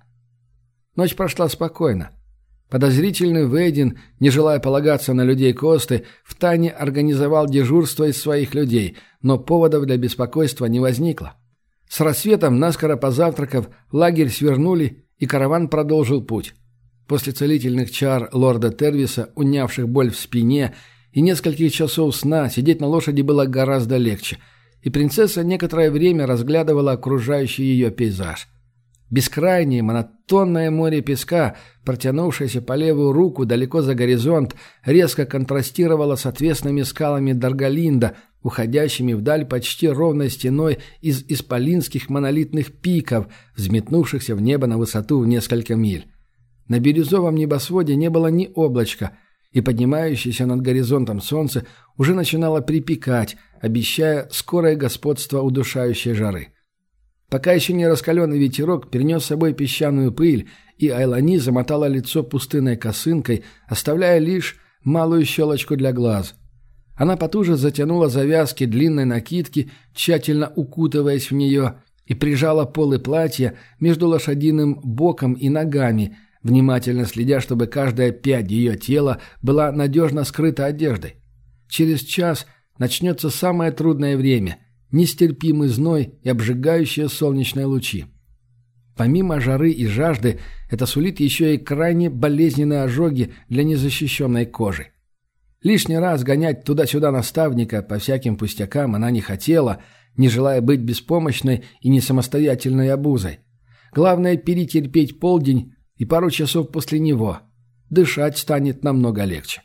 Ночь прошла спокойно. Подозрительный Вейдин, не желая полагаться на людей Косты, втайне организовал дежурство из своих людей, но поводов для беспокойства не возникло. С рассветом, наскоро позавтракав, лагерь свернули, и караван продолжил путь. После целительных чар лорда Тервиса, унявших боль в спине, и нескольких часов сна сидеть на лошади было гораздо легче, и принцесса некоторое время разглядывала окружающий ее пейзаж. Бескрайнее монотонное море песка, протянувшееся по левую руку далеко за горизонт, резко контрастировало с отвесными скалами Даргалинда, уходящими вдаль почти ровной стеной из исполинских монолитных пиков, взметнувшихся в небо на высоту в несколько миль. На бирюзовом небосводе не было ни облачка, и поднимающееся над горизонтом солнце уже начинало припекать, обещая скорое господство удушающей жары. Пока еще не раскаленный ветерок перенес с собой песчаную пыль, и Айлани замотала лицо пустынной косынкой, оставляя лишь малую щелочку для глаз. Она потуже затянула завязки длинной накидки, тщательно укутываясь в нее, и прижала полы платья между лошадиным боком и ногами, внимательно следя, чтобы каждая пядь ее тела была надежно скрыта одеждой. Через час начнется самое трудное время – нестерпимый зной и обжигающие солнечные лучи. Помимо жары и жажды, это сулит еще и крайне болезненные ожоги для незащищенной кожи. Лишний раз гонять туда-сюда наставника по всяким пустякам она не хотела, не желая быть беспомощной и не самостоятельной обузой. Главное – перетерпеть полдень и пару часов после него. Дышать станет намного легче.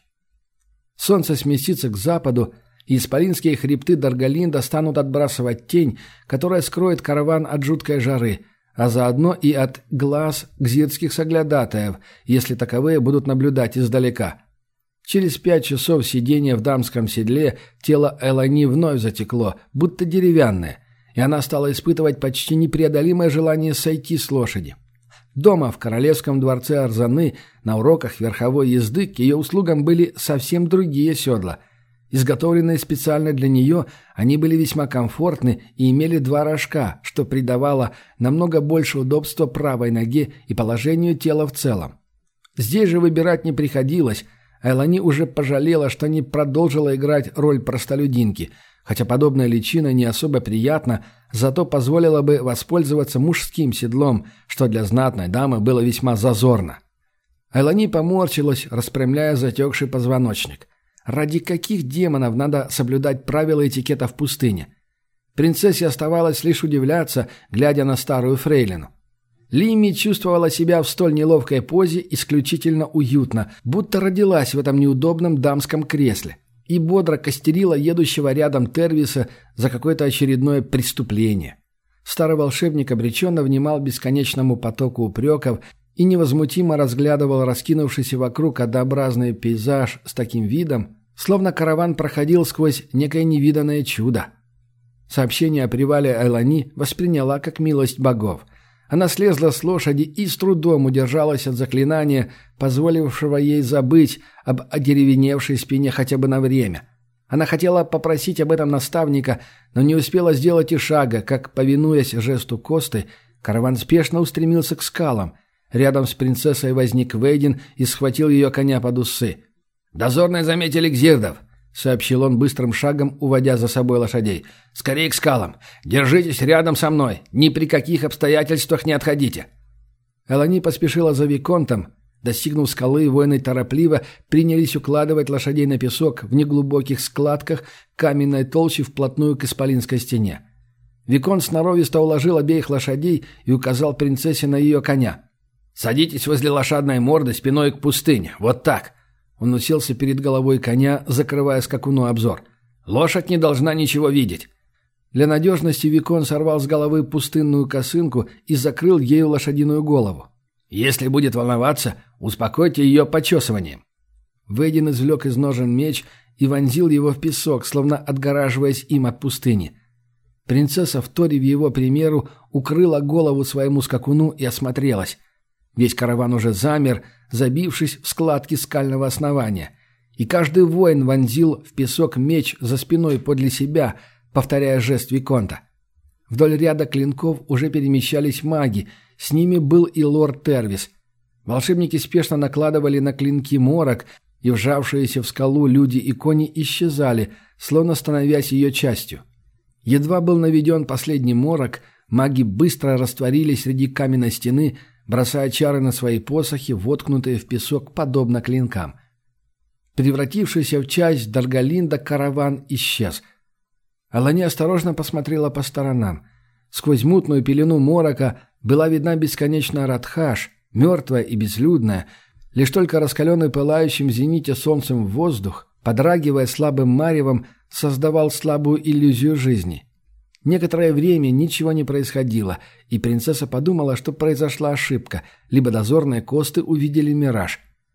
Солнце сместится к западу, и исполинские хребты Даргалинда станут отбрасывать тень, которая скроет караван от жуткой жары, а заодно и от глаз гзирских соглядатаев, если таковые будут наблюдать издалека. Через пять часов сидения в дамском седле тело Элани вновь затекло, будто деревянное, и она стала испытывать почти непреодолимое желание сойти с лошади. Дома в королевском дворце Арзаны на уроках верховой езды к ее услугам были совсем другие седла. Изготовленные специально для нее, они были весьма комфортны и имели два рожка, что придавало намного больше удобства правой ноге и положению тела в целом. Здесь же выбирать не приходилось, а Элани уже пожалела, что не продолжила играть роль простолюдинки, хотя подобная личина не особо приятна, зато позволила бы воспользоваться мужским седлом, что для знатной дамы было весьма зазорно. Элани поморщилась, распрямляя затекший позвоночник. Ради каких демонов надо соблюдать правила этикета в пустыне? Принцессе оставалось лишь удивляться, глядя на старую фрейлину. Лимми чувствовала себя в столь неловкой позе исключительно уютно, будто родилась в этом неудобном дамском кресле, и бодро костерила едущего рядом Тервиса за какое-то очередное преступление. Старый волшебник обреченно внимал бесконечному потоку упреков и невозмутимо разглядывал раскинувшийся вокруг однообразный пейзаж с таким видом, словно караван проходил сквозь некое невиданное чудо. Сообщение о привале Элани восприняла как милость богов. Она слезла с лошади и с трудом удержалась от заклинания, позволившего ей забыть об одеревеневшей спине хотя бы на время. Она хотела попросить об этом наставника, но не успела сделать и шага, как, повинуясь жесту Косты, караван спешно устремился к скалам. Рядом с принцессой возник Вейдин и схватил ее коня под усы. «Дозорные заметили гзирдов», — сообщил он быстрым шагом, уводя за собой лошадей. «Скорее к скалам! Держитесь рядом со мной! Ни при каких обстоятельствах не отходите!» Элани поспешила за виконтом. Достигнув скалы, воины торопливо принялись укладывать лошадей на песок в неглубоких складках каменной толщи вплотную к исполинской стене. Виконт сноровисто уложил обеих лошадей и указал принцессе на ее коня. «Садитесь возле лошадной морды спиной к пустыне. Вот так!» Он уселся перед головой коня, закрывая скакуну обзор. «Лошадь не должна ничего видеть». Для надежности Викон сорвал с головы пустынную косынку и закрыл ею лошадиную голову. «Если будет волноваться, успокойте ее почесыванием». Вейдин извлек из ножен меч и вонзил его в песок, словно отгораживаясь им от пустыни. Принцесса, вторив его примеру, укрыла голову своему скакуну и осмотрелась. Весь караван уже замер, забившись в складки скального основания, и каждый воин вонзил в песок меч за спиной подле себя, повторяя жест виконта. Вдоль ряда клинков уже перемещались маги, с ними был и лорд Тервис. Волшебники спешно накладывали на клинки морок, и вжавшиеся в скалу люди и кони исчезали, словно становясь ее частью. Едва был наведен последний морок, маги быстро растворились среди каменной стены, бросая чары на свои посохи, воткнутые в песок, подобно клинкам. Превратившийся в часть Даргалинда караван исчез. Алани осторожно посмотрела по сторонам. Сквозь мутную пелену морока была видна бесконечная Радхаш, мертвая и безлюдная, лишь только раскаленный пылающим в зените солнцем воздух, подрагивая слабым маревом, создавал слабую иллюзию жизни. Некоторое время ничего не происходило, и принцесса подумала, что произошла ошибка, либо дозорные косты увидели мираж.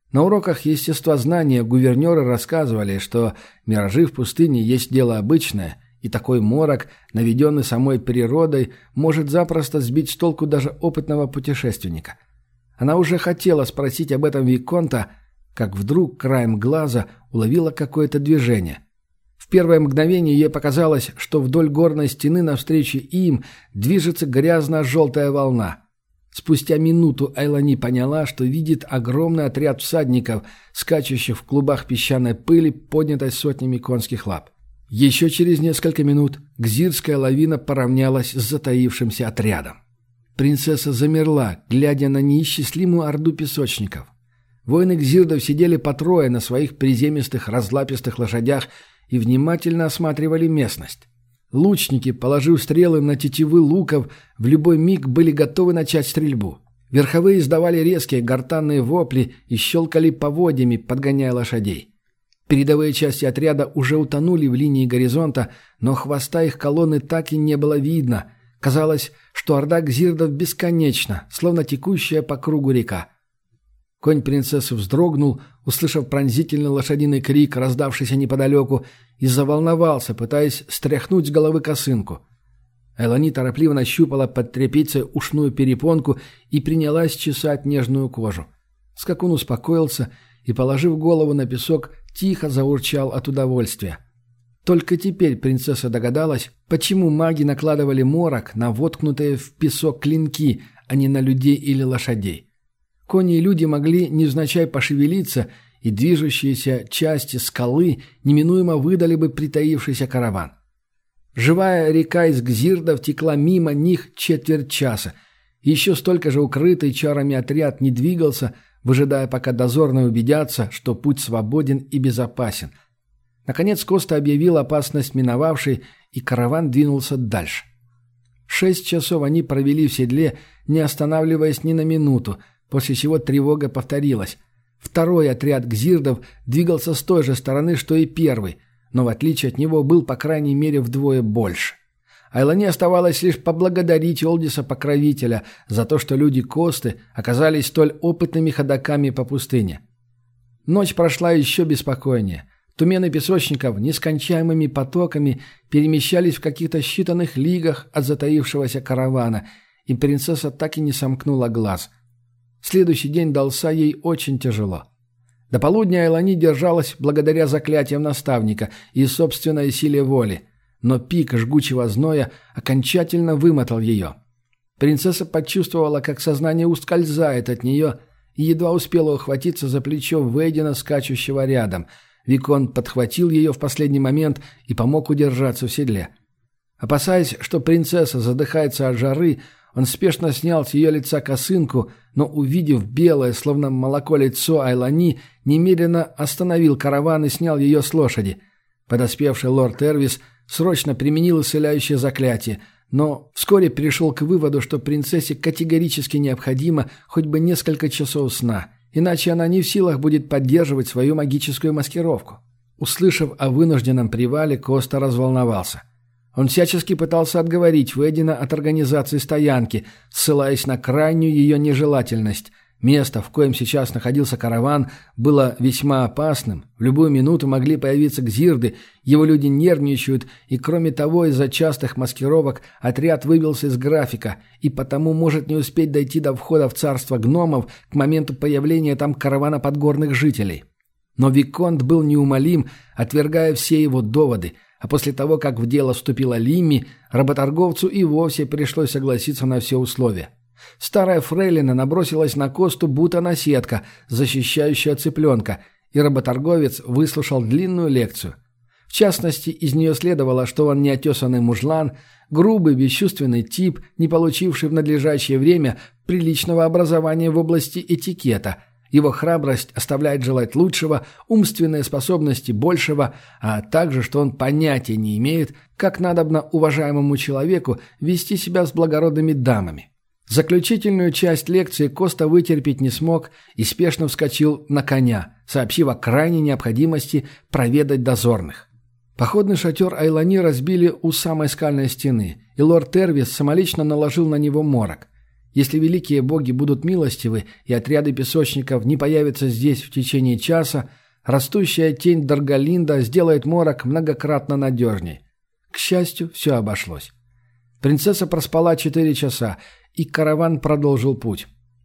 На уроках естествознания гувернеры рассказывали, что миражи в пустыне есть дело обычное, и такой морок, наведенный самой природой, может запросто сбить с толку даже опытного путешественника. Она уже хотела спросить об этом виконта, как вдруг краем глаза уловила какое-то движение. В первое мгновение ей показалось, что вдоль горной стены навстречу им движется грязно-желтая волна. Спустя минуту Айлани поняла, что видит огромный отряд всадников, скачущих в клубах песчаной пыли, поднятой сотнями конских лап. Еще через несколько минут гзирская лавина поравнялась с затаившимся отрядом. Принцесса замерла, глядя на неисчислимую орду песочников. Воины гзирдов сидели по трое на своих приземистых разлапистых лошадях и внимательно осматривали местность. Лучники, положив стрелы на тетивы луков, в любой миг были готовы начать стрельбу. Верховые издавали резкие гортанные вопли и щелкали поводьями, подгоняя лошадей. Передовые части отряда уже утонули в линии горизонта, но хвоста их колонны так и не было видно. Казалось, что орда гзирдов бесконечна, словно текущая по кругу река. Конь принцессы вздрогнул, услышав пронзительный лошадиный крик, раздавшийся неподалеку, и заволновался, пытаясь стряхнуть с головы косынку. Айлани торопливо нащупала под тряпицей ушную перепонку и принялась чесать нежную кожу. Скакун успокоился и, положив голову на песок, тихо заурчал от удовольствия. Только теперь принцесса догадалась, почему маги накладывали морок на воткнутые в песок клинки, а не на людей или лошадей. Кони и люди могли невзначай пошевелиться, и движущиеся части скалы неминуемо выдали бы притаившийся караван. Живая река из гзирдов текла мимо них четверть часа. Еще столько же укрытый чарами отряд не двигался, выжидая, пока дозорные убедятся, что путь свободен и безопасен. Наконец Коста объявил опасность миновавшей, и караван двинулся дальше. Шесть часов они провели в седле, не останавливаясь ни на минуту, после чего тревога повторилась. Второй отряд гзирдов двигался с той же стороны, что и первый, но в отличие от него был по крайней мере вдвое больше. Айлани оставалось лишь поблагодарить Олдиса-покровителя за то, что люди Косты оказались столь опытными ходоками по пустыне. Ночь прошла еще беспокойнее. Тумены песочников нескончаемыми потоками перемещались в каких-то считанных лигах от затаившегося каравана, и принцесса так и не сомкнула глаз. Следующий день дался ей очень тяжело. До полудня Айлани держалась благодаря заклятиям наставника и собственной силе воли, но пик жгучего зноя окончательно вымотал ее. Принцесса почувствовала, как сознание ускользает от нее, и едва успела ухватиться за плечо Вейдена, скачущего рядом. Виконт подхватил ее в последний момент и помог удержаться в седле. Опасаясь, что принцесса задыхается от жары, он спешно снял с ее лица косынку, но, увидев белое, словно молоко лицо Айлани, немедленно остановил караван и снял ее с лошади. Подоспевший лорд Эрвис срочно применил исцеляющее заклятие, но вскоре перешел к выводу, что принцессе категорически необходимо хоть бы несколько часов сна, иначе она не в силах будет поддерживать свою магическую маскировку. Услышав о вынужденном привале, Коста разволновался. Он всячески пытался отговорить Ведина от организации стоянки, ссылаясь на крайнюю ее нежелательность. Место, в коем сейчас находился караван, было весьма опасным. В любую минуту могли появиться гзирды, его люди нервничают, и кроме того, из-за частых маскировок отряд выбился из графика, и потому может не успеть дойти до входа в царство гномов к моменту появления там каравана подгорных жителей. Но Виконт был неумолим, отвергая все его доводы, а после того, как в дело вступила Лимми, работорговцу и вовсе пришлось согласиться на все условия. Старая фрейлина набросилась на Косту, будто наседка, защищающая цыпленка, и работорговец выслушал длинную лекцию. В частности, из нее следовало, что он неотесанный мужлан, грубый, бесчувственный тип, не получивший в надлежащее время приличного образования в области этикета. Его храбрость оставляет желать лучшего, умственные способности большего, а также, что он понятия не имеет, как надобно уважаемому человеку вести себя с благородными дамами. Заключительную часть лекции Коста вытерпеть не смог и спешно вскочил на коня, сообщив о крайней необходимости проведать дозорных. Походный шатер Айлани разбили у самой скальной стены, и лорд Эрвис самолично наложил на него морок. Если великие боги будут милостивы и отряды песочников не появятся здесь в течение часа, растущая тень Даргалинда сделает морок многократно надежней. К счастью, все обошлось. Принцесса проспала четыре часа, и караван продолжил путь.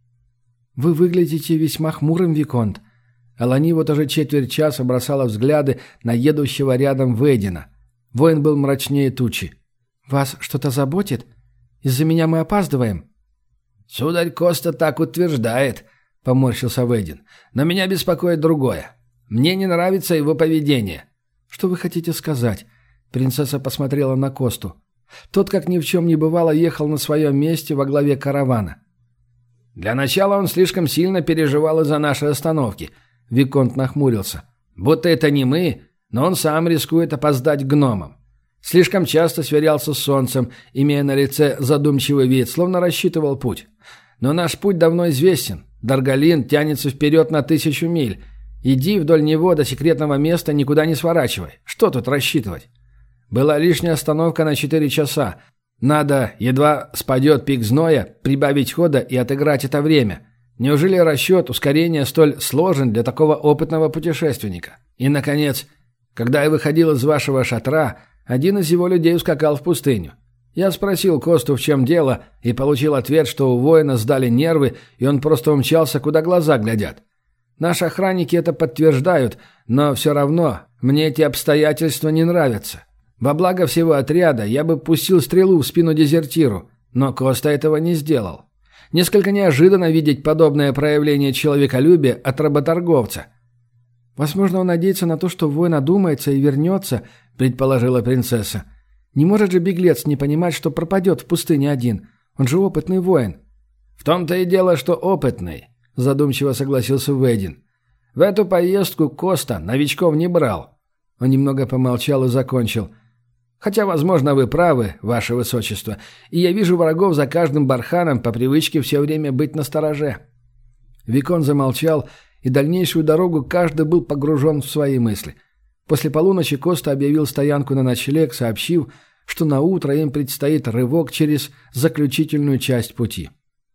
«Вы выглядите весьма хмурым, Виконт». Элани вот уже четверть часа бросала взгляды на едущего рядом Ведина. Воин был мрачнее тучи. «Вас что-то заботит? Из-за меня мы опаздываем?» «Сударь Коста так утверждает», — поморщился Ведин. «Но меня беспокоит другое. Мне не нравится его поведение». «Что вы хотите сказать?» Принцесса посмотрела на Косту. Тот, как ни в чем не бывало, ехал на своем месте во главе каравана. «Для начала он слишком сильно переживал из-за нашей остановки», — Виконт нахмурился. «Будто это не мы, но он сам рискует опоздать к гномам. Слишком часто сверялся с солнцем, имея на лице задумчивый вид, словно рассчитывал путь. Но наш путь давно известен. Даргалин тянется вперед на тысячу миль. Иди вдоль него до секретного места, никуда не сворачивай. Что тут рассчитывать? Была лишняя остановка на четыре часа. Надо, едва спадет пик зноя, прибавить хода и отыграть это время. Неужели расчет ускорения столь сложен для такого опытного путешественника? И, наконец, когда я выходил из вашего шатра, один из его людей ускакал в пустыню. Я спросил Косту, в чем дело, и получил ответ, что у воина сдали нервы, и он просто умчался, куда глаза глядят. Наши охранники это подтверждают, но все равно мне эти обстоятельства не нравятся. Во благо всего отряда я бы пустил стрелу в спину дезертиру, но Коста этого не сделал. Несколько неожиданно видеть подобное проявление человеколюбия от работорговца. «Возможно, он надеется на то, что воин одумается и вернется», — предположила принцесса. «Не может же беглец не понимать, что пропадет в пустыне один. Он же опытный воин». «В том-то и дело, что опытный», — задумчиво согласился Ведин. «В эту поездку Коста новичков не брал». Он немного помолчал и закончил. «Хотя, возможно, вы правы, ваше высочество, и я вижу врагов за каждым барханом по привычке все время быть настороже». Викон замолчал, и дальнейшую дорогу каждый был погружен в свои мысли. После полуночи Коста объявил стоянку на ночлег, сообщив, что на утро им предстоит рывок через заключительную часть пути.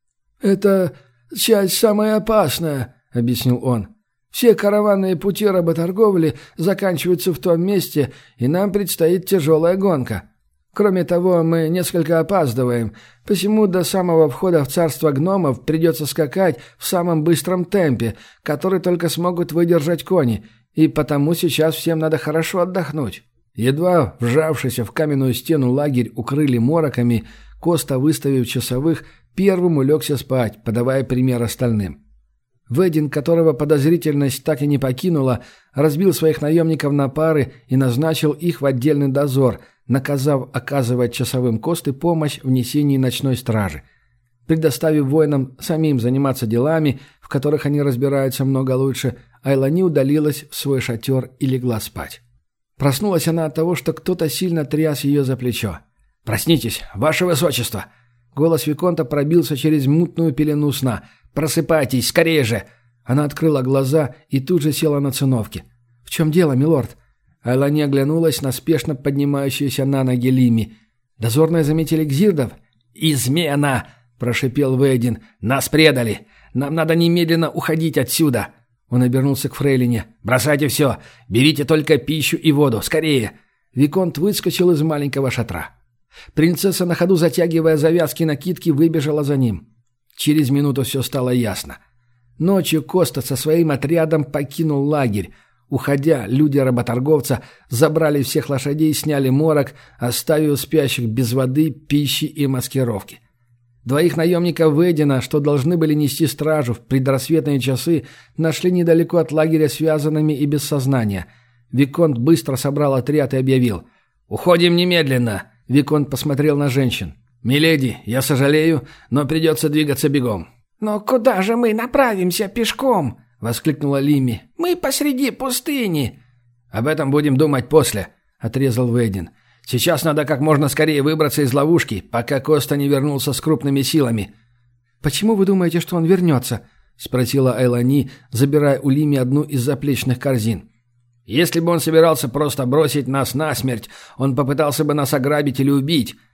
«Это часть самая опасная», — объяснил он. «Все караванные пути работорговли заканчиваются в том месте, и нам предстоит тяжелая гонка. Кроме того, мы несколько опаздываем, посему до самого входа в царство гномов придется скакать в самом быстром темпе, который только смогут выдержать кони, и потому сейчас всем надо хорошо отдохнуть». Едва вжавшись в каменную стену лагерь укрыли мороками, Коста, выставив часовых, первым улегся спать, подавая пример остальным. Ведин, которого подозрительность так и не покинула, разбил своих наемников на пары и назначил их в отдельный дозор, наказав оказывать часовым Косты помощь в несении ночной стражи. Предоставив воинам самим заниматься делами, в которых они разбираются много лучше, Айлани удалилась в свой шатер и легла спать. Проснулась она от того, что кто-то сильно тряс ее за плечо. «Проснитесь, ваше высочество!» Голос Виконта пробился через мутную пелену сна. «Просыпайтесь, скорее же!» Она открыла глаза и тут же села на циновке. «В чем дело, милорд?» Айлани оглянулась на спешно поднимающуюся на ноги Лими. «Дозорные заметили гзирдов?» «Измена!» – прошипел Ведин. «Нас предали! Нам надо немедленно уходить отсюда!» Он обернулся к фрейлине. «Бросайте все! Берите только пищу и воду! Скорее!» Виконт выскочил из маленького шатра. Принцесса, на ходу затягивая завязки накидки, выбежала за ним. Через минуту все стало ясно. Ночью Коста со своим отрядом покинул лагерь. Уходя, люди работорговца забрали всех лошадей, сняли морок, оставив спящих без воды, пищи и маскировки. Двоих наемников Ведина, что должны были нести стражу в предрассветные часы, нашли недалеко от лагеря связанными и без сознания. Виконт быстро собрал отряд и объявил: «Уходим немедленно!» Виконт посмотрел на женщин. «Миледи, я сожалею, но придется двигаться бегом». «Но куда же мы направимся пешком?» — воскликнула Лими. «Мы посреди пустыни». «Об этом будем думать после», — отрезал Ведин. «Сейчас надо как можно скорее выбраться из ловушки, пока Коста не вернулся с крупными силами». «Почему вы думаете, что он вернется?» — спросила Айлани, забирая у Лими одну из заплечных корзин. «Если бы он собирался просто бросить нас насмерть, он попытался бы нас ограбить или убить»,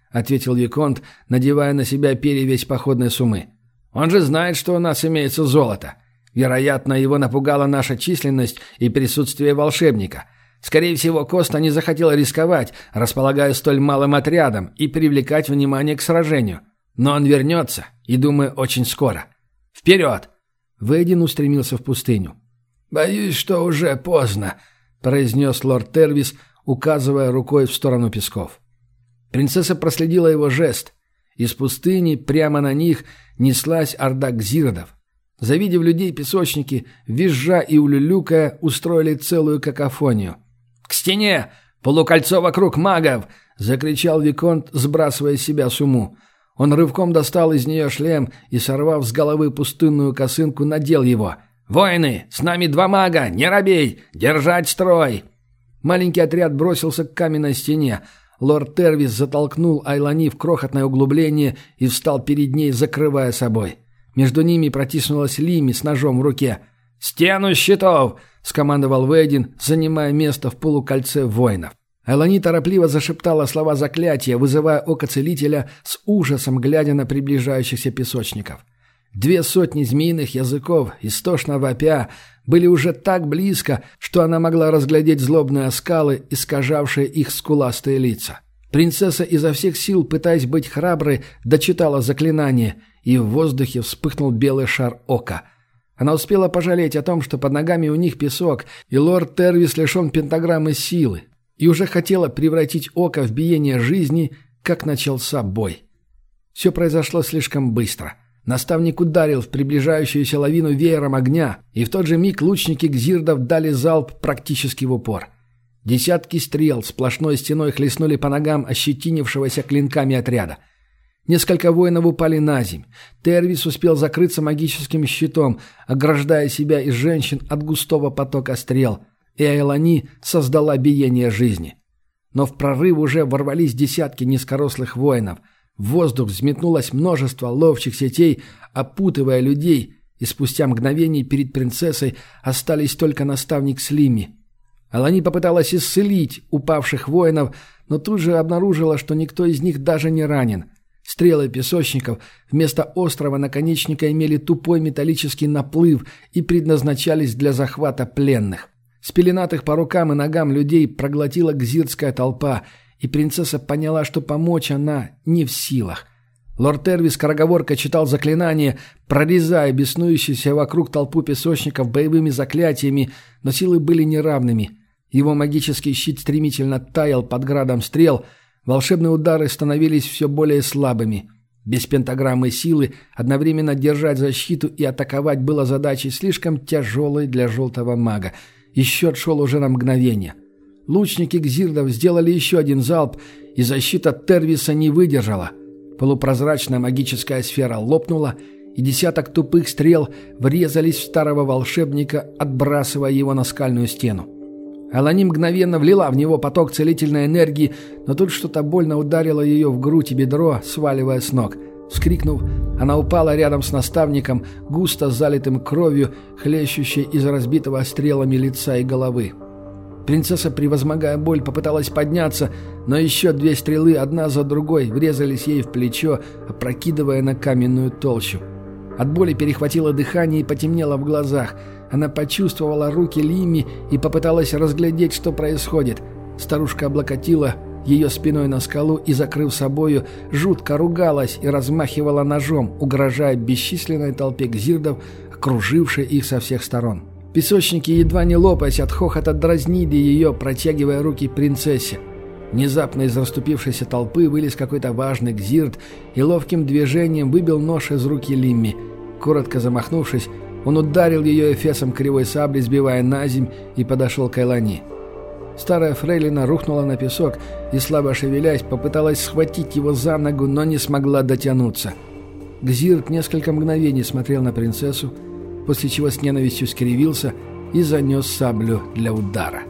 — ответил Виконт, надевая на себя перевязь походной суммы. «Он же знает, что у нас имеется золото. Вероятно, его напугала наша численность и присутствие волшебника. Скорее всего, Коста не захотел рисковать, располагая столь малым отрядом, и привлекать внимание к сражению. Но он вернется, и, думаю, очень скоро. Вперед!» Вейдин устремился в пустыню. «Боюсь, что уже поздно», — произнес лорд Тервис, указывая рукой в сторону песков. Принцесса проследила его жест. Из пустыни прямо на них неслась орда гзирдов. Завидев людей, песочники, визжа и улюлюкая, устроили целую какофонию. «К стене! Полукольцо вокруг магов!» — закричал Виконт, сбрасывая с себя сумму. Он рывком достал из нее шлем и, сорвав с головы пустынную косынку, надел его. «Воины! С нами два мага! Не робей! Держать строй!» Маленький отряд бросился к каменной стене. Лорд Тервис затолкнул Айлани в крохотное углубление и встал перед ней, закрывая собой. Между ними протиснулась Лими с ножом в руке. «Стену щитов!» — скомандовал Вейдин, занимая место в полукольце воинов. Айлани торопливо зашептала слова заклятия, вызывая око целителя, с ужасом глядя на приближающихся песочников. Две сотни змеиных языков, истошно вопя, были уже так близко, что она могла разглядеть злобные оскалы, искажавшие их скуластые лица. Принцесса изо всех сил, пытаясь быть храброй, дочитала заклинание, и в воздухе вспыхнул белый шар ока. Она успела пожалеть о том, что под ногами у них песок, и лорд Тервис лишен пентаграммы силы, и уже хотела превратить око в биение жизни, как начался бой. Все произошло слишком быстро. Наставник ударил в приближающуюся лавину веером огня, и в тот же миг лучники гзирдов дали залп практически в упор. Десятки стрел сплошной стеной хлестнули по ногам ощетинившегося клинками отряда. Несколько воинов упали на земь. Тервис успел закрыться магическим щитом, ограждая себя и женщин от густого потока стрел, и Айлани создала биение жизни. Но в прорыв уже ворвались десятки низкорослых воинов. В воздух взметнулось множество ловчих сетей, опутывая людей, и спустя мгновение перед принцессой остались только наставник с Лими. Айлани попыталась исцелить упавших воинов, но тут же обнаружила, что никто из них даже не ранен. Стрелы песочников вместо острого наконечника имели тупой металлический наплыв и предназначались для захвата пленных. Спеленатых по рукам и ногам людей проглотила гзирдская толпа, и принцесса поняла, что помочь она не в силах. Лорд Тервис скороговоркой читал заклинание, прорезая беснующуюся вокруг толпу песочников боевыми заклятиями, но силы были неравными. Его магический щит стремительно таял под градом стрел, волшебные удары становились все более слабыми. Без пентаграммы силы одновременно держать защиту и атаковать было задачей слишком тяжелой для желтого мага, и счет шел уже на мгновение. Лучники гзирдов сделали еще один залп, и защита Тервиса не выдержала. Полупрозрачная магическая сфера лопнула, и десяток тупых стрел врезались в старого волшебника, отбрасывая его на скальную стену. Айлани мгновенно влила в него поток целительной энергии, но тут что-то больно ударило ее в грудь и бедро, сваливая с ног. Вскрикнув, она упала рядом с наставником, густо залитым кровью, хлещущей из разбитого стрелами лица и головы. Принцесса, превозмогая боль, попыталась подняться, но еще две стрелы, одна за другой, врезались ей в плечо, опрокидывая на каменную толщу. От боли перехватило дыхание и потемнело в глазах. Она почувствовала руки Лими и попыталась разглядеть, что происходит. Старушка облокотила ее спиной на скалу и, закрыв собою, жутко ругалась и размахивала ножом, угрожая бесчисленной толпе гзирдов, окружившей их со всех сторон. Песочники, едва не лопаясь от хохота, дразнили ее, протягивая руки принцессе. Внезапно из расступившейся толпы вылез какой-то важный гзирд и ловким движением выбил нож из руки Лимми. Коротко замахнувшись, он ударил ее эфесом кривой сабли, сбивая на земь, и подошел к Айлани. Старая фрейлина рухнула на песок и, слабо шевелясь, попыталась схватить его за ногу, но не смогла дотянуться. Гзирд несколько мгновений смотрел на принцессу, после чего с ненавистью скривился и занес саблю для удара.